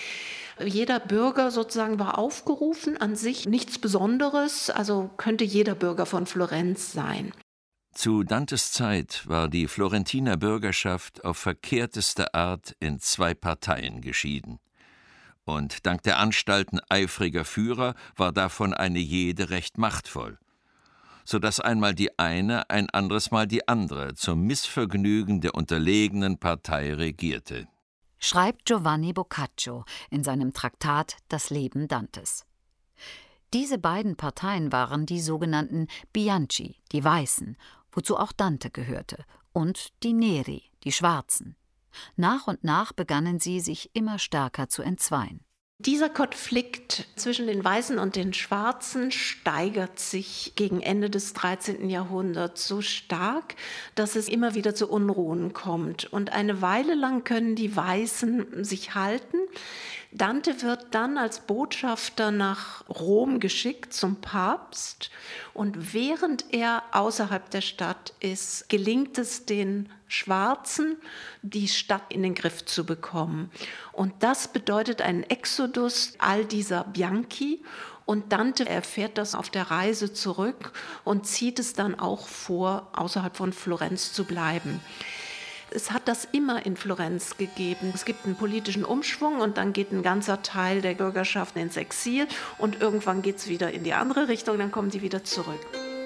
Jeder Bürger sozusagen war aufgerufen, an sich nichts Besonderes, also könnte jeder Bürger von Florenz sein. Zu Dantes Zeit war die Florentiner Bürgerschaft auf verkehrteste Art in 2 Parteien geschieden. Und dank der Anstalten eifriger Führer war davon eine jede recht machtvoll, so dass einmal die eine, ein anderes Mal die andere zum Missvergnügen der unterlegenen Partei regierte. Schreibt Giovanni Boccaccio in seinem Traktat Das Leben Dantes. Diese beiden Parteien waren die sogenannten Bianchi, die Weißen, wozu auch Dante gehörte, und die Neri, die Schwarzen. Nach und nach begannen sie, sich immer stärker zu entzweien. Dieser Konflikt zwischen den Weißen und den Schwarzen steigert sich gegen Ende des 13. Jahrhunderts so stark, dass es immer wieder zu Unruhen kommt. Und eine Weile lang können die Weißen sich halten. Dante wird dann als Botschafter nach Rom geschickt zum Papst. Und während er außerhalb der Stadt ist, gelingt es den Schwarzen, die Stadt in den Griff zu bekommen. Und das bedeutet einen Exodus all dieser Bianchi. Und Dante erfährt das auf der Reise zurück und zieht es dann auch vor, außerhalb von Florenz zu bleiben. Es hat das immer in Florenz gegeben. Es gibt einen politischen Umschwung und dann geht ein ganzer Teil der Bürgerschaft ins Exil und irgendwann geht es wieder in die andere Richtung, dann kommen die wieder zurück.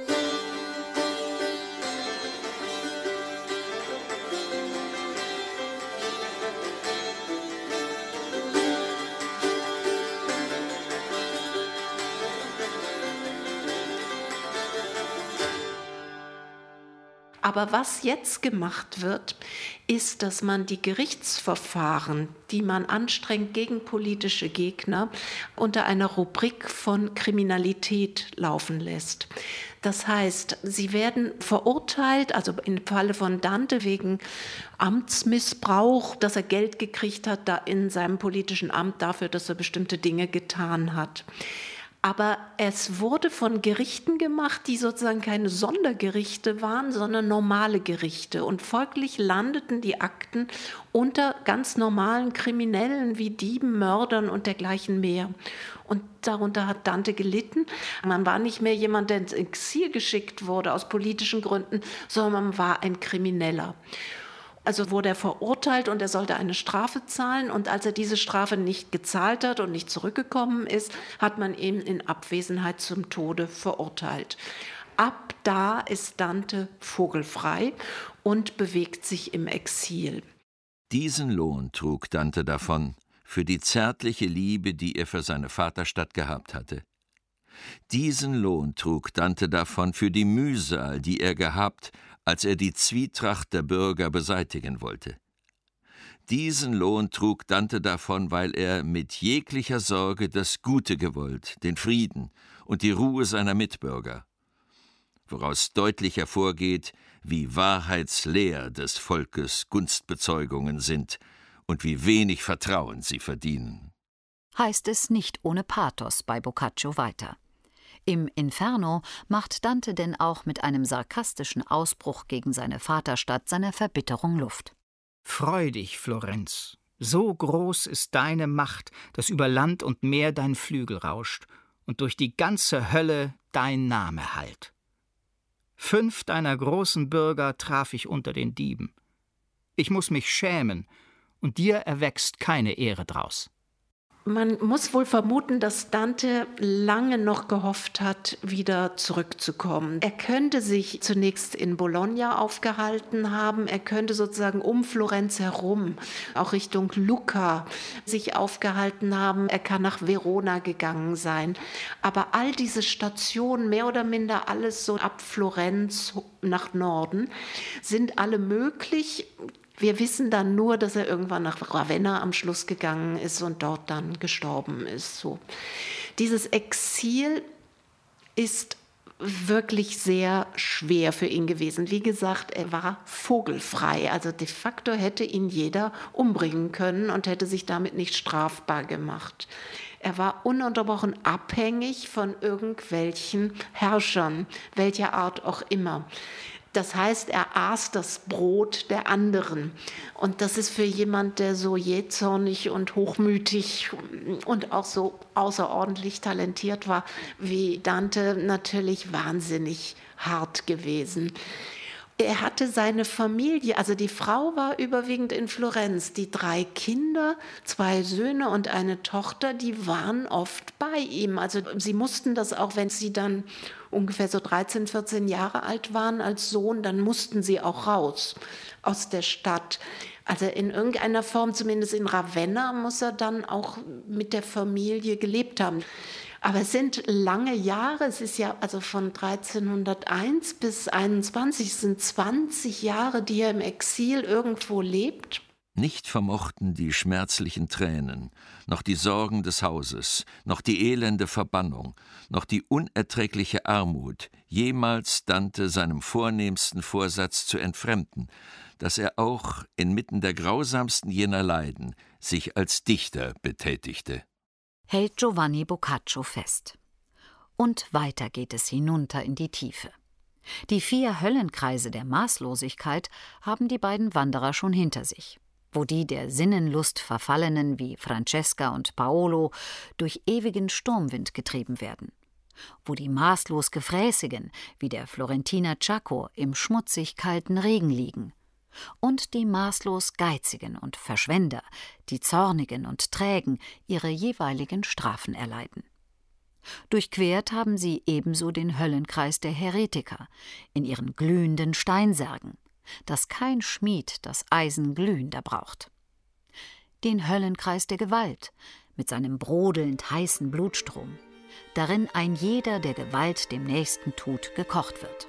Aber was jetzt gemacht wird, ist, dass man die Gerichtsverfahren, die man anstrengt gegen politische Gegner, unter einer Rubrik von Kriminalität laufen lässt. Das heißt, sie werden verurteilt, also im Falle von Dante wegen Amtsmissbrauch, dass er Geld gekriegt hat da in seinem politischen Amt dafür, dass er bestimmte Dinge getan hat. Aber es wurde von Gerichten gemacht, die sozusagen keine Sondergerichte waren, sondern normale Gerichte. Und folglich landeten die Akten unter ganz normalen Kriminellen wie Dieben, Mördern und dergleichen mehr. Und darunter hat Dante gelitten. Man war nicht mehr jemand, der ins Exil geschickt wurde aus politischen Gründen, sondern man war ein Krimineller. Also wurde er verurteilt und er sollte eine Strafe zahlen. Und als er diese Strafe nicht gezahlt hat und nicht zurückgekommen ist, hat man ihn in Abwesenheit zum Tode verurteilt. Ab da ist Dante vogelfrei und bewegt sich im Exil. Diesen Lohn trug Dante davon, für die zärtliche Liebe, die er für seine Vaterstadt gehabt hatte. Diesen Lohn trug Dante davon für die Mühsal, die er gehabt, als er die Zwietracht der Bürger beseitigen wollte. Diesen Lohn trug Dante davon, weil er mit jeglicher Sorge das Gute gewollt, den Frieden und die Ruhe seiner Mitbürger, woraus deutlich hervorgeht, wie wahrheitsleer des Volkes Gunstbezeugungen sind und wie wenig Vertrauen sie verdienen. Heißt es nicht ohne Pathos bei Boccaccio weiter. Im Inferno macht Dante denn auch mit einem sarkastischen Ausbruch gegen seine Vaterstadt seiner Verbitterung Luft. Freu dich, Florenz, so groß ist deine Macht, dass über Land und Meer dein Flügel rauscht und durch die ganze Hölle dein Name hallt. 5 deiner großen Bürger traf ich unter den Dieben. Ich muß mich schämen, und dir erwächst keine Ehre draus. Man muss wohl vermuten, dass Dante lange noch gehofft hat, wieder zurückzukommen. Er könnte sich zunächst in Bologna aufgehalten haben, er könnte sozusagen um Florenz herum, auch Richtung Lucca, sich aufgehalten haben, er kann nach Verona gegangen sein. Aber all diese Stationen, mehr oder minder alles so ab Florenz nach Norden, sind alle möglich. Wir wissen dann nur, dass er irgendwann nach Ravenna am Schluss gegangen ist und dort dann gestorben ist. So. Dieses Exil ist wirklich sehr schwer für ihn gewesen. Wie gesagt, er war vogelfrei. Also de facto hätte ihn jeder umbringen können und hätte sich damit nicht strafbar gemacht. Er war ununterbrochen abhängig von irgendwelchen Herrschern, welcher Art auch immer. Das heißt, er aß das Brot der anderen. Und das ist für jemand, der so jähzornig und hochmütig und auch so außerordentlich talentiert war wie Dante, natürlich wahnsinnig hart gewesen. Er hatte seine Familie, also die Frau war überwiegend in Florenz. Die 3 Kinder, 2 Söhne und eine Tochter, die waren oft bei ihm. Also sie mussten das auch, wenn sie dann ungefähr so 13, 14 Jahre alt waren als Sohn, dann mussten sie auch raus aus der Stadt. Also in irgendeiner Form, zumindest in Ravenna, muss er dann auch mit der Familie gelebt haben. Aber es sind lange Jahre, es ist ja also von 1301 bis 21, es sind 20 Jahre, die er im Exil irgendwo lebt. Nicht vermochten die schmerzlichen Tränen, noch die Sorgen des Hauses, noch die elende Verbannung, noch die unerträgliche Armut jemals Dante seinem vornehmsten Vorsatz zu entfremden, dass er auch inmitten der grausamsten jener Leiden sich als Dichter betätigte. Hält Giovanni Boccaccio fest. Und weiter geht es hinunter in die Tiefe. Die 4 Höllenkreise der Maßlosigkeit haben die beiden Wanderer schon hinter sich, wo die der Sinnenlust Verfallenen wie Francesca und Paolo durch ewigen Sturmwind getrieben werden, wo die maßlos Gefräßigen wie der Florentiner Ciacco im schmutzig kalten Regen liegen, und die maßlos Geizigen und Verschwender, die Zornigen und Trägen, ihre jeweiligen Strafen erleiden. Durchquert haben sie ebenso den Höllenkreis der Heretiker in ihren glühenden Steinsärgen, dass kein Schmied das Eisen glühender braucht. Den Höllenkreis der Gewalt mit seinem brodelnd heißen Blutstrom, darin ein jeder, der Gewalt dem Nächsten tut, gekocht wird.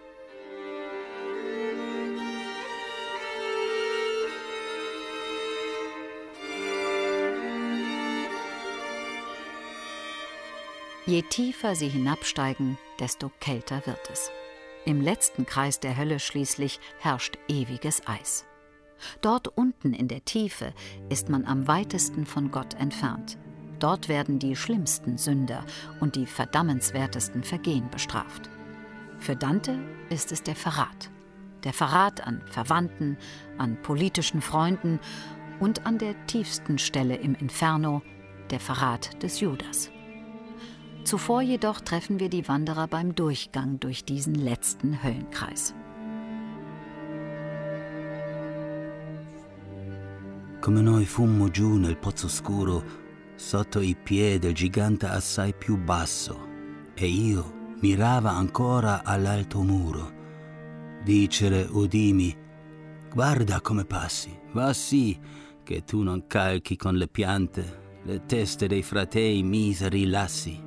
Je tiefer sie hinabsteigen, desto kälter wird es. Im letzten Kreis der Hölle schließlich herrscht ewiges Eis. Dort unten in der Tiefe ist man am weitesten von Gott entfernt. Dort werden die schlimmsten Sünder und die verdammenswertesten Vergehen bestraft. Für Dante ist es der Verrat an Verwandten, an politischen Freunden und an der tiefsten Stelle im Inferno, der Verrat des Judas. Zuvor jedoch treffen wir die Wanderer beim Durchgang durch diesen letzten Höllenkreis. Come noi fummo giù nel pozzo scuro, sotto i piedi del gigante assai più basso, e io mirava ancora all'alto muro. Dicere udimi, guarda come passi, va sì, che tu non calchi con le piante le teste dei fratei miseri lassi.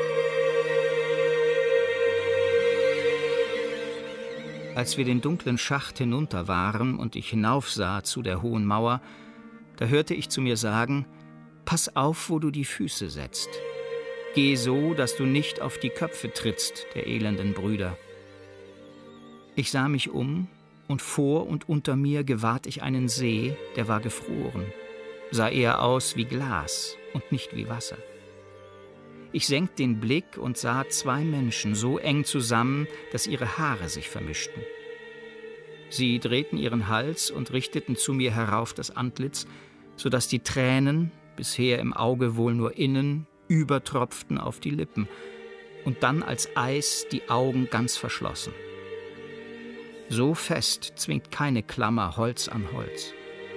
Als wir den dunklen Schacht hinunter waren und ich hinaufsah zu der hohen Mauer, da hörte ich zu mir sagen: Pass auf, wo du die Füße setzt. Geh so, dass du nicht auf die Köpfe trittst der elenden Brüder. Ich sah mich um, und vor und unter mir gewahrt ich einen See, der war gefroren, sah eher aus wie Glas und nicht wie Wasser. Ich senkte den Blick und sah 2 Menschen so eng zusammen, dass ihre Haare sich vermischten. Sie drehten ihren Hals und richteten zu mir herauf das Antlitz, sodass die Tränen, bisher im Auge wohl nur innen, übertropften auf die Lippen und dann als Eis die Augen ganz verschlossen. So fest zwingt keine Klammer Holz an Holz.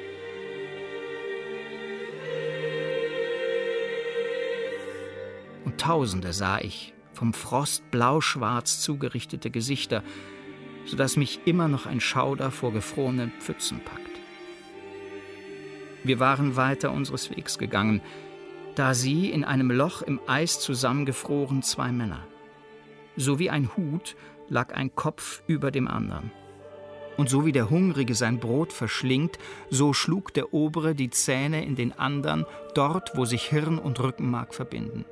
Und Tausende sah ich, vom Frost blauschwarz zugerichtete Gesichter, sodass mich immer noch ein Schauder vor gefrorenen Pfützen packt. Wir waren weiter unseres Wegs gegangen, da sie in einem Loch im Eis zusammengefroren 2 Männer. So wie ein Hut lag ein Kopf über dem anderen. Und so wie der Hungrige sein Brot verschlingt, so schlug der Obere die Zähne in den anderen, dort, wo sich Hirn und Rückenmark verbinden.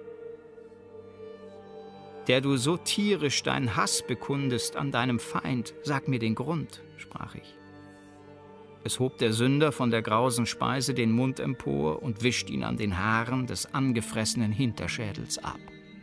Der du so tierisch deinen Hass bekundest an deinem Feind, sag mir den Grund, sprach ich. Es hob der Sünder von der grausen Speise den Mund empor und wischt ihn an den Haaren des angefressenen Hinterschädels ab.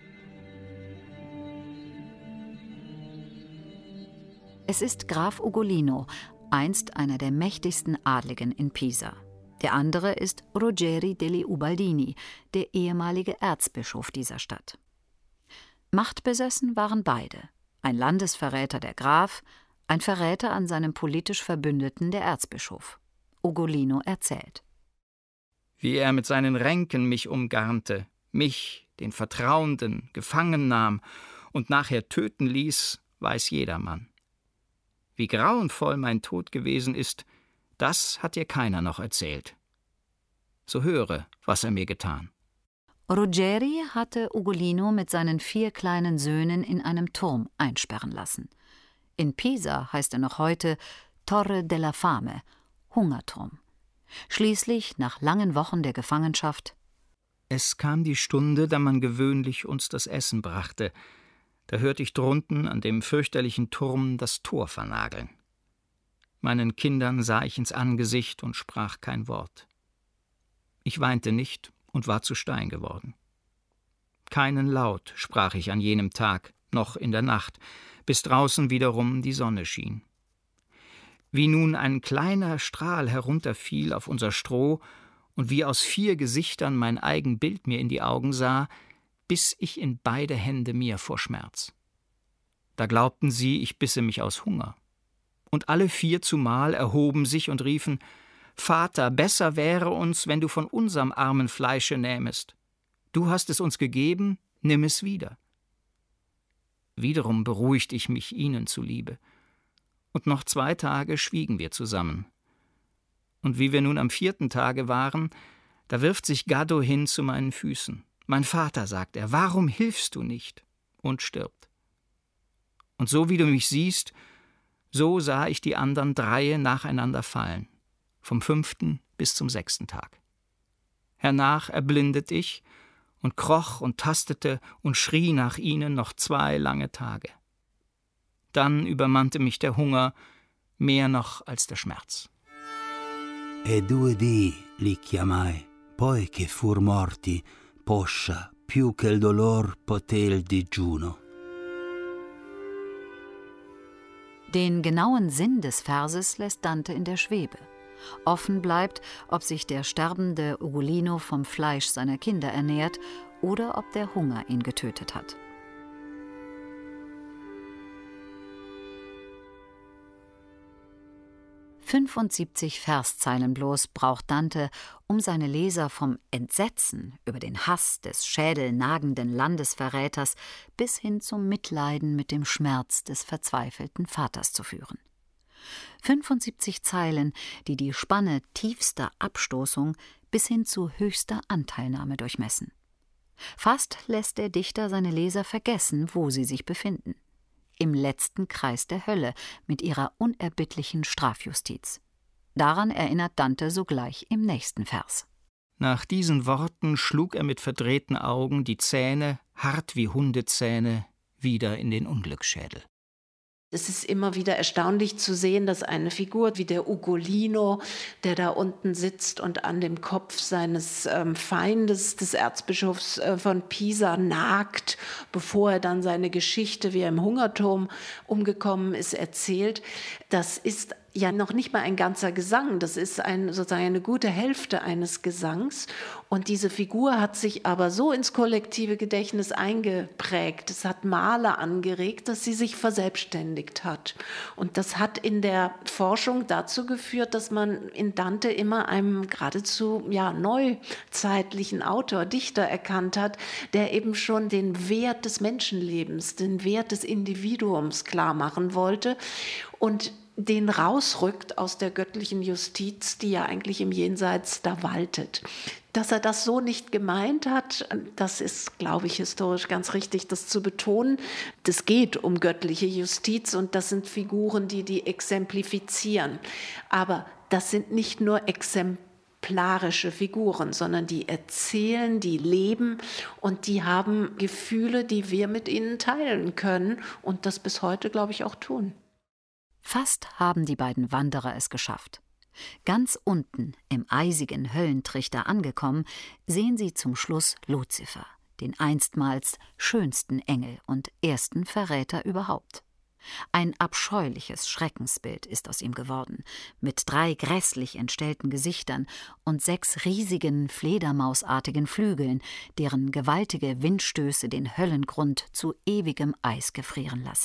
Es ist Graf Ugolino, einst einer der mächtigsten Adligen in Pisa. Der andere ist Ruggeri degli Ubaldini, der ehemalige Erzbischof dieser Stadt. Machtbesessen waren beide, ein Landesverräter der Graf, Ein Verräter an seinem politisch Verbündeten, der Erzbischof. Ugolino erzählt: Wie er mit seinen Ränken mich umgarnte, mich, den Vertrauenden, gefangen nahm und nachher töten ließ, weiß jedermann. Wie grauenvoll mein Tod gewesen ist, das hat dir keiner noch erzählt. So höre, was er mir getan. Ruggeri hatte Ugolino mit seinen 4 kleinen Söhnen in einem Turm einsperren lassen. In Pisa heißt er noch heute Torre della Fame, Hungerturm. Schließlich, nach langen Wochen der Gefangenschaft: Es kam die Stunde, da man gewöhnlich uns das Essen brachte. Da hörte ich drunten an dem fürchterlichen Turm das Tor vernageln. Meinen Kindern sah ich ins Angesicht und sprach kein Wort. Ich weinte nicht und war zu Stein geworden. Keinen Laut sprach ich an jenem Tag, noch in der Nacht, bis draußen wiederum die Sonne schien. Wie nun ein kleiner Strahl herunterfiel auf unser Stroh und wie aus 4 Gesichtern mein eigen Bild mir in die Augen sah, biss ich in beide Hände mir vor Schmerz. Da glaubten sie, ich bisse mich aus Hunger. Und alle 4 zumal erhoben sich und riefen: Vater, besser wäre uns, wenn du von unserem armen Fleische nähmest. Du hast es uns gegeben, nimm es wieder. Wiederum beruhigte ich mich ihnen zuliebe. Und noch 2 Tage schwiegen wir zusammen. Und wie wir nun am 4. Tage waren, da wirft sich Gaddo hin zu meinen Füßen. Mein Vater, sagt er, warum hilfst du nicht? Und stirbt. Und so wie du mich siehst, so sah ich die anderen 3 nacheinander fallen, vom 5. bis zum 6. Tag. Hernach erblindet ich und kroch und tastete und schrie nach ihnen noch 2 lange Tage. Dann übermannte mich der Hunger, mehr noch als der Schmerz. E 2 dì li chiamai, poi che fur morti, poscia più che il dolor poté il digiuno. Den genauen Sinn des Verses lässt Dante in der Schwebe. Offen bleibt, ob sich der sterbende Ugolino vom Fleisch seiner Kinder ernährt oder ob der Hunger ihn getötet hat. »75 Verszeilen bloß braucht Dante, um seine Leser vom Entsetzen über den Hass des schädelnagenden Landesverräters bis hin zum Mitleiden mit dem Schmerz des verzweifelten Vaters zu führen. 75 Zeilen, die die Spanne tiefster Abstoßung bis hin zu höchster Anteilnahme durchmessen. Fast lässt der Dichter seine Leser vergessen, wo sie sich befinden: im letzten Kreis der Hölle mit ihrer unerbittlichen Strafjustiz. Daran erinnert Dante sogleich im nächsten Vers. Nach diesen Worten schlug er mit verdrehten Augen die Zähne, hart wie Hundezähne, wieder in den Unglücksschädel. Es ist immer wieder erstaunlich zu sehen, dass eine Figur wie der Ugolino, der da unten sitzt und an dem Kopf seines Feindes, des Erzbischofs von Pisa, nagt, bevor er dann seine Geschichte, wie er im Hungerturm umgekommen ist, erzählt. Das ist ja noch nicht mal ein ganzer Gesang, das ist sozusagen eine gute Hälfte eines Gesangs. Und diese Figur hat sich aber so ins kollektive Gedächtnis eingeprägt, es hat Maler angeregt, dass sie sich verselbstständigt hat. Und das hat in der Forschung dazu geführt, dass man in Dante immer einem geradezu neuzeitlichen Autor, Dichter erkannt hat, der eben schon den Wert des Menschenlebens, den Wert des Individuums klar machen wollte und den rausrückt aus der göttlichen Justiz, die ja eigentlich im Jenseits da waltet. Dass er das so nicht gemeint hat, das ist, glaube ich, historisch ganz richtig, das zu betonen. Es geht um göttliche Justiz und das sind Figuren, die exemplifizieren. Aber das sind nicht nur exemplarische Figuren, sondern die erzählen, die leben und die haben Gefühle, die wir mit ihnen teilen können und das bis heute, glaube ich, auch tun. Fast haben die beiden Wanderer es geschafft. Ganz unten, im eisigen Höllentrichter angekommen, sehen sie zum Schluss Luzifer, den einstmals schönsten Engel und ersten Verräter überhaupt. Ein abscheuliches Schreckensbild ist aus ihm geworden, mit 3 grässlich entstellten Gesichtern und 6 riesigen, fledermausartigen Flügeln, deren gewaltige Windstöße den Höllengrund zu ewigem Eis gefrieren lassen.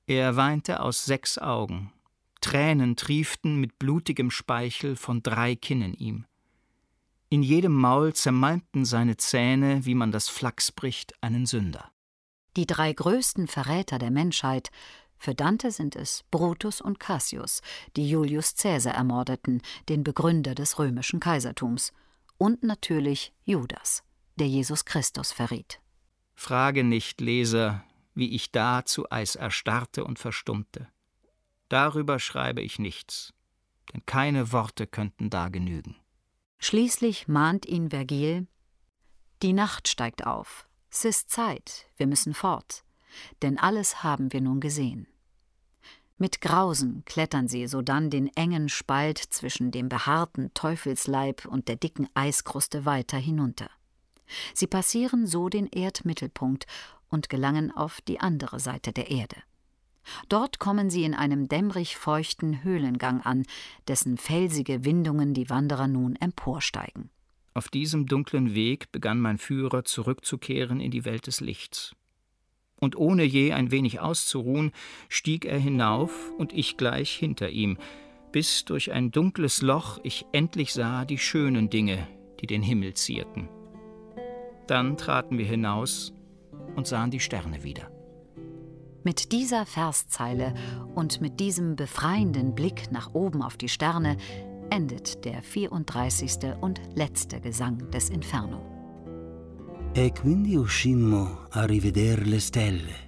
Er weinte aus 6 Augen. Tränen trieften mit blutigem Speichel von 3 Kinnen ihm. In jedem Maul zermalmten seine Zähne, wie man das Flachs bricht, einen Sünder. Die 3 größten Verräter der Menschheit, für Dante sind es Brutus und Cassius, die Julius Caesar ermordeten, den Begründer des römischen Kaisertums. Und natürlich Judas, der Jesus Christus verriet. Frage nicht, Leser, wie ich da zu Eis erstarrte und verstummte. Darüber schreibe ich nichts, denn keine Worte könnten da genügen. Schließlich mahnt ihn Vergil: Die Nacht steigt auf, 's ist Zeit, wir müssen fort, denn alles haben wir nun gesehen. Mit Grausen klettern sie sodann den engen Spalt zwischen dem behaarten Teufelsleib und der dicken Eiskruste weiter hinunter. Sie passieren so den Erdmittelpunkt und gelangen auf die andere Seite der Erde. Dort kommen sie in einem dämmerig feuchten Höhlengang an, dessen felsige Windungen die Wanderer nun emporsteigen. Auf diesem dunklen Weg begann mein Führer zurückzukehren in die Welt des Lichts. Und ohne je ein wenig auszuruhen, stieg er hinauf und ich gleich hinter ihm, bis durch ein dunkles Loch ich endlich sah die schönen Dinge, die den Himmel zierten. Dann traten wir hinaus und sahen die Sterne wieder. Mit dieser Verszeile und mit diesem befreienden Blick nach oben auf die Sterne endet der 34. und letzte Gesang des Inferno. E quindi uscimmo a riveder le stelle.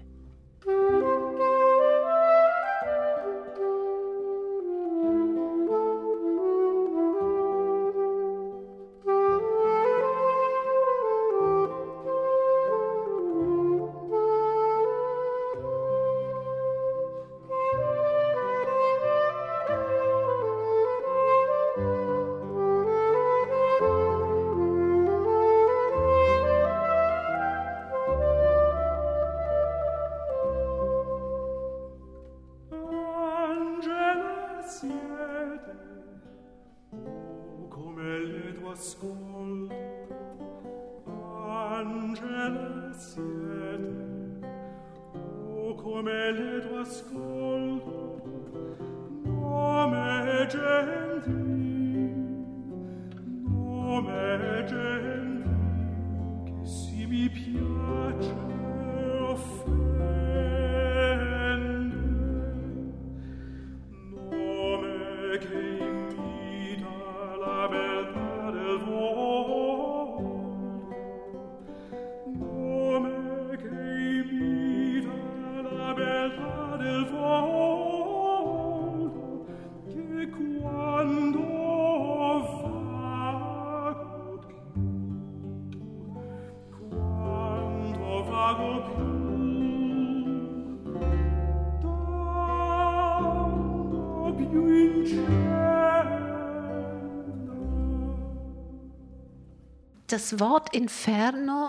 Das Wort Inferno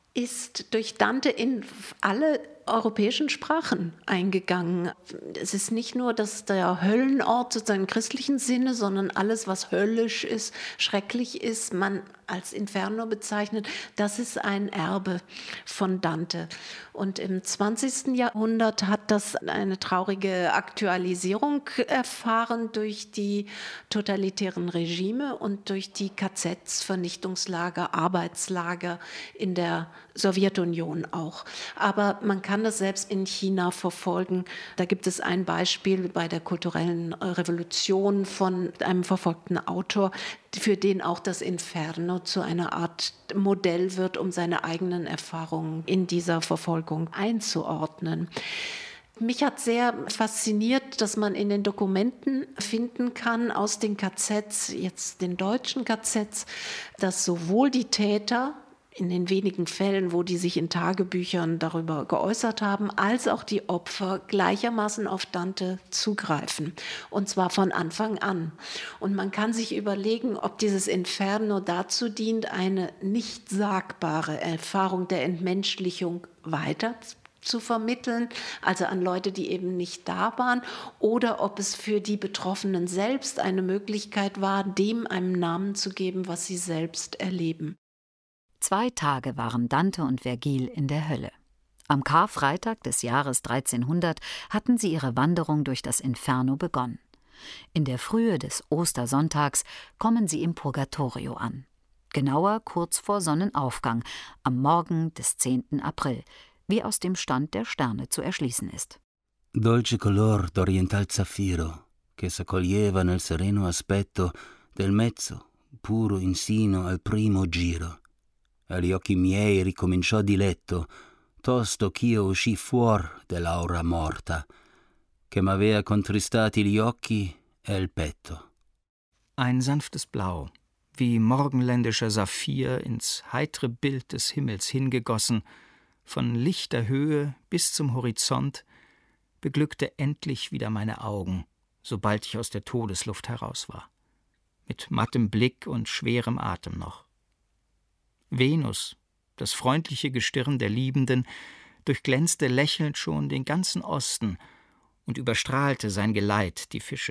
ist durch Dante in alle europäischen Sprachen eingegangen. Es ist nicht nur der Höllenort sozusagen im christlichen Sinne, sondern alles, was höllisch ist, schrecklich ist, man als Inferno bezeichnet. Das ist ein Erbe von Dante. Und im 20. Jahrhundert hat das eine traurige Aktualisierung erfahren durch die totalitären Regime und durch die KZs, Vernichtungslager, Arbeitslager in der Sowjetunion auch. Aber man kann das selbst in China verfolgen. Da gibt es ein Beispiel bei der kulturellen Revolution von einem verfolgten Autor, für den auch das Inferno zu einer Art Modell wird, um seine eigenen Erfahrungen in dieser Verfolgung einzuordnen. Mich hat sehr fasziniert, dass man in den Dokumenten finden kann aus den KZs, jetzt den deutschen KZs, dass sowohl die Täter in den wenigen Fällen, wo die sich in Tagebüchern darüber geäußert haben, als auch die Opfer gleichermaßen auf Dante zugreifen. Und zwar von Anfang an. Und man kann sich überlegen, ob dieses Inferno dazu dient, eine nicht sagbare Erfahrung der Entmenschlichung weiter zu vermitteln, also an Leute, die eben nicht da waren, oder ob es für die Betroffenen selbst eine Möglichkeit war, dem einen Namen zu geben, was sie selbst erleben. 2 Tage waren Dante und Vergil in der Hölle. Am Karfreitag des Jahres 1300 hatten sie ihre Wanderung durch das Inferno begonnen. In der Frühe des Ostersonntags kommen sie im Purgatorio an. Genauer kurz vor Sonnenaufgang, am Morgen des 10. April, wie aus dem Stand der Sterne zu erschließen ist. Dolce color d'oriental zaffiro, che s'accoglieva nel sereno aspetto del mezzo, puro insino al primo giro. Agli occhi miei ricominciò di letto, tosto ch'io uscì fuor dell'aura morta, che m'avea contristati gli occhi e il petto. Ein sanftes Blau, wie morgenländischer Saphir, ins heitere Bild des Himmels hingegossen, von lichter Höhe bis zum Horizont, beglückte endlich wieder meine Augen, sobald ich aus der Todesluft heraus war. Mit mattem Blick und schwerem Atem noch. Venus, das freundliche Gestirn der Liebenden, durchglänzte lächelnd schon den ganzen Osten und überstrahlte sein Geleit die Fische.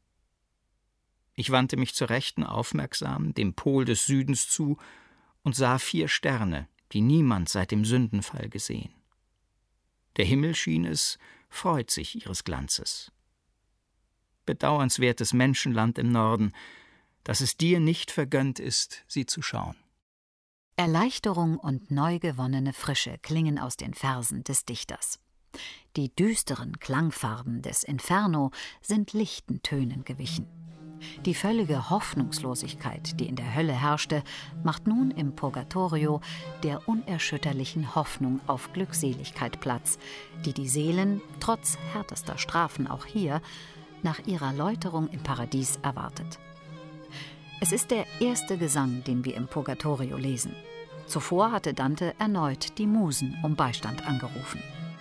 Ich wandte mich zur Rechten aufmerksam dem Pol des Südens zu und sah 4 Sterne, die niemand seit dem Sündenfall gesehen. Der Himmel, schien es, freut sich ihres Glanzes. Bedauernswertes Menschenland im Norden, dass es dir nicht vergönnt ist, sie zu schauen. Erleichterung und neu gewonnene Frische klingen aus den Versen des Dichters. Die düsteren Klangfarben des Inferno sind lichten Tönen gewichen. Die völlige Hoffnungslosigkeit, die in der Hölle herrschte, macht nun im Purgatorio der unerschütterlichen Hoffnung auf Glückseligkeit Platz, die die Seelen, trotz härtester Strafen auch hier, nach ihrer Läuterung im Paradies erwartet. Es ist der erste Gesang, den wir im Purgatorio lesen. Zuvor hatte Dante erneut die Musen um Beistand angerufen.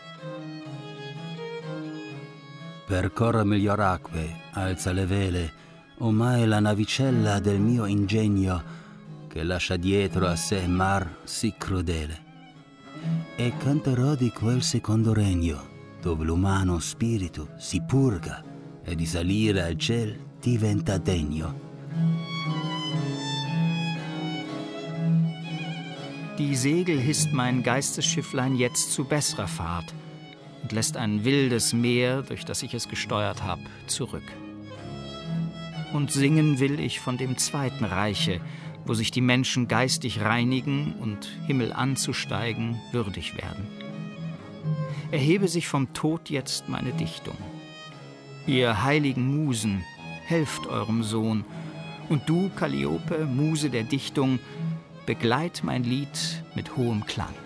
Percorre miglior acque, alza le vele, ormai la navicella del mio ingegno, che lascia dietro a sé mar sì crudele. E canterò di quel secondo regno, dove l'umano spirito si purga e di salire al ciel diventa degno. Die Segel hisst mein Geistesschifflein jetzt zu besserer Fahrt und lässt ein wildes Meer, durch das ich es gesteuert hab, zurück. Und singen will ich von dem zweiten Reiche, wo sich die Menschen geistig reinigen und Himmel anzusteigen würdig werden. Erhebe sich vom Tod jetzt meine Dichtung. Ihr heiligen Musen, helft eurem Sohn, und du, Kalliope, Muse der Dichtung, begleit mein Lied mit hohem Klang.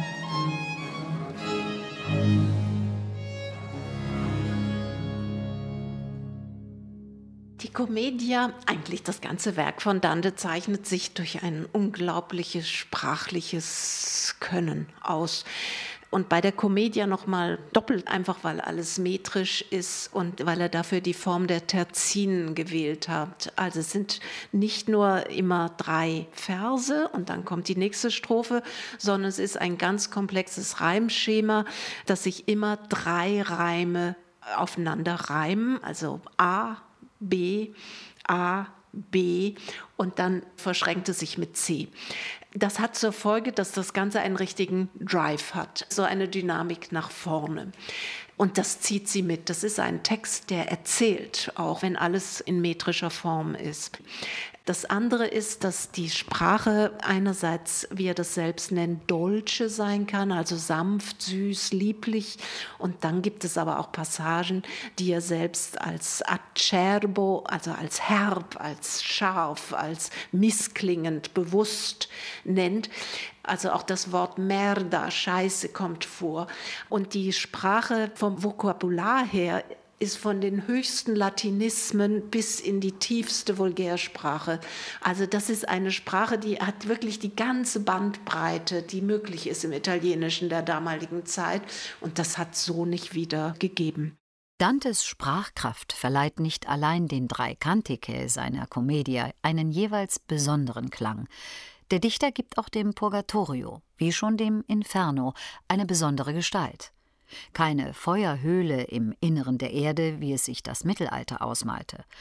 Die Commedia, eigentlich das ganze Werk von Dante, zeichnet sich durch ein unglaubliches sprachliches Können aus. Und bei der Commedia nochmal doppelt, einfach weil alles metrisch ist und weil er dafür die Form der Terzinen gewählt hat. Also es sind nicht nur immer 3 Verse und dann kommt die nächste Strophe, sondern es ist ein ganz komplexes Reimschema, dass sich immer 3 Reime aufeinander reimen, also A, B, A, B und dann verschränkt es sich mit C. Das hat zur Folge, dass das Ganze einen richtigen Drive hat, so eine Dynamik nach vorne. Und das zieht sie mit. Das ist ein Text, der erzählt, auch wenn alles in metrischer Form ist. Das andere ist, dass die Sprache einerseits, wie er das selbst nennt, dolce sein kann, also sanft, süß, lieblich. Und dann gibt es aber auch Passagen, die er selbst als acerbo, also als herb, als scharf, als missklingend, bewusst nennt. Also auch das Wort merda, Scheiße, kommt vor. Und die Sprache vom Vokabular her ist von den höchsten Latinismen bis in die tiefste Vulgärsprache. Also das ist eine Sprache, die hat wirklich die ganze Bandbreite, die möglich ist im Italienischen der damaligen Zeit. Und das hat so nicht wieder gegeben. Dantes Sprachkraft verleiht nicht allein den 3 Cantiche seiner Commedia einen jeweils besonderen Klang. Der Dichter gibt auch dem Purgatorio, wie schon dem Inferno, eine besondere Gestalt. Keine Feuerhöhle im Inneren der Erde, wie es sich das Mittelalter ausmalte.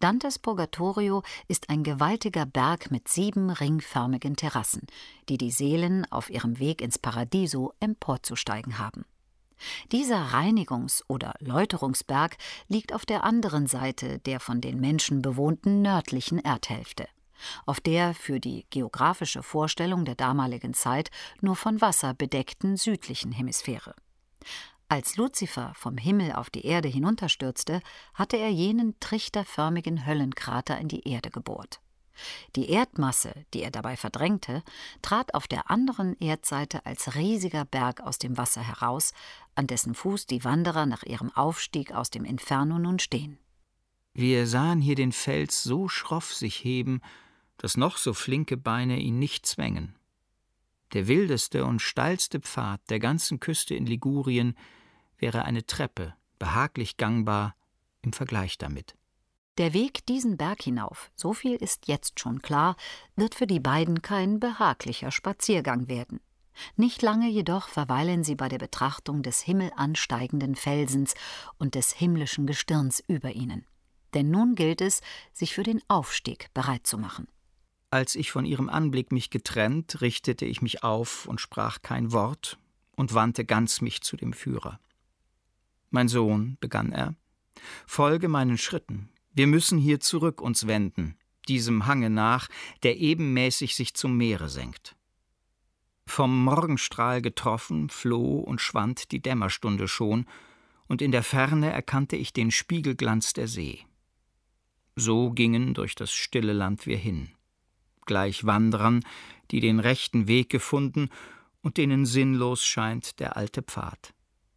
Dantes Purgatorio ist ein gewaltiger Berg mit 7 ringförmigen Terrassen, die die Seelen auf ihrem Weg ins Paradiso emporzusteigen haben. Dieser Reinigungs- oder Läuterungsberg liegt auf der anderen Seite der von den Menschen bewohnten nördlichen Erdhälfte, auf der für die geografische Vorstellung der damaligen Zeit nur von Wasser bedeckten südlichen Hemisphäre. Als Luzifer vom Himmel auf die Erde hinunterstürzte, hatte er jenen trichterförmigen Höllenkrater in die Erde gebohrt. Die Erdmasse, die er dabei verdrängte, trat auf der anderen Erdseite als riesiger Berg aus dem Wasser heraus, an dessen Fuß die Wanderer nach ihrem Aufstieg aus dem Inferno nun stehen. Wir sahen hier den Fels so schroff sich heben, dass noch so flinke Beine ihn nicht zwängen. Der wildeste und steilste Pfad der ganzen Küste in Ligurien wäre eine Treppe, behaglich gangbar im Vergleich damit. Der Weg diesen Berg hinauf, so viel ist jetzt schon klar, wird für die beiden kein behaglicher Spaziergang werden. Nicht lange jedoch verweilen sie bei der Betrachtung des himmelansteigenden Felsens und des himmlischen Gestirns über ihnen. Denn nun gilt es, sich für den Aufstieg bereit zu machen. Als ich von ihrem Anblick mich getrennt, richtete ich mich auf und sprach kein Wort und wandte ganz mich zu dem Führer. »Mein Sohn«, begann er, »folge meinen Schritten. Wir müssen hier zurück uns wenden, diesem Hange nach, der ebenmäßig sich zum Meere senkt.« Vom Morgenstrahl getroffen, floh und schwand die Dämmerstunde schon, und in der Ferne erkannte ich den Spiegelglanz der See. So gingen durch das stille Land wir hin, gleich Wanderern, die den rechten Weg gefunden und denen sinnlos scheint der alte Pfad.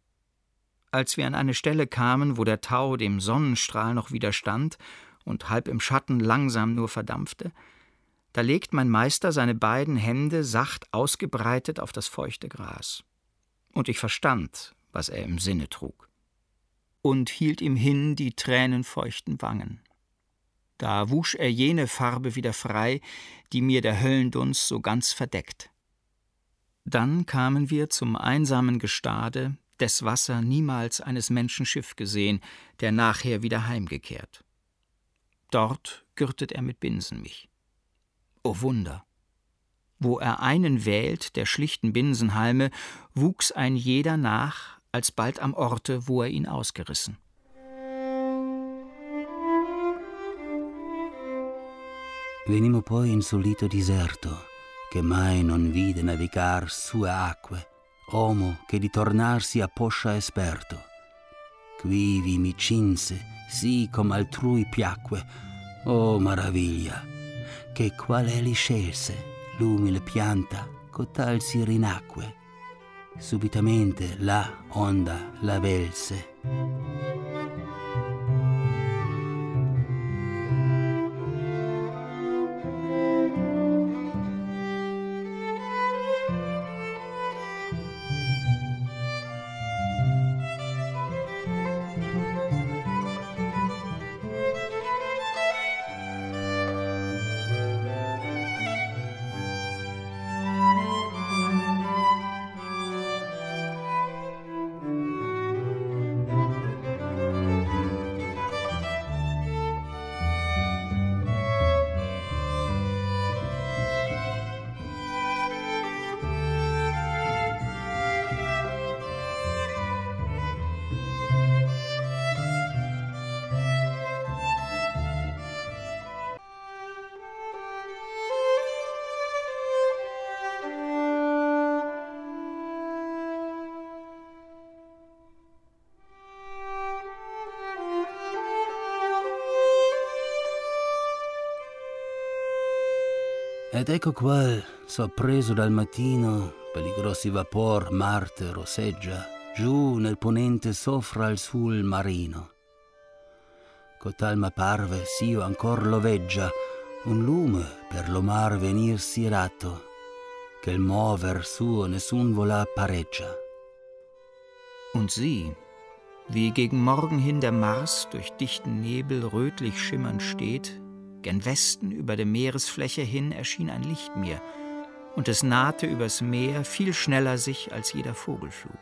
Als wir an eine Stelle kamen, wo der Tau dem Sonnenstrahl noch widerstand und halb im Schatten langsam nur verdampfte, da legt mein Meister seine beiden Hände sacht ausgebreitet auf das feuchte Gras. Und ich verstand, was er im Sinne trug, und hielt ihm hin die tränenfeuchten Wangen. Da wusch er jene Farbe wieder frei, die mir der Höllendunst so ganz verdeckt. Dann kamen wir zum einsamen Gestade, des Wasser niemals eines Menschen Schiff gesehen, der nachher wieder heimgekehrt. Dort gürtet er mit Binsen mich. O Wunder! Wo er einen wählt, der schlichten Binsenhalme, wuchs ein jeder nach, alsbald am Orte, wo er ihn ausgerissen. Venimo poi in solito diserto, che mai non vide navigar sue acque, uomo che di tornar si apposcia esperto. Quivi mi cinse, sì come altrui piacque, oh maraviglia, che qual egli scelse, l'umile pianta, cotal si rinacque. Subitamente la onda la velse. Ed ecco qual, sorpreso dal mattino, per i grossi vapor Marte rosseggia, giù nel ponente soffra al sul marino. Cotal m'apparve, s'io ancor lo veggia, un lume per lo mar venir si ratto, che il mover suo nessun vola pareggia. Und sieh, wie gegen Morgen hin der Mars durch dichten Nebel rötlich schimmernd steht, gen Westen über der Meeresfläche hin erschien ein Licht mir, und es nahte übers Meer viel schneller sich als jeder Vogelflug.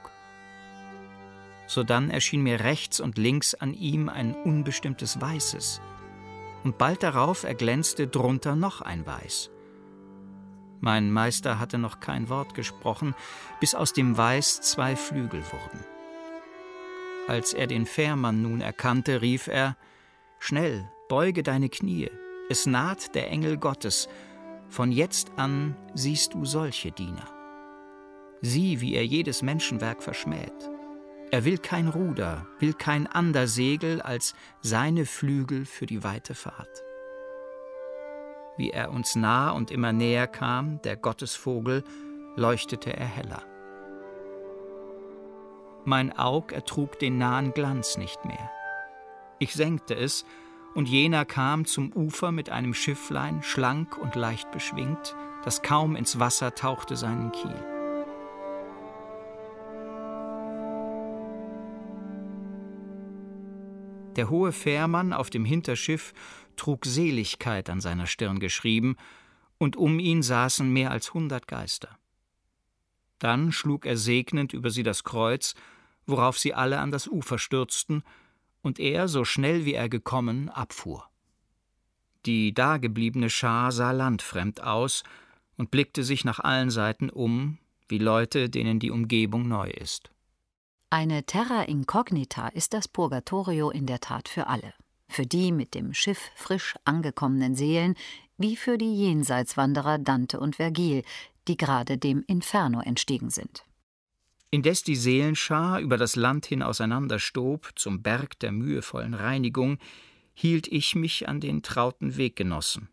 Sodann erschien mir rechts und links an ihm ein unbestimmtes Weißes, und bald darauf erglänzte drunter noch ein Weiß. Mein Meister hatte noch kein Wort gesprochen, bis aus dem Weiß 2 Flügel wurden. Als er den Fährmann nun erkannte, rief er: »Schnell, beuge deine Knie, es naht der Engel Gottes, von jetzt an siehst du solche Diener. Sieh, wie er jedes Menschenwerk verschmäht. Er will kein Ruder, will kein ander Segel als seine Flügel für die weite Fahrt.« Wie er uns nah und immer näher kam, der Gottesvogel, leuchtete er heller. Mein Aug ertrug den nahen Glanz nicht mehr. Ich senkte es, und jener kam zum Ufer mit einem Schifflein, schlank und leicht beschwingt, das kaum ins Wasser tauchte seinen Kiel. Der hohe Fährmann auf dem Hinterschiff trug Seligkeit an seiner Stirn geschrieben, und um ihn saßen mehr als 100 Geister. Dann schlug er segnend über sie das Kreuz, worauf sie alle an das Ufer stürzten, und er, so schnell wie er gekommen, abfuhr. Die dagebliebene Schar sah landfremd aus und blickte sich nach allen Seiten um, wie Leute, denen die Umgebung neu ist. Eine Terra Incognita ist das Purgatorio in der Tat für alle. Für die mit dem Schiff frisch angekommenen Seelen, wie für die Jenseitswanderer Dante und Vergil, die gerade dem Inferno entstiegen sind. Indes die Seelenschar über das Land hin auseinanderstob, zum Berg der mühevollen Reinigung, hielt ich mich an den trauten Weggenossen.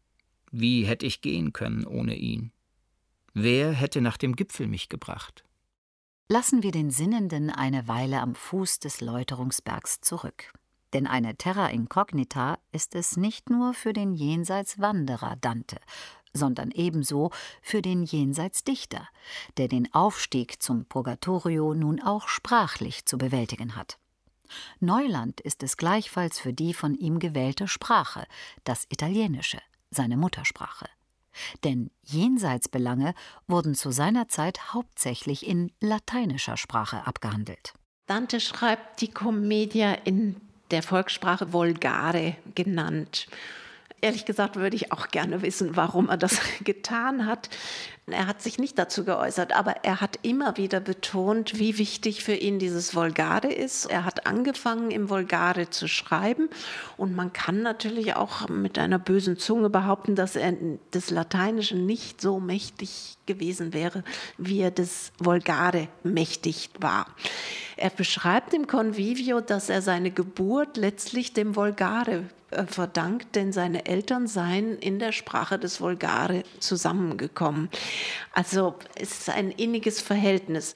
Wie hätte ich gehen können ohne ihn? Wer hätte nach dem Gipfel mich gebracht? Lassen wir den Sinnenden eine Weile am Fuß des Läuterungsbergs zurück. Denn eine Terra Incognita ist es nicht nur für den Jenseitswanderer Dante, sondern ebenso für den Jenseitsdichter, der den Aufstieg zum Purgatorio nun auch sprachlich zu bewältigen hat. Neuland ist es gleichfalls für die von ihm gewählte Sprache, das Italienische, seine Muttersprache. Denn Jenseitsbelange wurden zu seiner Zeit hauptsächlich in lateinischer Sprache abgehandelt. Dante schreibt die Commedia in der Volkssprache Volgare genannt. Ehrlich gesagt würde ich auch gerne wissen, warum er das getan hat. Er hat sich nicht dazu geäußert, aber er hat immer wieder betont, wie wichtig für ihn dieses Volgare ist. Er hat angefangen, im Volgare zu schreiben, und man kann natürlich auch mit einer bösen Zunge behaupten, dass er des Lateinischen nicht so mächtig gewesen wäre, wie er des Volgare mächtig war. Er beschreibt im Convivio, dass er seine Geburt letztlich dem Volgare verdankt, denn seine Eltern seien in der Sprache des Volgare zusammengekommen. Also es ist ein inniges Verhältnis.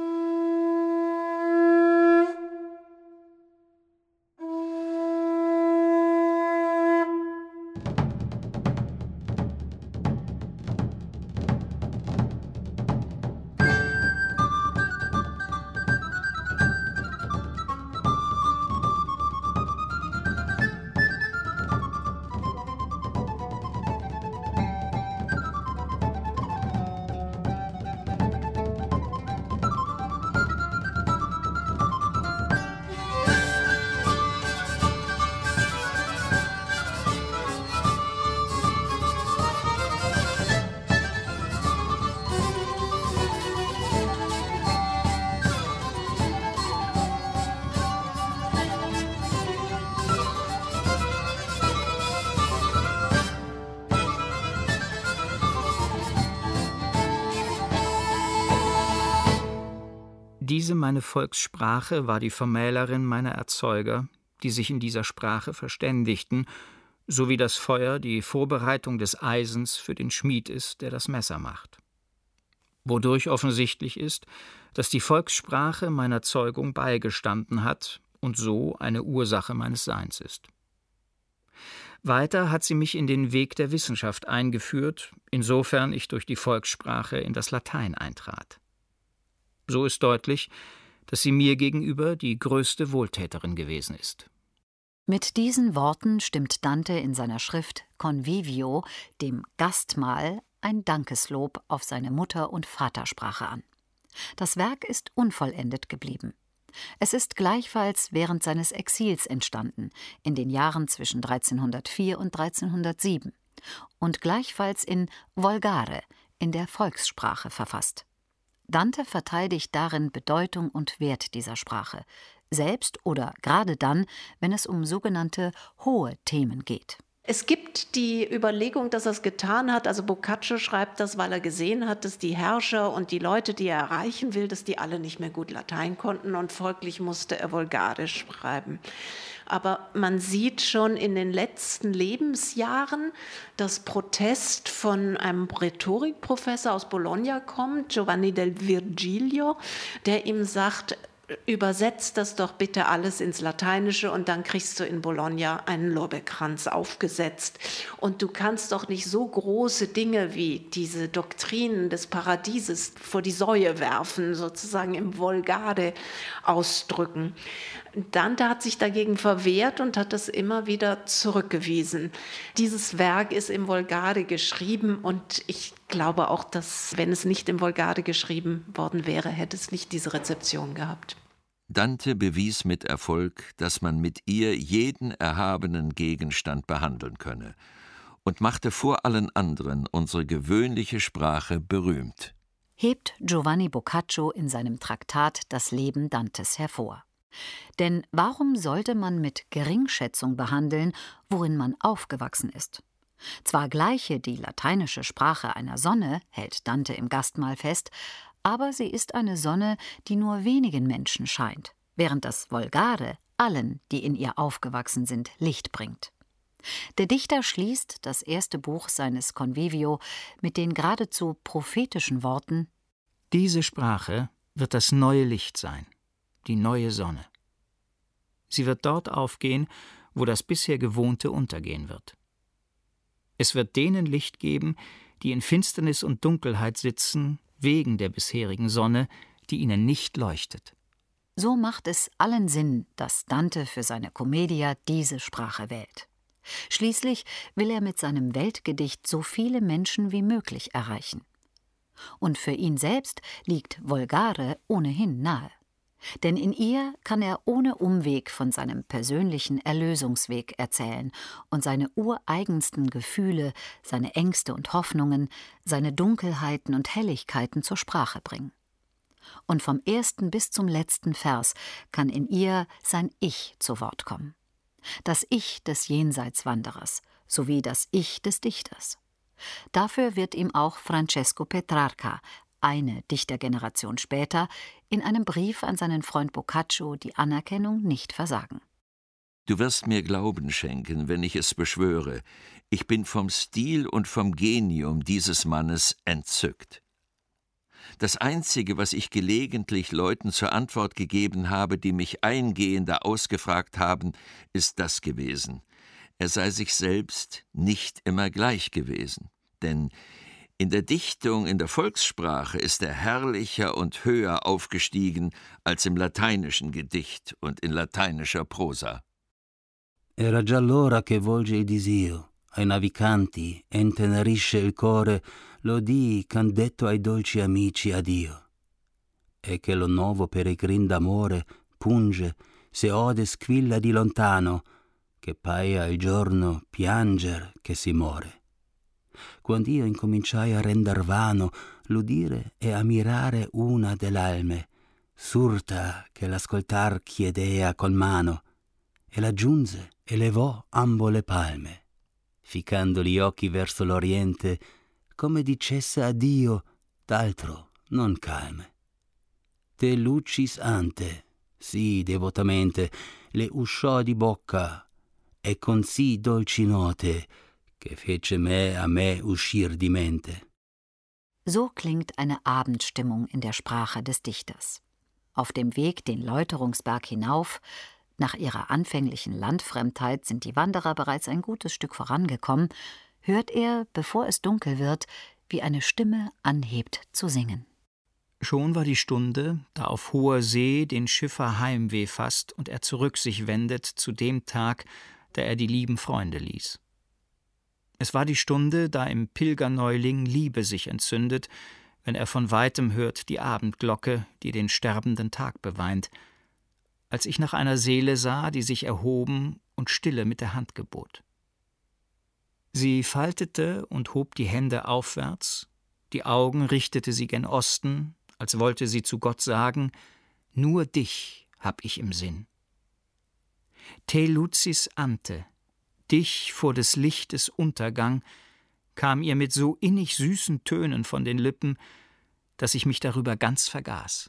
Diese meine Volkssprache war die Vermählerin meiner Erzeuger, die sich in dieser Sprache verständigten, so wie das Feuer die Vorbereitung des Eisens für den Schmied ist, der das Messer macht. Wodurch offensichtlich ist, dass die Volkssprache meiner Zeugung beigestanden hat und so eine Ursache meines Seins ist. Weiter hat sie mich in den Weg der Wissenschaft eingeführt, insofern ich durch die Volkssprache in das Latein eintrat. So ist deutlich, dass sie mir gegenüber die größte Wohltäterin gewesen ist. Mit diesen Worten stimmt Dante in seiner Schrift Convivio, dem Gastmahl, ein Dankeslob auf seine Mutter- und Vatersprache an. Das Werk ist unvollendet geblieben. Es ist gleichfalls während seines Exils entstanden, in den Jahren zwischen 1304 und 1307, und gleichfalls in Volgare, in der Volkssprache verfasst. Dante verteidigt darin Bedeutung und Wert dieser Sprache, selbst oder gerade dann, wenn es um sogenannte hohe Themen geht. Es gibt die Überlegung, dass er es getan hat. Also Boccaccio schreibt das, weil er gesehen hat, dass die Herrscher und die Leute, die er erreichen will, dass die alle nicht mehr gut Latein konnten und folglich musste er Vulgare schreiben. Aber man sieht schon in den letzten Lebensjahren, dass Protest von einem Rhetorikprofessor aus Bologna kommt, Giovanni del Virgilio, der ihm sagt, übersetzt das doch bitte alles ins Lateinische und dann kriegst du in Bologna einen Lorbeerkranz aufgesetzt. Und du kannst doch nicht so große Dinge wie diese Doktrinen des Paradieses vor die Säue werfen, sozusagen im Vulgare ausdrücken. Dante hat sich dagegen verwehrt und hat das immer wieder zurückgewiesen. Dieses Werk ist im Vulgare geschrieben und ich glaube auch, dass, wenn es nicht im Vulgare geschrieben worden wäre, hätte es nicht diese Rezeption gehabt. Dante bewies mit Erfolg, dass man mit ihr jeden erhabenen Gegenstand behandeln könne und machte vor allen anderen unsere gewöhnliche Sprache berühmt. Hebt Giovanni Boccaccio in seinem Traktat Das Leben Dantes hervor. Denn warum sollte man mit Geringschätzung behandeln, worin man aufgewachsen ist? Zwar gleiche die lateinische Sprache einer Sonne, hält Dante im Gastmahl fest, aber sie ist eine Sonne, die nur wenigen Menschen scheint, während das Vulgare allen, die in ihr aufgewachsen sind, Licht bringt. Der Dichter schließt das erste Buch seines Convivio mit den geradezu prophetischen Worten: Diese Sprache wird das neue Licht sein, die neue Sonne. Sie wird dort aufgehen, wo das bisher Gewohnte untergehen wird. Es wird denen Licht geben, die in Finsternis und Dunkelheit sitzen, wegen der bisherigen Sonne, die ihnen nicht leuchtet. So macht es allen Sinn, dass Dante für seine Commedia diese Sprache wählt. Schließlich will er mit seinem Weltgedicht so viele Menschen wie möglich erreichen. Und für ihn selbst liegt Vulgare ohnehin nahe. Denn in ihr kann er ohne Umweg von seinem persönlichen Erlösungsweg erzählen und seine ureigensten Gefühle, seine Ängste und Hoffnungen, seine Dunkelheiten und Helligkeiten zur Sprache bringen. Und vom ersten bis zum letzten Vers kann in ihr sein Ich zu Wort kommen. Das Ich des Jenseitswanderers sowie das Ich des Dichters. Dafür wird ihm auch Francesco Petrarca, eine Dichtergeneration später, in einem Brief an seinen Freund Boccaccio die Anerkennung nicht versagen. Du wirst mir Glauben schenken, wenn ich es beschwöre. Ich bin vom Stil und vom Genium dieses Mannes entzückt. Das Einzige, was ich gelegentlich Leuten zur Antwort gegeben habe, die mich eingehender ausgefragt haben, ist das gewesen: Er sei sich selbst nicht immer gleich gewesen. Denn in der Dichtung, in der Volkssprache ist er herrlicher und höher aufgestiegen als im lateinischen Gedicht und in lateinischer Prosa. Era già l'ora che volge il disio ai navicanti e intenerisce il core l'odii ch'han detto ai dolci amici addio, e che lo nuovo peregrin d'amore punge se ode squilla di lontano, che paia il giorno pianger che si more. Quand'io incominciai a render vano l'udire e a mirare una dell'alme, surta che l'ascoltar chiedea col mano, e la giunse e levò ambo le palme, ficcando gli occhi verso l'oriente, come dicesse a Dio, d'altro non calme. Te lucis ante, sì devotamente, le usciò di bocca, e con sì dolci note, che fece me a me uscir di mente. So klingt eine Abendstimmung in der Sprache des Dichters. Auf dem Weg den Läuterungsberg hinauf, nach ihrer anfänglichen Landfremdheit sind die Wanderer bereits ein gutes Stück vorangekommen, hört er, bevor es dunkel wird, wie eine Stimme anhebt zu singen. Schon war die Stunde, da auf hoher See den Schiffer Heimweh fasst und er zurück sich wendet zu dem Tag, da er die lieben Freunde ließ. Es war die Stunde, da im Pilgerneuling Liebe sich entzündet, wenn er von weitem hört die Abendglocke, die den sterbenden Tag beweint. als ich nach einer Seele sah, die sich erhoben und Stille mit der Hand gebot. Sie faltete und hob die Hände aufwärts, die Augen richtete sie gen Osten, als wollte sie zu Gott sagen: Nur dich hab ich im Sinn. Te lucis ante, dich vor des Lichtes Untergang, kam ihr mit so innig süßen Tönen von den Lippen, dass ich mich darüber ganz vergaß.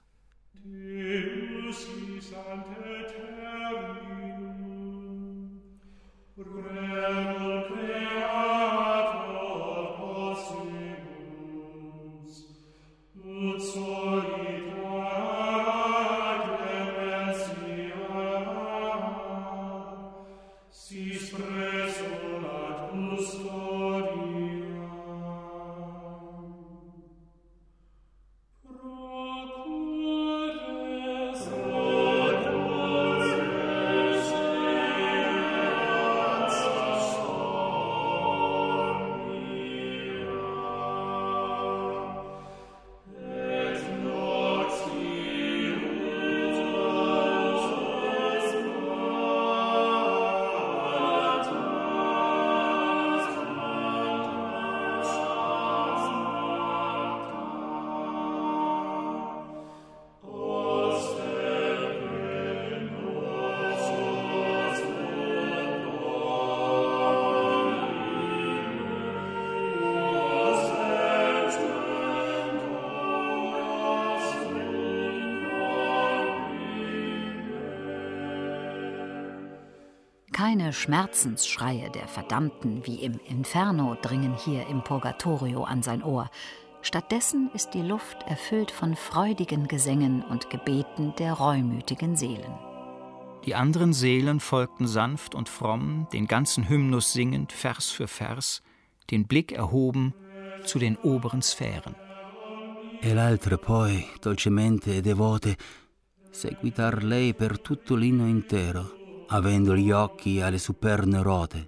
Keine Schmerzensschreie der Verdammten wie im Inferno dringen hier im Purgatorio an sein Ohr. Stattdessen ist die Luft erfüllt von freudigen Gesängen und Gebeten der reumütigen Seelen. Die anderen Seelen folgten sanft und fromm, den ganzen Hymnus singend, Vers für Vers, den Blick erhoben zu den oberen Sphären. E l'altre poi, dolcemente e devote, seguitar lei per tutto l'inno intero, avendo gli occhi alle superne rote.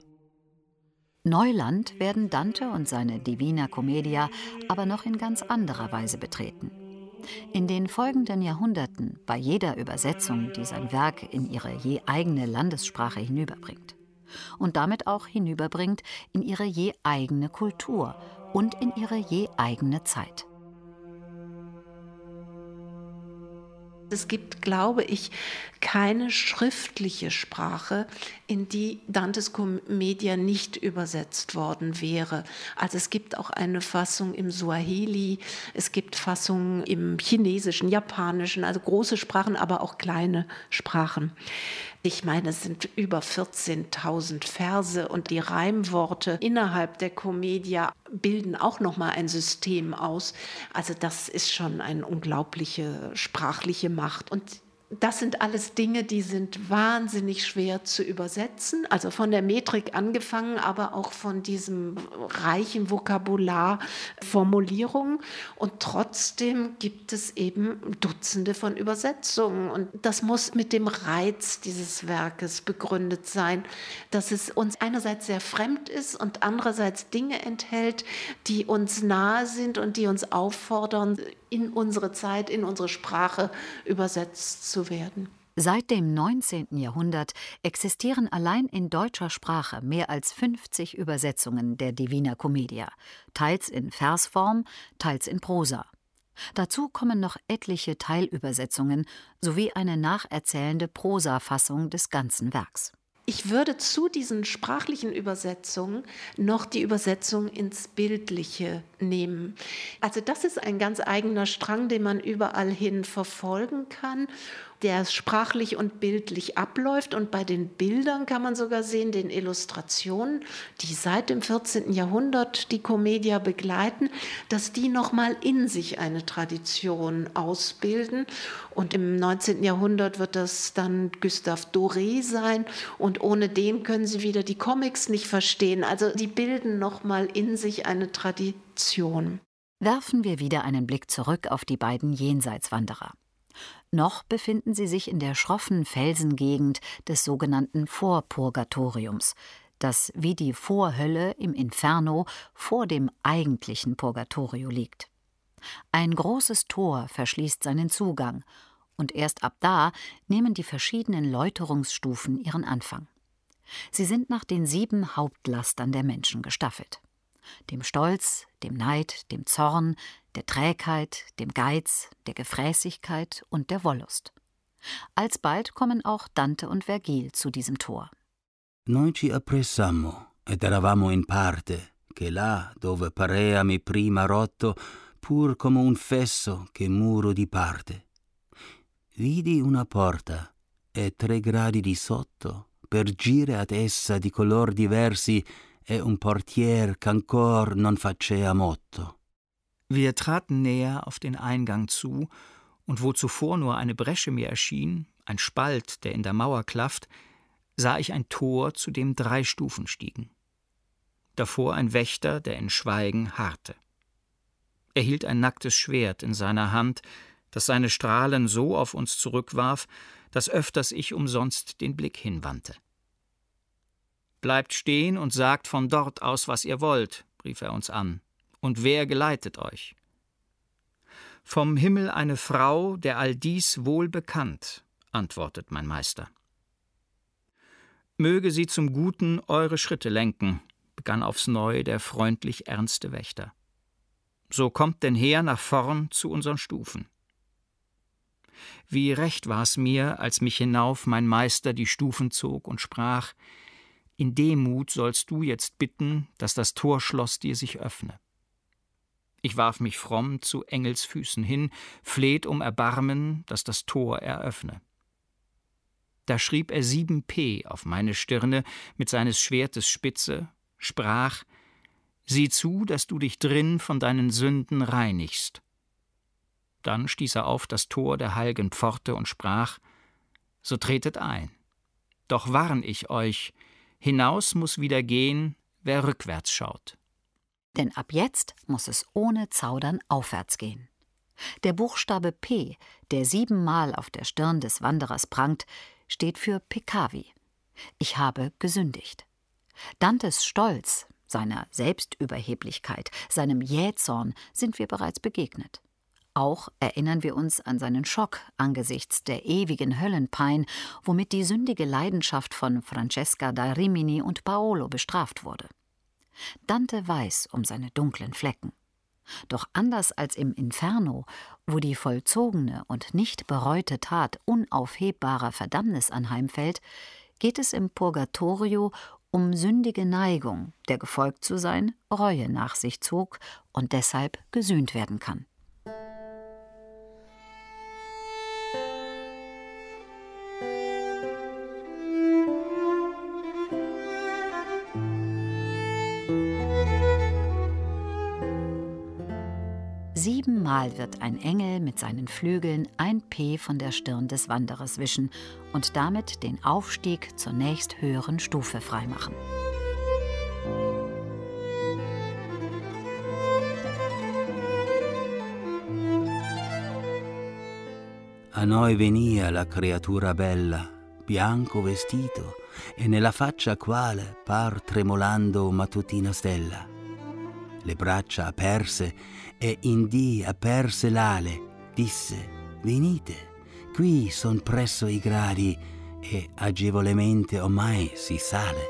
Neuland werden Dante und seine Divina Commedia aber noch in ganz anderer Weise betreten. In den folgenden Jahrhunderten bei jeder Übersetzung, die sein Werk in ihre je eigene Landessprache hinüberbringt. Und damit auch hinüberbringt in ihre je eigene Kultur und in ihre je eigene Zeit. Es gibt, glaube ich, keine schriftliche Sprache, in die Dantes Commedia nicht übersetzt worden wäre. Also es gibt auch eine Fassung im Suaheli, es gibt Fassungen im Chinesischen, Japanischen, also große Sprachen, aber auch kleine Sprachen. Ich meine, es sind über 14.000 Verse und die Reimworte innerhalb der Commedia bilden auch nochmal ein System aus. Also das ist schon eine unglaubliche sprachliche Macht. Und das sind alles Dinge, die sind wahnsinnig schwer zu übersetzen. Also von der Metrik angefangen, aber auch von diesem reichen Vokabular, Formulierungen. Und trotzdem gibt es eben Dutzende von Übersetzungen. Und das muss mit dem Reiz dieses Werkes begründet sein, dass es uns einerseits sehr fremd ist und andererseits Dinge enthält, die uns nahe sind und die uns auffordern, in unsere Zeit, in unsere Sprache übersetzt zu werden. Seit dem 19. Jahrhundert existieren allein in deutscher Sprache mehr als 50 Übersetzungen der Divina Commedia, teils in Versform, teils in Prosa. Dazu kommen noch etliche Teilübersetzungen sowie eine nacherzählende Prosafassung des ganzen Werks. Ich würde zu diesen sprachlichen Übersetzungen noch die Übersetzung ins Bildliche nehmen. Also das ist ein ganz eigener Strang, den man überall hin verfolgen kann, der sprachlich und bildlich abläuft. Und bei den Bildern kann man sogar sehen, den Illustrationen, die seit dem 14. Jahrhundert die Commedia begleiten, dass die nochmal in sich eine Tradition ausbilden. Und im 19. Jahrhundert wird das dann Gustave Doré sein. Und ohne den können Sie wieder die Comics nicht verstehen. Also die bilden nochmal in sich eine Tradition. Werfen wir wieder einen Blick zurück auf die beiden Jenseitswanderer. Noch befinden sie sich in der schroffen Felsengegend des sogenannten Vorpurgatoriums, das wie die Vorhölle im Inferno vor dem eigentlichen Purgatorio liegt. Ein großes Tor verschließt seinen Zugang, Und erst ab da nehmen die verschiedenen Läuterungsstufen ihren Anfang. Sie sind nach den 7 Hauptlastern der Menschen gestaffelt: dem Stolz, dem Neid, dem Zorn, der Trägheit, dem Geiz, der Gefräßigkeit und der Wollust. Alsbald kommen auch Dante und Vergil zu diesem Tor. Noi ci appressammo ed eravamo in parte, che là dove pareami prima rotto, pur come un fesso che muro di parte. Vidi una porta e 3 gradi di sotto, per gire ad essa di color diversi, e un portier ch'ancor non facea motto. Wir traten näher auf den Eingang zu, und wo zuvor nur eine Bresche mir erschien, ein Spalt, der in der Mauer klafft, sah ich ein Tor, zu dem 3 Stufen stiegen. Davor ein Wächter, der in Schweigen harrte. Er hielt ein nacktes Schwert in seiner Hand, das seine Strahlen so auf uns zurückwarf, dass öfters ich umsonst den Blick hinwandte. »Bleibt stehen und sagt von dort aus, was ihr wollt«, rief er uns an. »Und wer geleitet euch?« »Vom Himmel eine Frau, der all dies wohl bekannt«, antwortet mein Meister. »Möge sie zum Guten eure Schritte lenken«, begann aufs Neue der freundlich ernste Wächter. »So kommt denn her nach vorn zu unseren Stufen.« Wie recht war's mir, als mich hinauf mein Meister die Stufen zog und sprach: »In Demut sollst du jetzt bitten, dass das Torschloss dir sich öffne.« Ich warf mich fromm zu Engelsfüßen hin, fleht um Erbarmen, dass das Tor eröffne. Da schrieb er 7P auf meine Stirne mit seines Schwertes Spitze, sprach: »Sieh zu, dass du dich drin von deinen Sünden reinigst.« Dann stieß er auf das Tor der heilgen Pforte und sprach: »So tretet ein. Doch warn ich euch, hinaus muß wieder gehen, wer rückwärts schaut.« Denn ab jetzt muss es ohne Zaudern aufwärts gehen. Der Buchstabe P, der 7-mal auf der Stirn des Wanderers prangt, steht für Peccavi. Ich habe gesündigt. Dantes Stolz, seiner Selbstüberheblichkeit, seinem Jähzorn sind wir bereits begegnet. Auch erinnern wir uns an seinen Schock angesichts der ewigen Höllenpein, womit die sündige Leidenschaft von Francesca da Rimini und Paolo bestraft wurde. Dante weiß um seine dunklen Flecken. Doch anders als im Inferno, wo die vollzogene und nicht bereute Tat unaufhebbarer Verdammnis anheimfällt, geht es im Purgatorio um sündige Neigung, der gefolgt zu sein Reue nach sich zog und deshalb gesühnt werden kann. Siebenmal wird ein Engel mit seinen Flügeln ein P von der Stirn des Wanderers wischen und damit den Aufstieg zur nächsthöheren Stufe freimachen. A noi venia la creatura bella, bianco vestito, e nella faccia quale par tremolando mattutina stella. Le braccia aperse e in dì aperse l'ale, disse: venite, qui son presso i gradi, e agevolemente ormai si sale.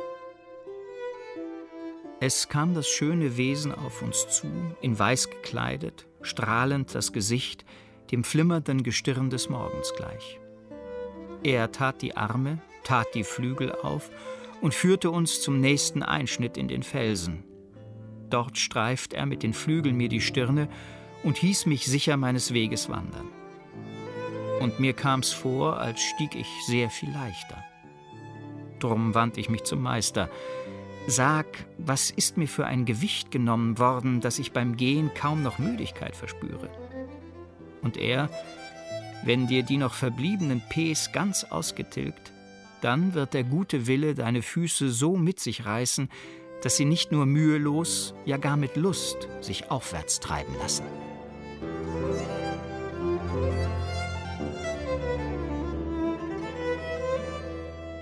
Es kam das schöne Wesen auf uns zu, in weiß gekleidet, strahlend das Gesicht, dem flimmernden Gestirn des Morgens gleich. Er tat die Arme, tat die Flügel auf und führte uns zum nächsten Einschnitt in den Felsen. Dort streift er mit den Flügeln mir die Stirne und hieß mich sicher meines Weges wandern. Und mir kam's vor, als stieg ich sehr viel leichter. Drum wandte ich mich zum Meister. »Sag, was ist mir für ein Gewicht genommen worden, dass ich beim Gehen kaum noch Müdigkeit verspüre?« Und er: »Wenn dir die noch verbliebenen Ps ganz ausgetilgt, dann wird der gute Wille deine Füße so mit sich reißen, dass sie nicht nur mühelos, ja gar mit Lust sich aufwärts treiben lassen.«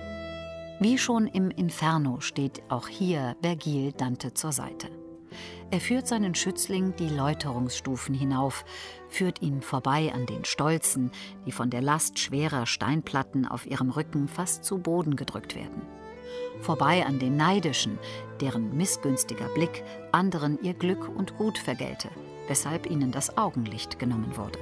Wie schon im Inferno steht auch hier Vergil Dante zur Seite. Er führt seinen Schützling die Läuterungsstufen hinauf, führt ihn vorbei an den Stolzen, die von der Last schwerer Steinplatten auf ihrem Rücken fast zu Boden gedrückt werden. Vorbei an den Neidischen, deren missgünstiger Blick anderen ihr Glück und Gut vergelte, weshalb ihnen das Augenlicht genommen wurde.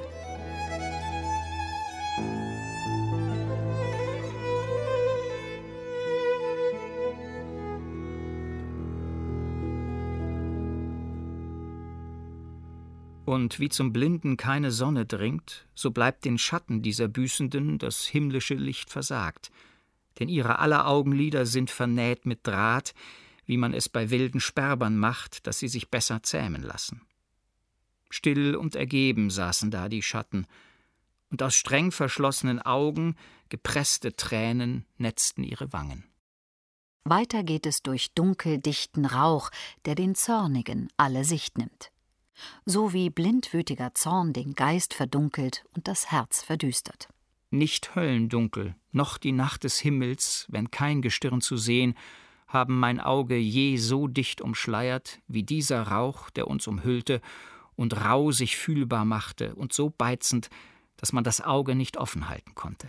Und wie zum Blinden keine Sonne dringt, so bleibt den Schatten dieser Büßenden das himmlische Licht versagt. Denn ihre aller Augenlider sind vernäht mit Draht, wie man es bei wilden Sperbern macht, dass sie sich besser zähmen lassen. Still und ergeben saßen da die Schatten, und aus streng verschlossenen Augen gepresste Tränen netzten ihre Wangen. Weiter geht es durch dunkeldichten Rauch, der den Zornigen alle Sicht nimmt. So wie blindwütiger Zorn den Geist verdunkelt und das Herz verdüstert. Nicht Höllendunkel, noch die Nacht des Himmels, wenn kein Gestirn zu sehen, haben mein Auge je so dicht umschleiert, wie dieser Rauch, der uns umhüllte und rau sich fühlbar machte und so beizend, dass man das Auge nicht offen halten konnte.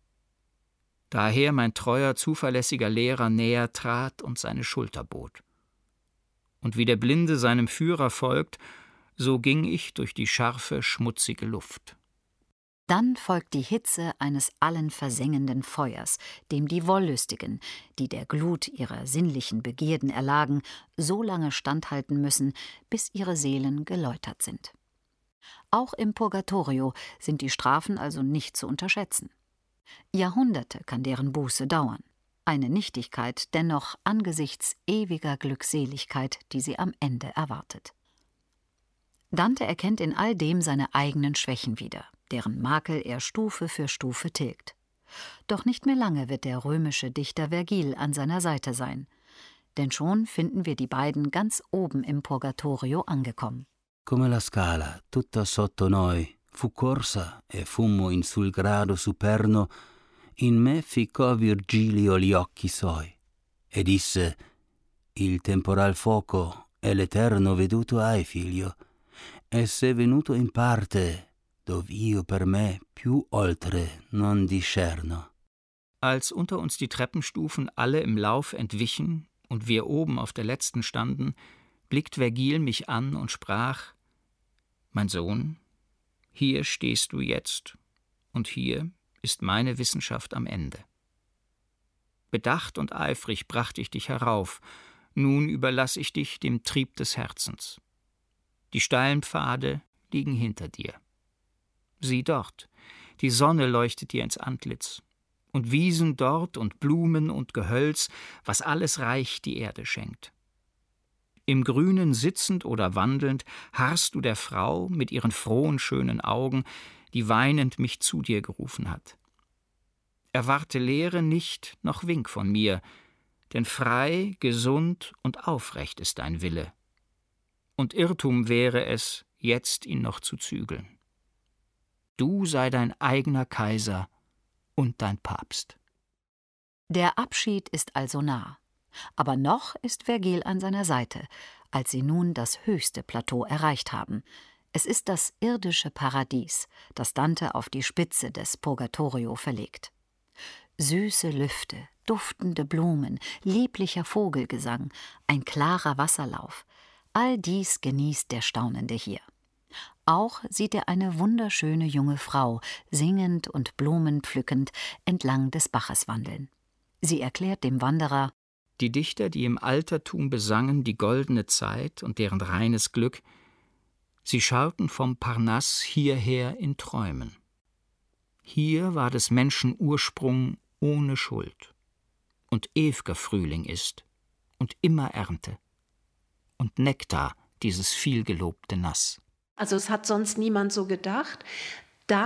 Daher mein treuer, zuverlässiger Lehrer näher trat und seine Schulter bot. Und wie der Blinde seinem Führer folgt, so ging ich durch die scharfe, schmutzige Luft. Dann folgt die Hitze eines allen versengenden Feuers, dem die Wollüstigen, die der Glut ihrer sinnlichen Begierden erlagen, so lange standhalten müssen, bis ihre Seelen geläutert sind. Auch im Purgatorio sind die Strafen also nicht zu unterschätzen. Jahrhunderte kann deren Buße dauern. Eine Nichtigkeit dennoch angesichts ewiger Glückseligkeit, die sie am Ende erwartet. Dante erkennt in all dem seine eigenen Schwächen wieder, deren Makel er Stufe für Stufe tilgt. Doch nicht mehr lange wird der römische Dichter Vergil an seiner Seite sein. Denn schon finden wir die beiden ganz oben im Purgatorio angekommen. Come la scala, tutta sotto noi, fu corsa e fummo in sul grado superno, in me ficcò Virgilio gli occhi suoi, e disse, il temporal fuoco e l'eterno veduto hai, figlio, e se venuto in parte, dov'io per me più oltre non discerno. Als unter uns die Treppenstufen alle im Lauf entwichen und wir oben auf der letzten standen, blickt Vergil mich an und sprach: Mein Sohn, hier stehst du jetzt, und hier ist meine Wissenschaft am Ende. Bedacht und eifrig brachte ich dich herauf, nun überlass ich dich dem Trieb des Herzens. Die steilen Pfade liegen hinter dir. Sieh dort, die Sonne leuchtet dir ins Antlitz, und Wiesen dort und Blumen und Gehölz, was alles reich die Erde schenkt. Im Grünen sitzend oder wandelnd harrst du der Frau mit ihren frohen, schönen Augen, die weinend mich zu dir gerufen hat. Erwarte Lehre nicht noch Wink von mir, denn frei, gesund und aufrecht ist dein Wille. Und Irrtum wäre es, jetzt ihn noch zu zügeln. Du sei dein eigener Kaiser und dein Papst. Der Abschied ist also nah. Aber noch ist Vergil an seiner Seite, als sie nun das höchste Plateau erreicht haben. Es ist das irdische Paradies, das Dante auf die Spitze des Purgatorio verlegt. Süße Lüfte, duftende Blumen, lieblicher Vogelgesang, ein klarer Wasserlauf, all dies genießt der Staunende hier. Auch sieht er eine wunderschöne junge Frau, singend und Blumen pflückend, entlang des Baches wandeln. Sie erklärt dem Wanderer: Die Dichter, die im Altertum besangen die goldene Zeit und deren reines Glück, sie schauten vom Parnass hierher in Träumen. Hier war des Menschen Ursprung ohne Schuld. Und ew'ger Frühling ist und immer Ernte. Und Nektar, dieses vielgelobte Nass. Also es hat sonst niemand so gedacht. Da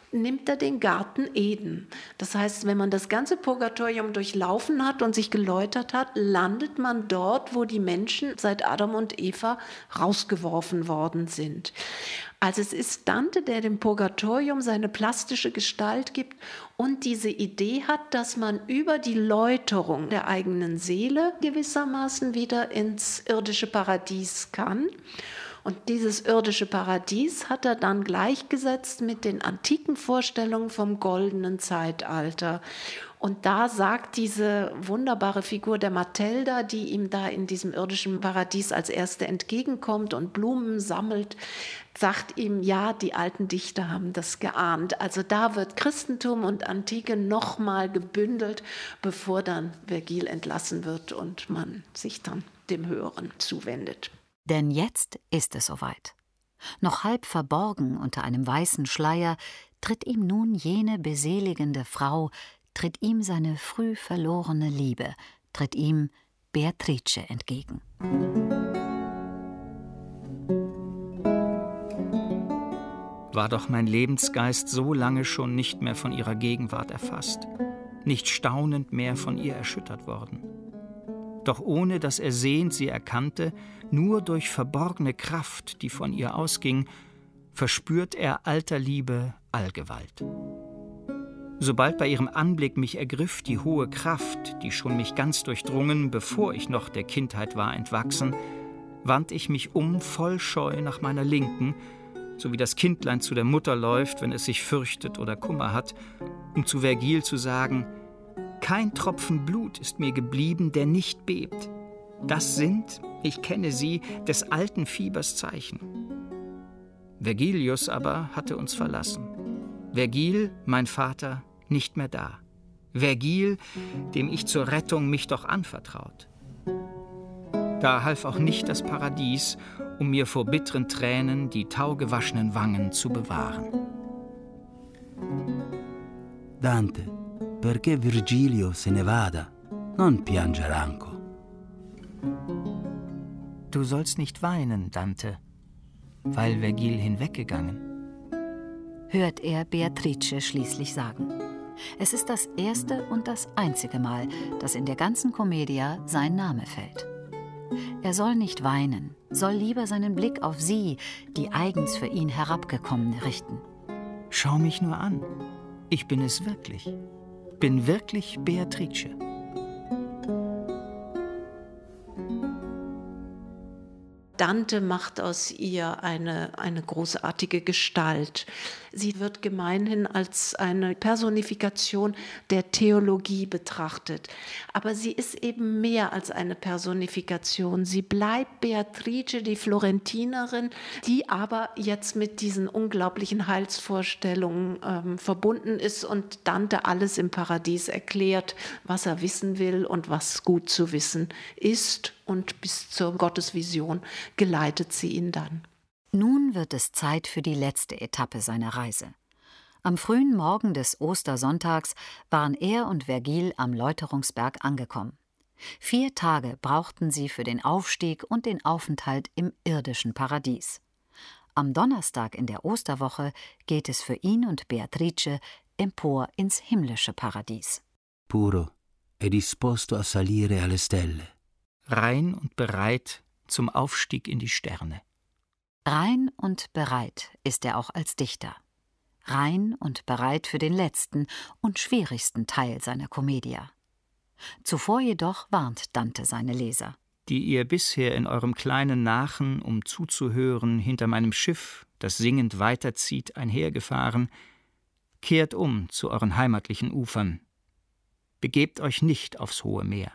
nimmt er den Garten Eden. Das heißt, wenn man das ganze Purgatorium durchlaufen hat und sich geläutert hat, landet man dort, wo die Menschen seit Adam und Eva rausgeworfen worden sind. Also es ist Dante, der dem Purgatorium seine plastische Gestalt gibt und diese Idee hat, dass man über die Läuterung der eigenen Seele gewissermaßen wieder ins irdische Paradies kann. Und dieses irdische Paradies hat er dann gleichgesetzt mit den antiken Vorstellungen vom goldenen Zeitalter. Und da sagt diese wunderbare Figur der Mathilda, die ihm da in diesem irdischen Paradies als Erste entgegenkommt und Blumen sammelt, sagt ihm, ja, die alten Dichter haben das geahnt. Also da wird Christentum und Antike nochmal gebündelt, bevor dann Vergil entlassen wird und man sich dann dem Höheren zuwendet. Denn jetzt ist es soweit. Noch halb verborgen unter einem weißen Schleier tritt ihm nun jene beseligende Frau, tritt ihm seine früh verlorene Liebe, tritt ihm Beatrice entgegen. War doch mein Lebensgeist so lange schon nicht mehr von ihrer Gegenwart erfasst, nicht staunend mehr von ihr erschüttert worden. Doch ohne dass er sehend sie erkannte, nur durch verborgene Kraft, die von ihr ausging, verspürt er alter Liebe Allgewalt. Sobald bei ihrem Anblick mich ergriff die hohe Kraft, die schon mich ganz durchdrungen, bevor ich noch der Kindheit war entwachsen, wand ich mich voll Scheu nach meiner Linken, so wie das Kindlein zu der Mutter läuft, wenn es sich fürchtet oder Kummer hat, um zu Vergil zu sagen: Kein Tropfen Blut ist mir geblieben, der nicht bebt. Das sind, ich kenne sie, des alten Fiebers Zeichen. Vergilius aber hatte uns verlassen. Vergil, mein Vater, nicht mehr da. Vergil, dem ich zur Rettung mich doch anvertraut. Da half auch nicht das Paradies, um mir vor bitteren Tränen die taugewaschenen Wangen zu bewahren. Dante, perché Virgilio se ne vada, non pianger anco. Du sollst nicht weinen, Dante, weil Vergil hinweggegangen. Hört er Beatrice schließlich sagen. Es ist das erste und das einzige Mal, dass in der ganzen Commedia sein Name fällt. Er soll nicht weinen, soll lieber seinen Blick auf sie, die eigens für ihn Herabgekommene, richten. Schau mich nur an, ich bin es wirklich. Bin wirklich Beatrice. Dante macht aus ihr eine großartige Gestalt. Sie wird gemeinhin als eine Personifikation der Theologie betrachtet. Aber sie ist eben mehr als eine Personifikation. Sie bleibt Beatrice, die Florentinerin, die aber jetzt mit diesen unglaublichen Heilsvorstellungen verbunden ist und Dante alles im Paradies erklärt, was er wissen will und was gut zu wissen ist. Und bis zur Gottesvision geleitet sie ihn dann. Nun wird es Zeit für die letzte Etappe seiner Reise. Am frühen Morgen des Ostersonntags waren er und Vergil am Läuterungsberg angekommen. 4 Tage brauchten sie für den Aufstieg und den Aufenthalt im irdischen Paradies. Am Donnerstag in der Osterwoche geht es für ihn und Beatrice empor ins himmlische Paradies. Puro e disposto a salire alle stelle. Rein und bereit zum Aufstieg in die Sterne. Rein und bereit ist er auch als Dichter. Rein und bereit für den letzten und schwierigsten Teil seiner Commedia. Zuvor jedoch warnt Dante seine Leser. Die ihr bisher in eurem kleinen Nachen, um zuzuhören, hinter meinem Schiff, das singend weiterzieht, einhergefahren, kehrt um zu euren heimatlichen Ufern. Begebt euch nicht aufs hohe Meer.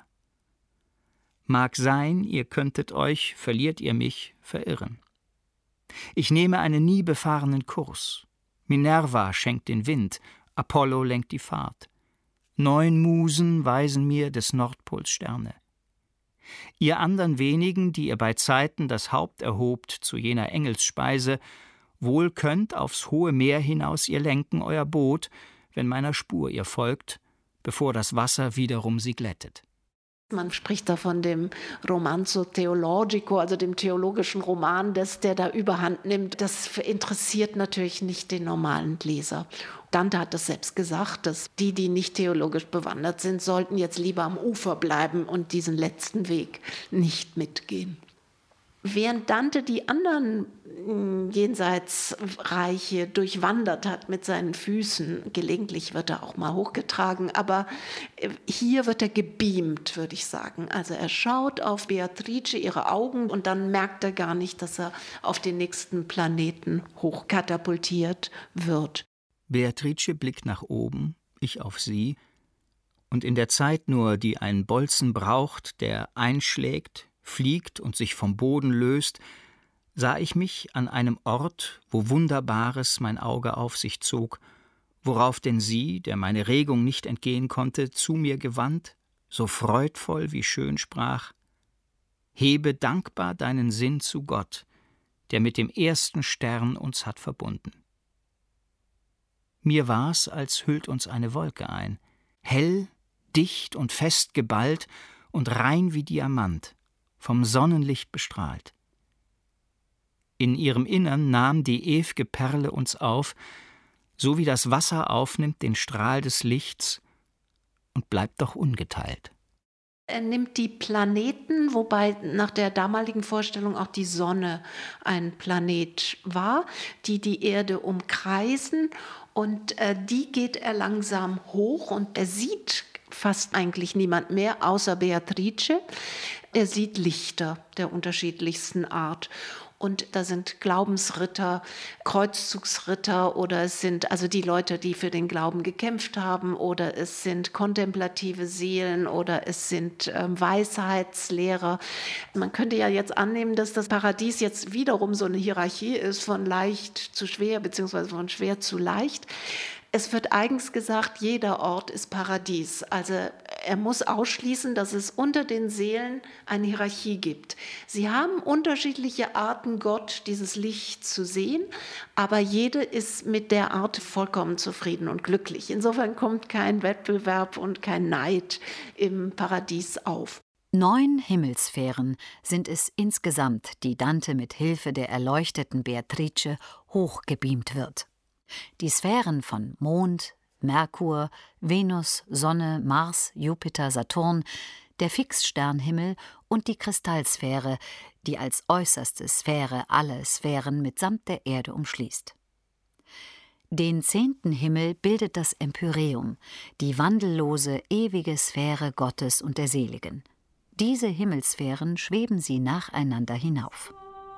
Mag sein, ihr könntet euch, verliert ihr mich, verirren. Ich nehme einen nie befahrenen Kurs. Minerva schenkt den Wind, Apollo lenkt die Fahrt. 9 Musen weisen mir des Nordpols Sterne. Ihr andern wenigen, die ihr bei Zeiten das Haupt erhobt zu jener Engelsspeise, wohl könnt aufs hohe Meer hinaus ihr lenken euer Boot, wenn meiner Spur ihr folgt, bevor das Wasser wiederum sie glättet. Man spricht da von dem Romanzo Theologico, also dem theologischen Roman, der da überhand nimmt. Das interessiert natürlich nicht den normalen Leser. Dante hat das selbst gesagt, dass die nicht theologisch bewandert sind, sollten jetzt lieber am Ufer bleiben und diesen letzten Weg nicht mitgehen. Während Dante die anderen Jenseitsreiche durchwandert hat mit seinen Füßen, gelegentlich wird er auch mal hochgetragen, aber hier wird er gebeamt, würde ich sagen. Also er schaut auf Beatrice, ihre Augen, und dann merkt er gar nicht, dass er auf den nächsten Planeten hochkatapultiert wird. Beatrice blickt nach oben, ich auf sie, und in der Zeit nur, die ein Bolzen braucht, der einschlägt, fliegt und sich vom Boden löst, sah ich mich an einem Ort, wo Wunderbares mein Auge auf sich zog, worauf denn sie, der meine Regung nicht entgehen konnte, zu mir gewandt, so freudvoll wie schön sprach: Hebe dankbar deinen Sinn zu Gott, der mit dem ersten Stern uns hat verbunden. Mir war's, als hüllt uns eine Wolke ein, hell, dicht und fest geballt und rein wie Diamant, vom Sonnenlicht bestrahlt. In ihrem Innern nahm die ew'ge Perle uns auf, so wie das Wasser aufnimmt den Strahl des Lichts, und bleibt doch ungeteilt. Er nimmt die Planeten, wobei nach der damaligen Vorstellung auch die Sonne ein Planet war, die Erde umkreisen, und die geht er langsam hoch und er sieht fast eigentlich niemand mehr, außer Beatrice. Er sieht Lichter der unterschiedlichsten Art. Und da sind Glaubensritter, Kreuzzugsritter, oder es sind also die Leute, die für den Glauben gekämpft haben, oder es sind kontemplative Seelen, oder es sind Weisheitslehrer. Man könnte ja jetzt annehmen, dass das Paradies jetzt wiederum so eine Hierarchie ist, von leicht zu schwer, beziehungsweise von schwer zu leicht. Es wird eigens gesagt, jeder Ort ist Paradies. Also er muss ausschließen, dass es unter den Seelen eine Hierarchie gibt. Sie haben unterschiedliche Arten, Gott, dieses Licht zu sehen, aber jede ist mit der Art vollkommen zufrieden und glücklich. Insofern kommt kein Wettbewerb und kein Neid im Paradies auf. 9 Himmelssphären sind es insgesamt, die Dante mit Hilfe der erleuchteten Beatrice hochgebeamt wird. Die Sphären von Mond, Merkur, Venus, Sonne, Mars, Jupiter, Saturn, der Fixsternhimmel und die Kristallsphäre, die als äußerste Sphäre alle Sphären mitsamt der Erde umschließt. Den 10. Himmel bildet das Empyreum, die wandellose, ewige Sphäre Gottes und der Seligen. Diese Himmelssphären schweben sie nacheinander hinauf.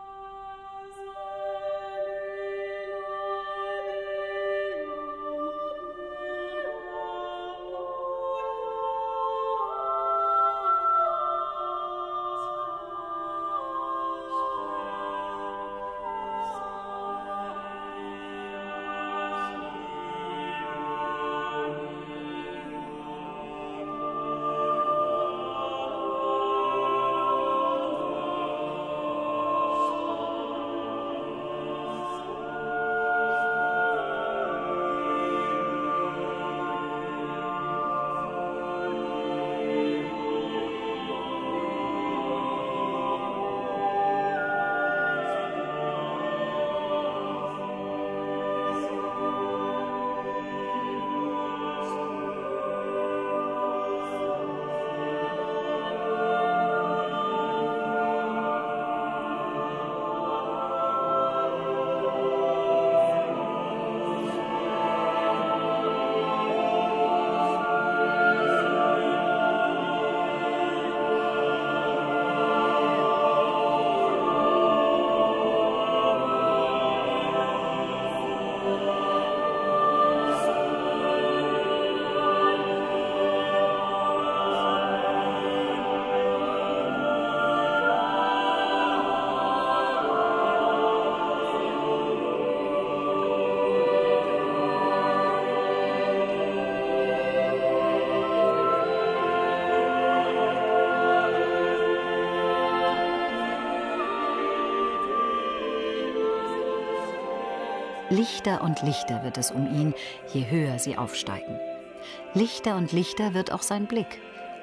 Lichter und lichter wird es um ihn, je höher sie aufsteigen. Lichter und lichter wird auch sein Blick.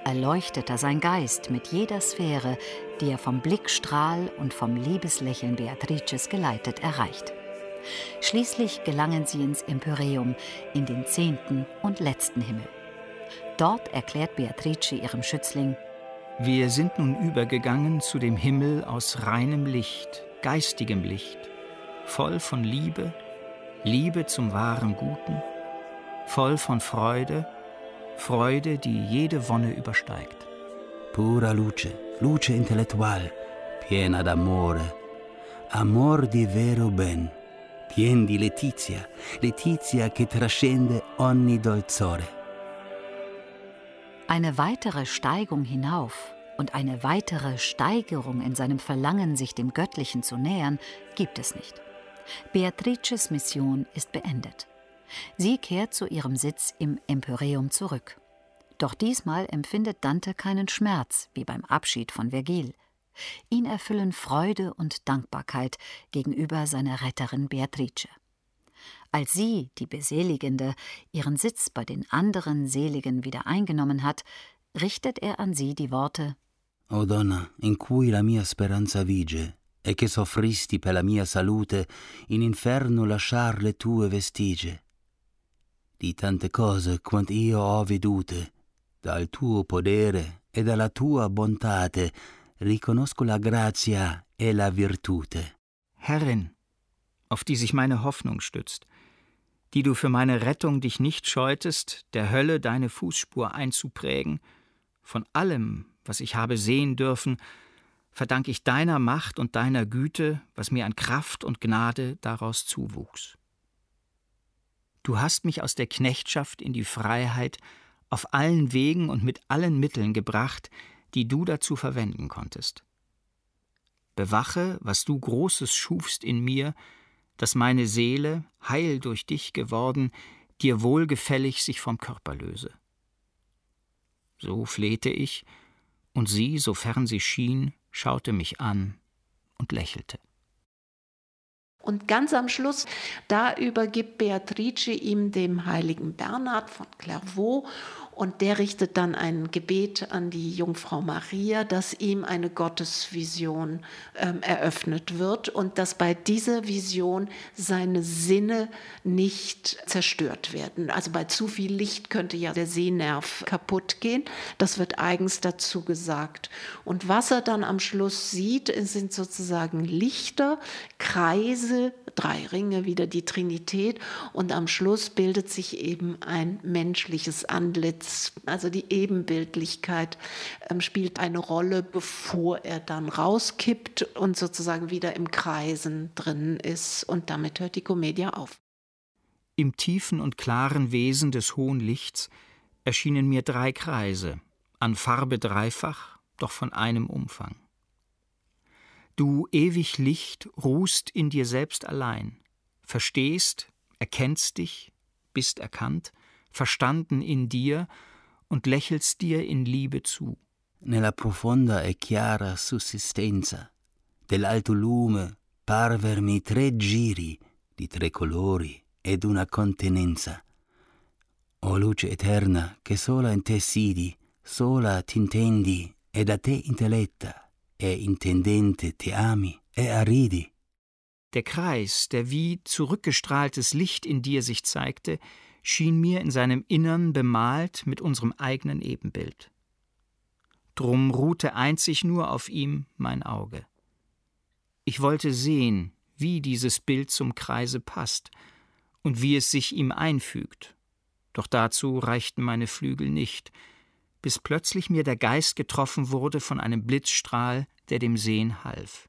erleuchteter sein Geist mit jeder Sphäre, die er vom Blickstrahl und vom Liebeslächeln Beatrices geleitet erreicht. Schließlich gelangen sie ins Empyreum, in den 10. und letzten Himmel. Dort erklärt Beatrice ihrem Schützling: Wir sind nun übergegangen zu dem Himmel aus reinem Licht, geistigem Licht, voll von Liebe, Liebe zum wahren Guten, voll von Freude, Freude, die jede Wonne übersteigt. Pura luce, luce intellettual, piena d'amore, amor di vero ben, pien di letizia, letizia che trascende ogni dolzore. Eine weitere Steigung hinauf und eine weitere Steigerung in seinem Verlangen, sich dem Göttlichen zu nähern, gibt es nicht. Beatrices Mission ist beendet. Sie kehrt zu ihrem Sitz im Empyreum zurück. Doch diesmal empfindet Dante keinen Schmerz, wie beim Abschied von Vergil. Ihn erfüllen Freude und Dankbarkeit gegenüber seiner Retterin Beatrice. Als sie, die Beseligende, ihren Sitz bei den anderen Seligen wieder eingenommen hat, richtet er an sie die Worte: O donna, in cui la mia speranza vige, e che soffristi per la mia salute, in inferno lasciar le tue vestige. Di tante cose quant io ho vedute, dal tuo podere e dalla tua bontate, riconosco la grazia e la virtute. Herrin, auf die sich meine Hoffnung stützt, die du für meine Rettung dich nicht scheutest, der Hölle deine Fußspur einzuprägen, von allem, was ich habe sehen dürfen, verdanke ich deiner Macht und deiner Güte, was mir an Kraft und Gnade daraus zuwuchs. Du hast mich aus der Knechtschaft in die Freiheit auf allen Wegen und mit allen Mitteln gebracht, die du dazu verwenden konntest. Bewache, was du Großes schufst in mir, dass meine Seele, heil durch dich geworden, dir wohlgefällig sich vom Körper löse. So flehte ich, und sie, sofern sie schien, schaute mich an und lächelte. Und ganz am Schluss, da übergibt Beatrice ihm dem heiligen Bernhard von Clairvaux, und der richtet dann ein Gebet an die Jungfrau Maria, dass ihm eine Gottesvision eröffnet wird und dass bei dieser Vision seine Sinne nicht zerstört werden. Also bei zu viel Licht könnte ja der Sehnerv kaputt gehen. Das wird eigens dazu gesagt. Und was er dann am Schluss sieht, sind sozusagen Lichter, Kreise, 3 Ringe, wieder die Trinität, und am Schluss bildet sich eben ein menschliches Antlitz. Also die Ebenbildlichkeit spielt eine Rolle, bevor er dann rauskippt und sozusagen wieder im Kreisen drin ist, und damit hört die Komödie auf. Im tiefen und klaren Wesen des hohen Lichts erschienen mir 3 Kreise, an Farbe dreifach, doch von einem Umfang. Du ewig Licht ruhst in dir selbst allein, verstehst, erkennst dich, bist erkannt, verstanden in dir und lächelst dir in Liebe zu. Nella profonda e chiara sussistenza dell'alto lume parvermi 3 giri di 3 colori ed una contenenza. O luce eterna che sola in te sidi, sola t'intendi e da te intelletta, e intendente te ami e arridi. Der Kreis, der wie zurückgestrahltes Licht in dir sich zeigte, schien mir in seinem Innern bemalt mit unserem eigenen Ebenbild. Drum ruhte einzig nur auf ihm mein Auge. Ich wollte sehen, wie dieses Bild zum Kreise passt und wie es sich ihm einfügt, doch dazu reichten meine Flügel nicht, bis plötzlich mir der Geist getroffen wurde von einem Blitzstrahl, der dem Sehen half.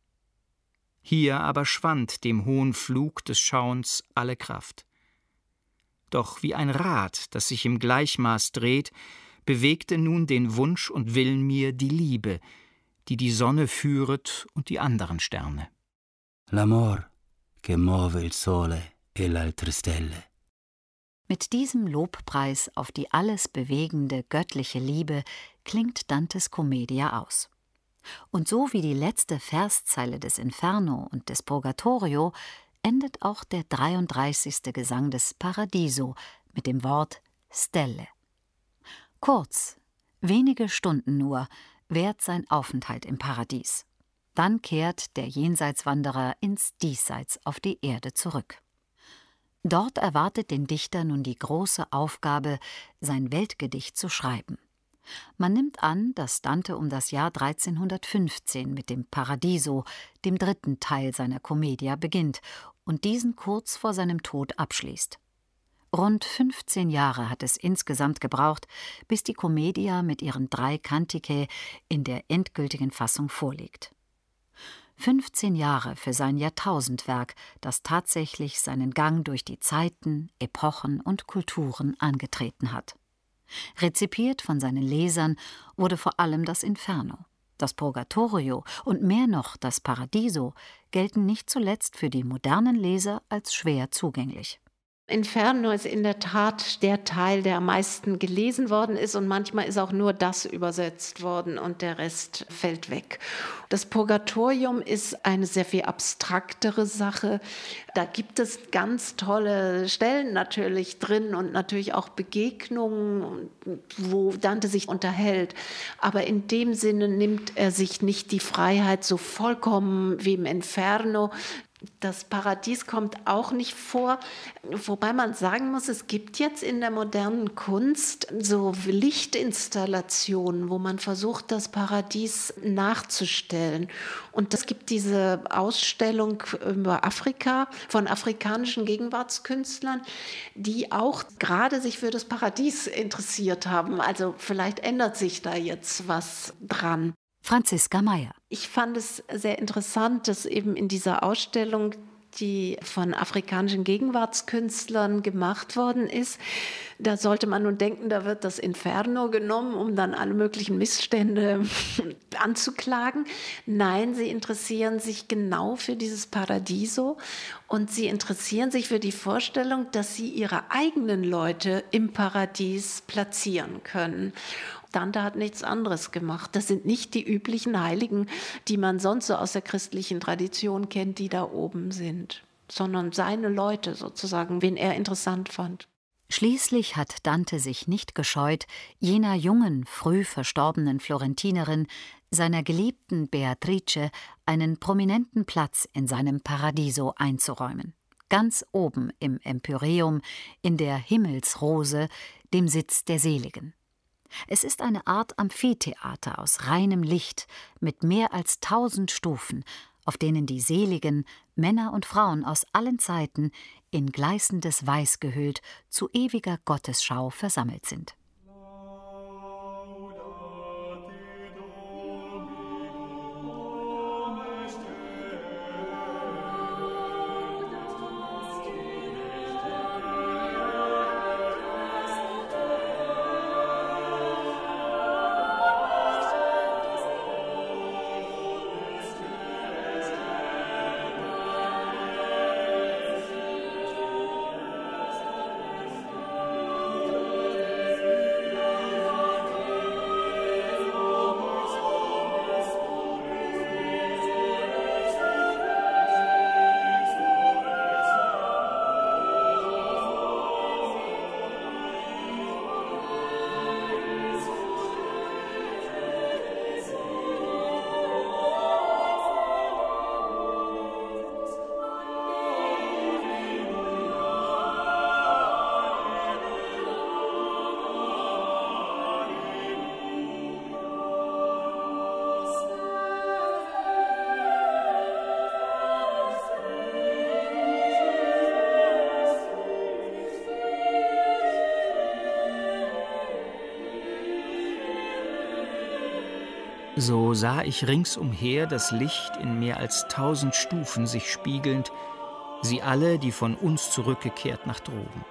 Hier aber schwand dem hohen Flug des Schauens alle Kraft. Doch wie ein Rad, das sich im Gleichmaß dreht, bewegte nun den Wunsch und Willen mir die Liebe, die die Sonne führet und die anderen Sterne. L'amor che muove il sole e l'altre stelle. Mit diesem Lobpreis auf die alles bewegende göttliche Liebe klingt Dantes Commedia aus. Und so wie die letzte Verszeile des Inferno und des Purgatorio endet auch der 33. Gesang des Paradiso mit dem Wort Stelle. Kurz, Wenige Stunden nur währt sein Aufenthalt im Paradies. Dann kehrt der Jenseitswanderer ins Diesseits auf die Erde zurück. Dort erwartet den Dichter nun die große Aufgabe, sein Weltgedicht zu schreiben. Man nimmt an, dass Dante um das Jahr 1315 mit dem Paradiso, dem dritten Teil seiner Commedia, beginnt und diesen kurz vor seinem Tod abschließt. Rund 15 Jahre hat es insgesamt gebraucht, bis die Commedia mit ihren 3 Canticae in der endgültigen Fassung vorliegt. 15 Jahre für sein Jahrtausendwerk, das tatsächlich seinen Gang durch die Zeiten, Epochen und Kulturen angetreten hat. Rezipiert von seinen Lesern wurde vor allem das Inferno. Das Purgatorio und mehr noch das Paradiso gelten nicht zuletzt für die modernen Leser als schwer zugänglich. Inferno ist in der Tat der Teil, der am meisten gelesen worden ist, und manchmal ist auch nur das übersetzt worden und der Rest fällt weg. Das Purgatorium ist eine sehr viel abstraktere Sache. Da gibt es ganz tolle Stellen natürlich drin und natürlich auch Begegnungen, wo Dante sich unterhält. Aber in dem Sinne nimmt er sich nicht die Freiheit so vollkommen wie im Inferno. Das Paradies kommt auch nicht vor, wobei man sagen muss, es gibt jetzt in der modernen Kunst so Lichtinstallationen, wo man versucht, das Paradies nachzustellen. Und es gibt diese Ausstellung über Afrika von afrikanischen Gegenwartskünstlern, die auch gerade sich für das Paradies interessiert haben. Also vielleicht ändert sich da jetzt was dran. Franziska Meyer. Ich fand es sehr interessant, dass eben in dieser Ausstellung, die von afrikanischen Gegenwartskünstlern gemacht worden ist, da sollte man nun denken, da wird das Inferno genommen, um dann alle möglichen Missstände anzuklagen. Nein, sie interessieren sich genau für dieses Paradiso und sie interessieren sich für die Vorstellung, dass sie ihre eigenen Leute im Paradies platzieren können. Dante hat nichts anderes gemacht. Das sind nicht die üblichen Heiligen, die man sonst so aus der christlichen Tradition kennt, die da oben sind, sondern seine Leute sozusagen, wen er interessant fand. Schließlich hat Dante sich nicht gescheut, jener jungen, früh verstorbenen Florentinerin, seiner geliebten Beatrice, einen prominenten Platz in seinem Paradiso einzuräumen. Ganz oben im Empyreum, in der Himmelsrose, dem Sitz der Seligen. Es ist eine Art Amphitheater aus reinem Licht mit mehr als 1000 Stufen, auf denen die Seligen, Männer und Frauen aus allen Zeiten, in gleißendes Weiß gehüllt, zu ewiger Gottesschau versammelt sind. So sah ich ringsumher das Licht in mehr als 1000 Stufen sich spiegelnd, sie alle, die von uns zurückgekehrt nach droben.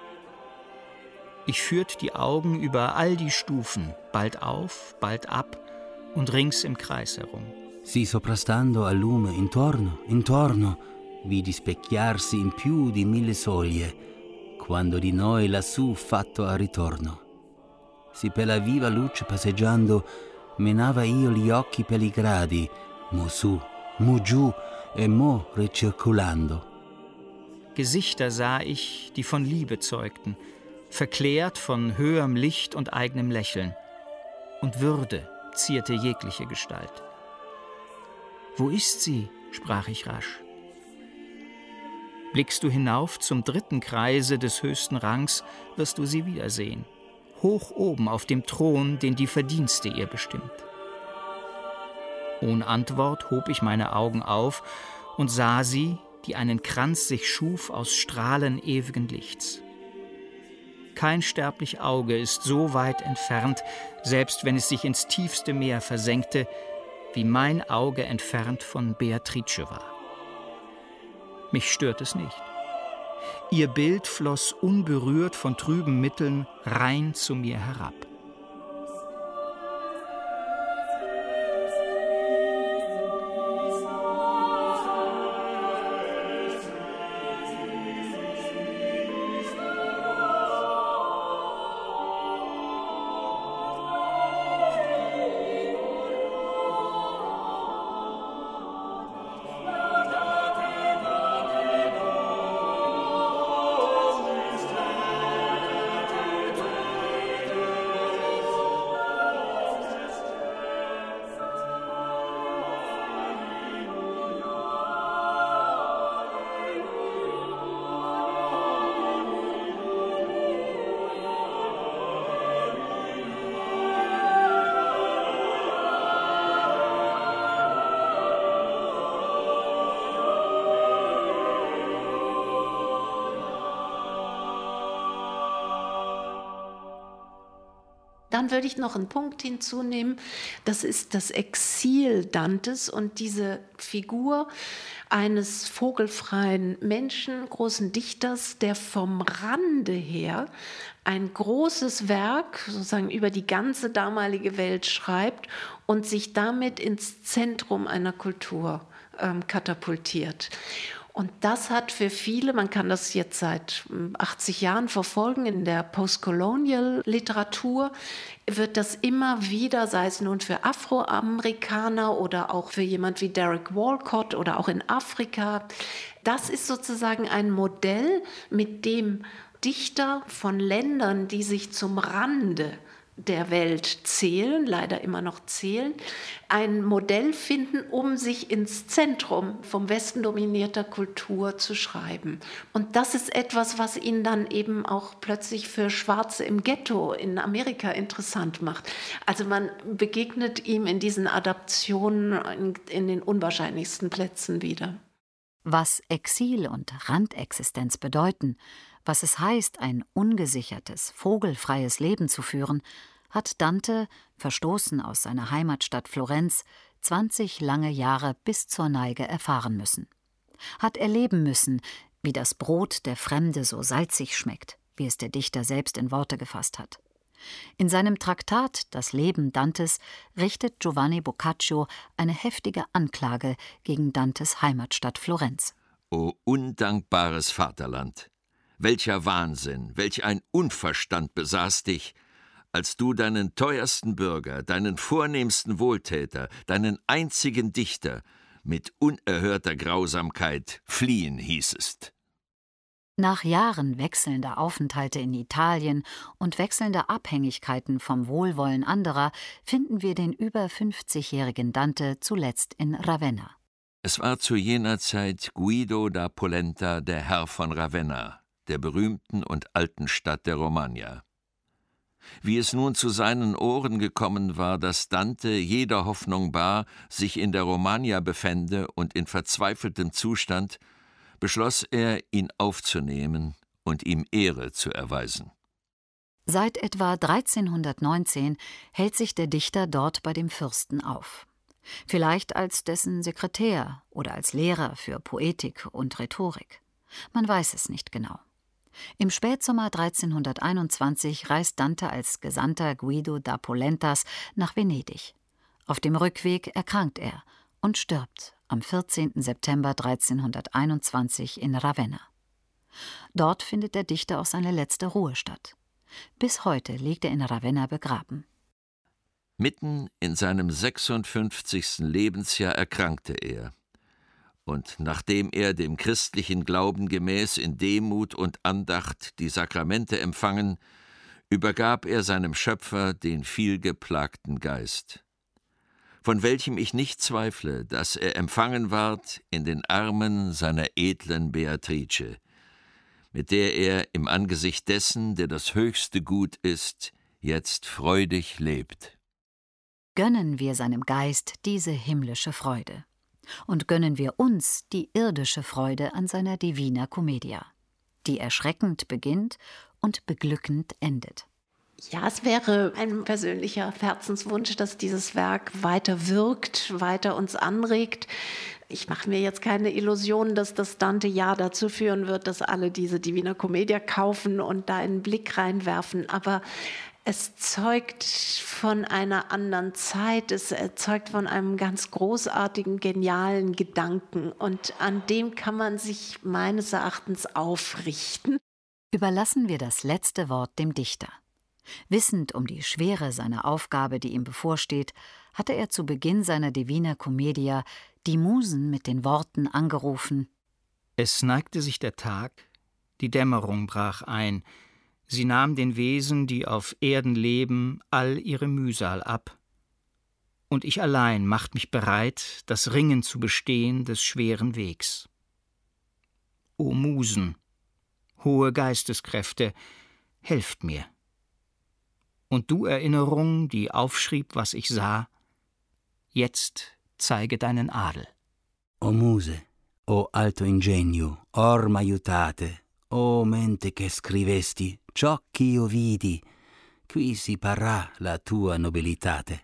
Ich führt die Augen über all die Stufen, bald auf, bald ab und rings im Kreis herum. Si soprastando al lume intorno, intorno, vidi specchiarsi in più di 1000 soglie, quando di noi lassù fatto a ritorno. Si per la viva luce passeggiando, menava io gli occhi per i gradi, mo su, mo giù e mo recircolando. Gesichter sah ich, die von Liebe zeugten, verklärt von höherem Licht und eigenem Lächeln. und Würde zierte jegliche Gestalt. »Wo ist sie?« sprach ich rasch. »Blickst du hinauf zum 3. Kreise des höchsten Rangs, wirst du sie wiedersehen, hoch oben auf dem Thron, den die Verdienste ihr bestimmt.« Ohne Antwort hob ich meine Augen auf und sah sie, die einen Kranz sich schuf aus Strahlen ewigen Lichts. Kein sterblich Auge ist so weit entfernt, selbst wenn es sich ins tiefste Meer versenkte, wie mein Auge entfernt von Beatrice war. Mich stört es nicht. Ihr Bild floss unberührt von trüben Mitteln rein zu mir herab. Dann würde ich noch einen Punkt hinzunehmen, das ist das Exil Dantes und diese Figur eines vogelfreien Menschen, großen Dichters, der vom Rande her ein großes Werk sozusagen über die ganze damalige Welt schreibt und sich damit ins Zentrum einer Kultur katapultiert. Und das hat für viele, man kann das jetzt seit 80 Jahren verfolgen, in der Postcolonial-Literatur wird das immer wieder, sei es nun für Afroamerikaner oder auch für jemand wie Derek Walcott oder auch in Afrika, das ist sozusagen ein Modell, mit dem Dichter von Ländern, die sich zum Rande der Welt zählen, leider immer noch zählen, ein Modell finden, um sich ins Zentrum vom Westen dominierter Kultur zu schreiben. Und das ist etwas, was ihn dann eben auch plötzlich für Schwarze im Ghetto in Amerika interessant macht. Also man begegnet ihm in diesen Adaptionen in den unwahrscheinlichsten Plätzen wieder. Was Exil und Randexistenz bedeuten, was es heißt, ein ungesichertes, vogelfreies Leben zu führen, hat Dante, verstoßen aus seiner Heimatstadt Florenz, 20 lange Jahre bis zur Neige erfahren müssen. Hat erleben müssen, wie das Brot der Fremde so salzig schmeckt, wie es der Dichter selbst in Worte gefasst hat. In seinem Traktat »Das Leben Dantes« richtet Giovanni Boccaccio eine heftige Anklage gegen Dantes Heimatstadt Florenz. O undankbares Vaterland! Welcher Wahnsinn, welch ein Unverstand besaß dich, als du deinen teuersten Bürger, deinen vornehmsten Wohltäter, deinen einzigen Dichter mit unerhörter Grausamkeit fliehen hießest. Nach Jahren wechselnder Aufenthalte in Italien und wechselnder Abhängigkeiten vom Wohlwollen anderer finden wir den über 50-jährigen Dante zuletzt in Ravenna. Es war zu jener Zeit Guido da Polenta, der Herr von Ravenna, der berühmten und alten Stadt der Romagna. Wie es nun zu seinen Ohren gekommen war, dass Dante jeder Hoffnung bar sich in der Romagna befände und in verzweifeltem Zustand, beschloss er, ihn aufzunehmen und ihm Ehre zu erweisen. Seit etwa 1319 hält sich der Dichter dort bei dem Fürsten auf. Vielleicht als dessen Sekretär oder als Lehrer für Poetik und Rhetorik. Man weiß es nicht genau. Im Spätsommer 1321 reist Dante als Gesandter Guido da Polentas nach Venedig. Auf dem Rückweg erkrankt er und stirbt am 14. September 1321 in Ravenna. Dort findet der Dichter auch seine letzte Ruhestatt. Bis heute liegt er in Ravenna begraben. Mitten in seinem 56. Lebensjahr erkrankte er. Und nachdem er dem christlichen Glauben gemäß in Demut und Andacht die Sakramente empfangen, übergab er seinem Schöpfer den vielgeplagten Geist, von welchem ich nicht zweifle, dass er empfangen ward in den Armen seiner edlen Beatrice, mit der er im Angesicht dessen, der das höchste Gut ist, jetzt freudig lebt. Gönnen wir seinem Geist diese himmlische Freude und gönnen wir uns die irdische Freude an seiner Divina Commedia, die erschreckend beginnt und beglückend endet. Ja, es wäre ein persönlicher Herzenswunsch, dass dieses Werk weiter wirkt, weiter uns anregt. Ich mache mir jetzt keine Illusionen, dass das Dante-Jahr dazu führen wird, dass alle diese Divina Commedia kaufen und da einen Blick reinwerfen. Aber es zeugt von einer anderen Zeit, es zeugt von einem ganz großartigen, genialen Gedanken. Und an dem kann man sich meines Erachtens aufrichten. Überlassen wir das letzte Wort dem Dichter. Wissend um die Schwere seiner Aufgabe, die ihm bevorsteht, hatte er zu Beginn seiner Divina Commedia die Musen mit den Worten angerufen: Es neigte sich der Tag, die Dämmerung brach ein, sie nahm den Wesen, die auf Erden leben, all ihre Mühsal ab. Und ich allein macht mich bereit, das Ringen zu bestehen des schweren Wegs. O Musen, hohe Geisteskräfte, helft mir. Und du, Erinnerung, die aufschrieb, was ich sah, jetzt zeige deinen Adel. O Muse, o alto ingegno, or m'aiutate, o mente che scrivesti ciò ch'io vidi, qui si parrà la tua nobilitate.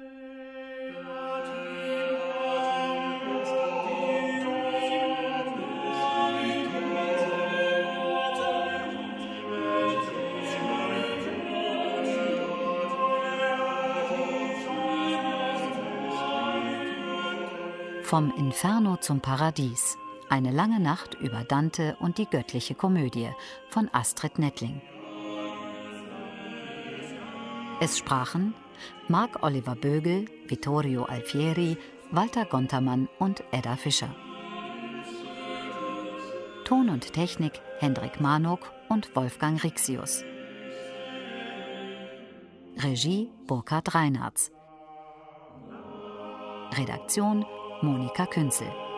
Vom Inferno zum Paradies. Eine lange Nacht über Dante und die göttliche Komödie von Astrid Nettling. Es sprachen Marc Oliver Bögel, Vittorio Alfieri, Walter Gontermann und Edda Fischer. Ton und Technik Hendrik Manuk und Wolfgang Rixius. Regie Burkhard Reinhartz. Redaktion Monika Künzel.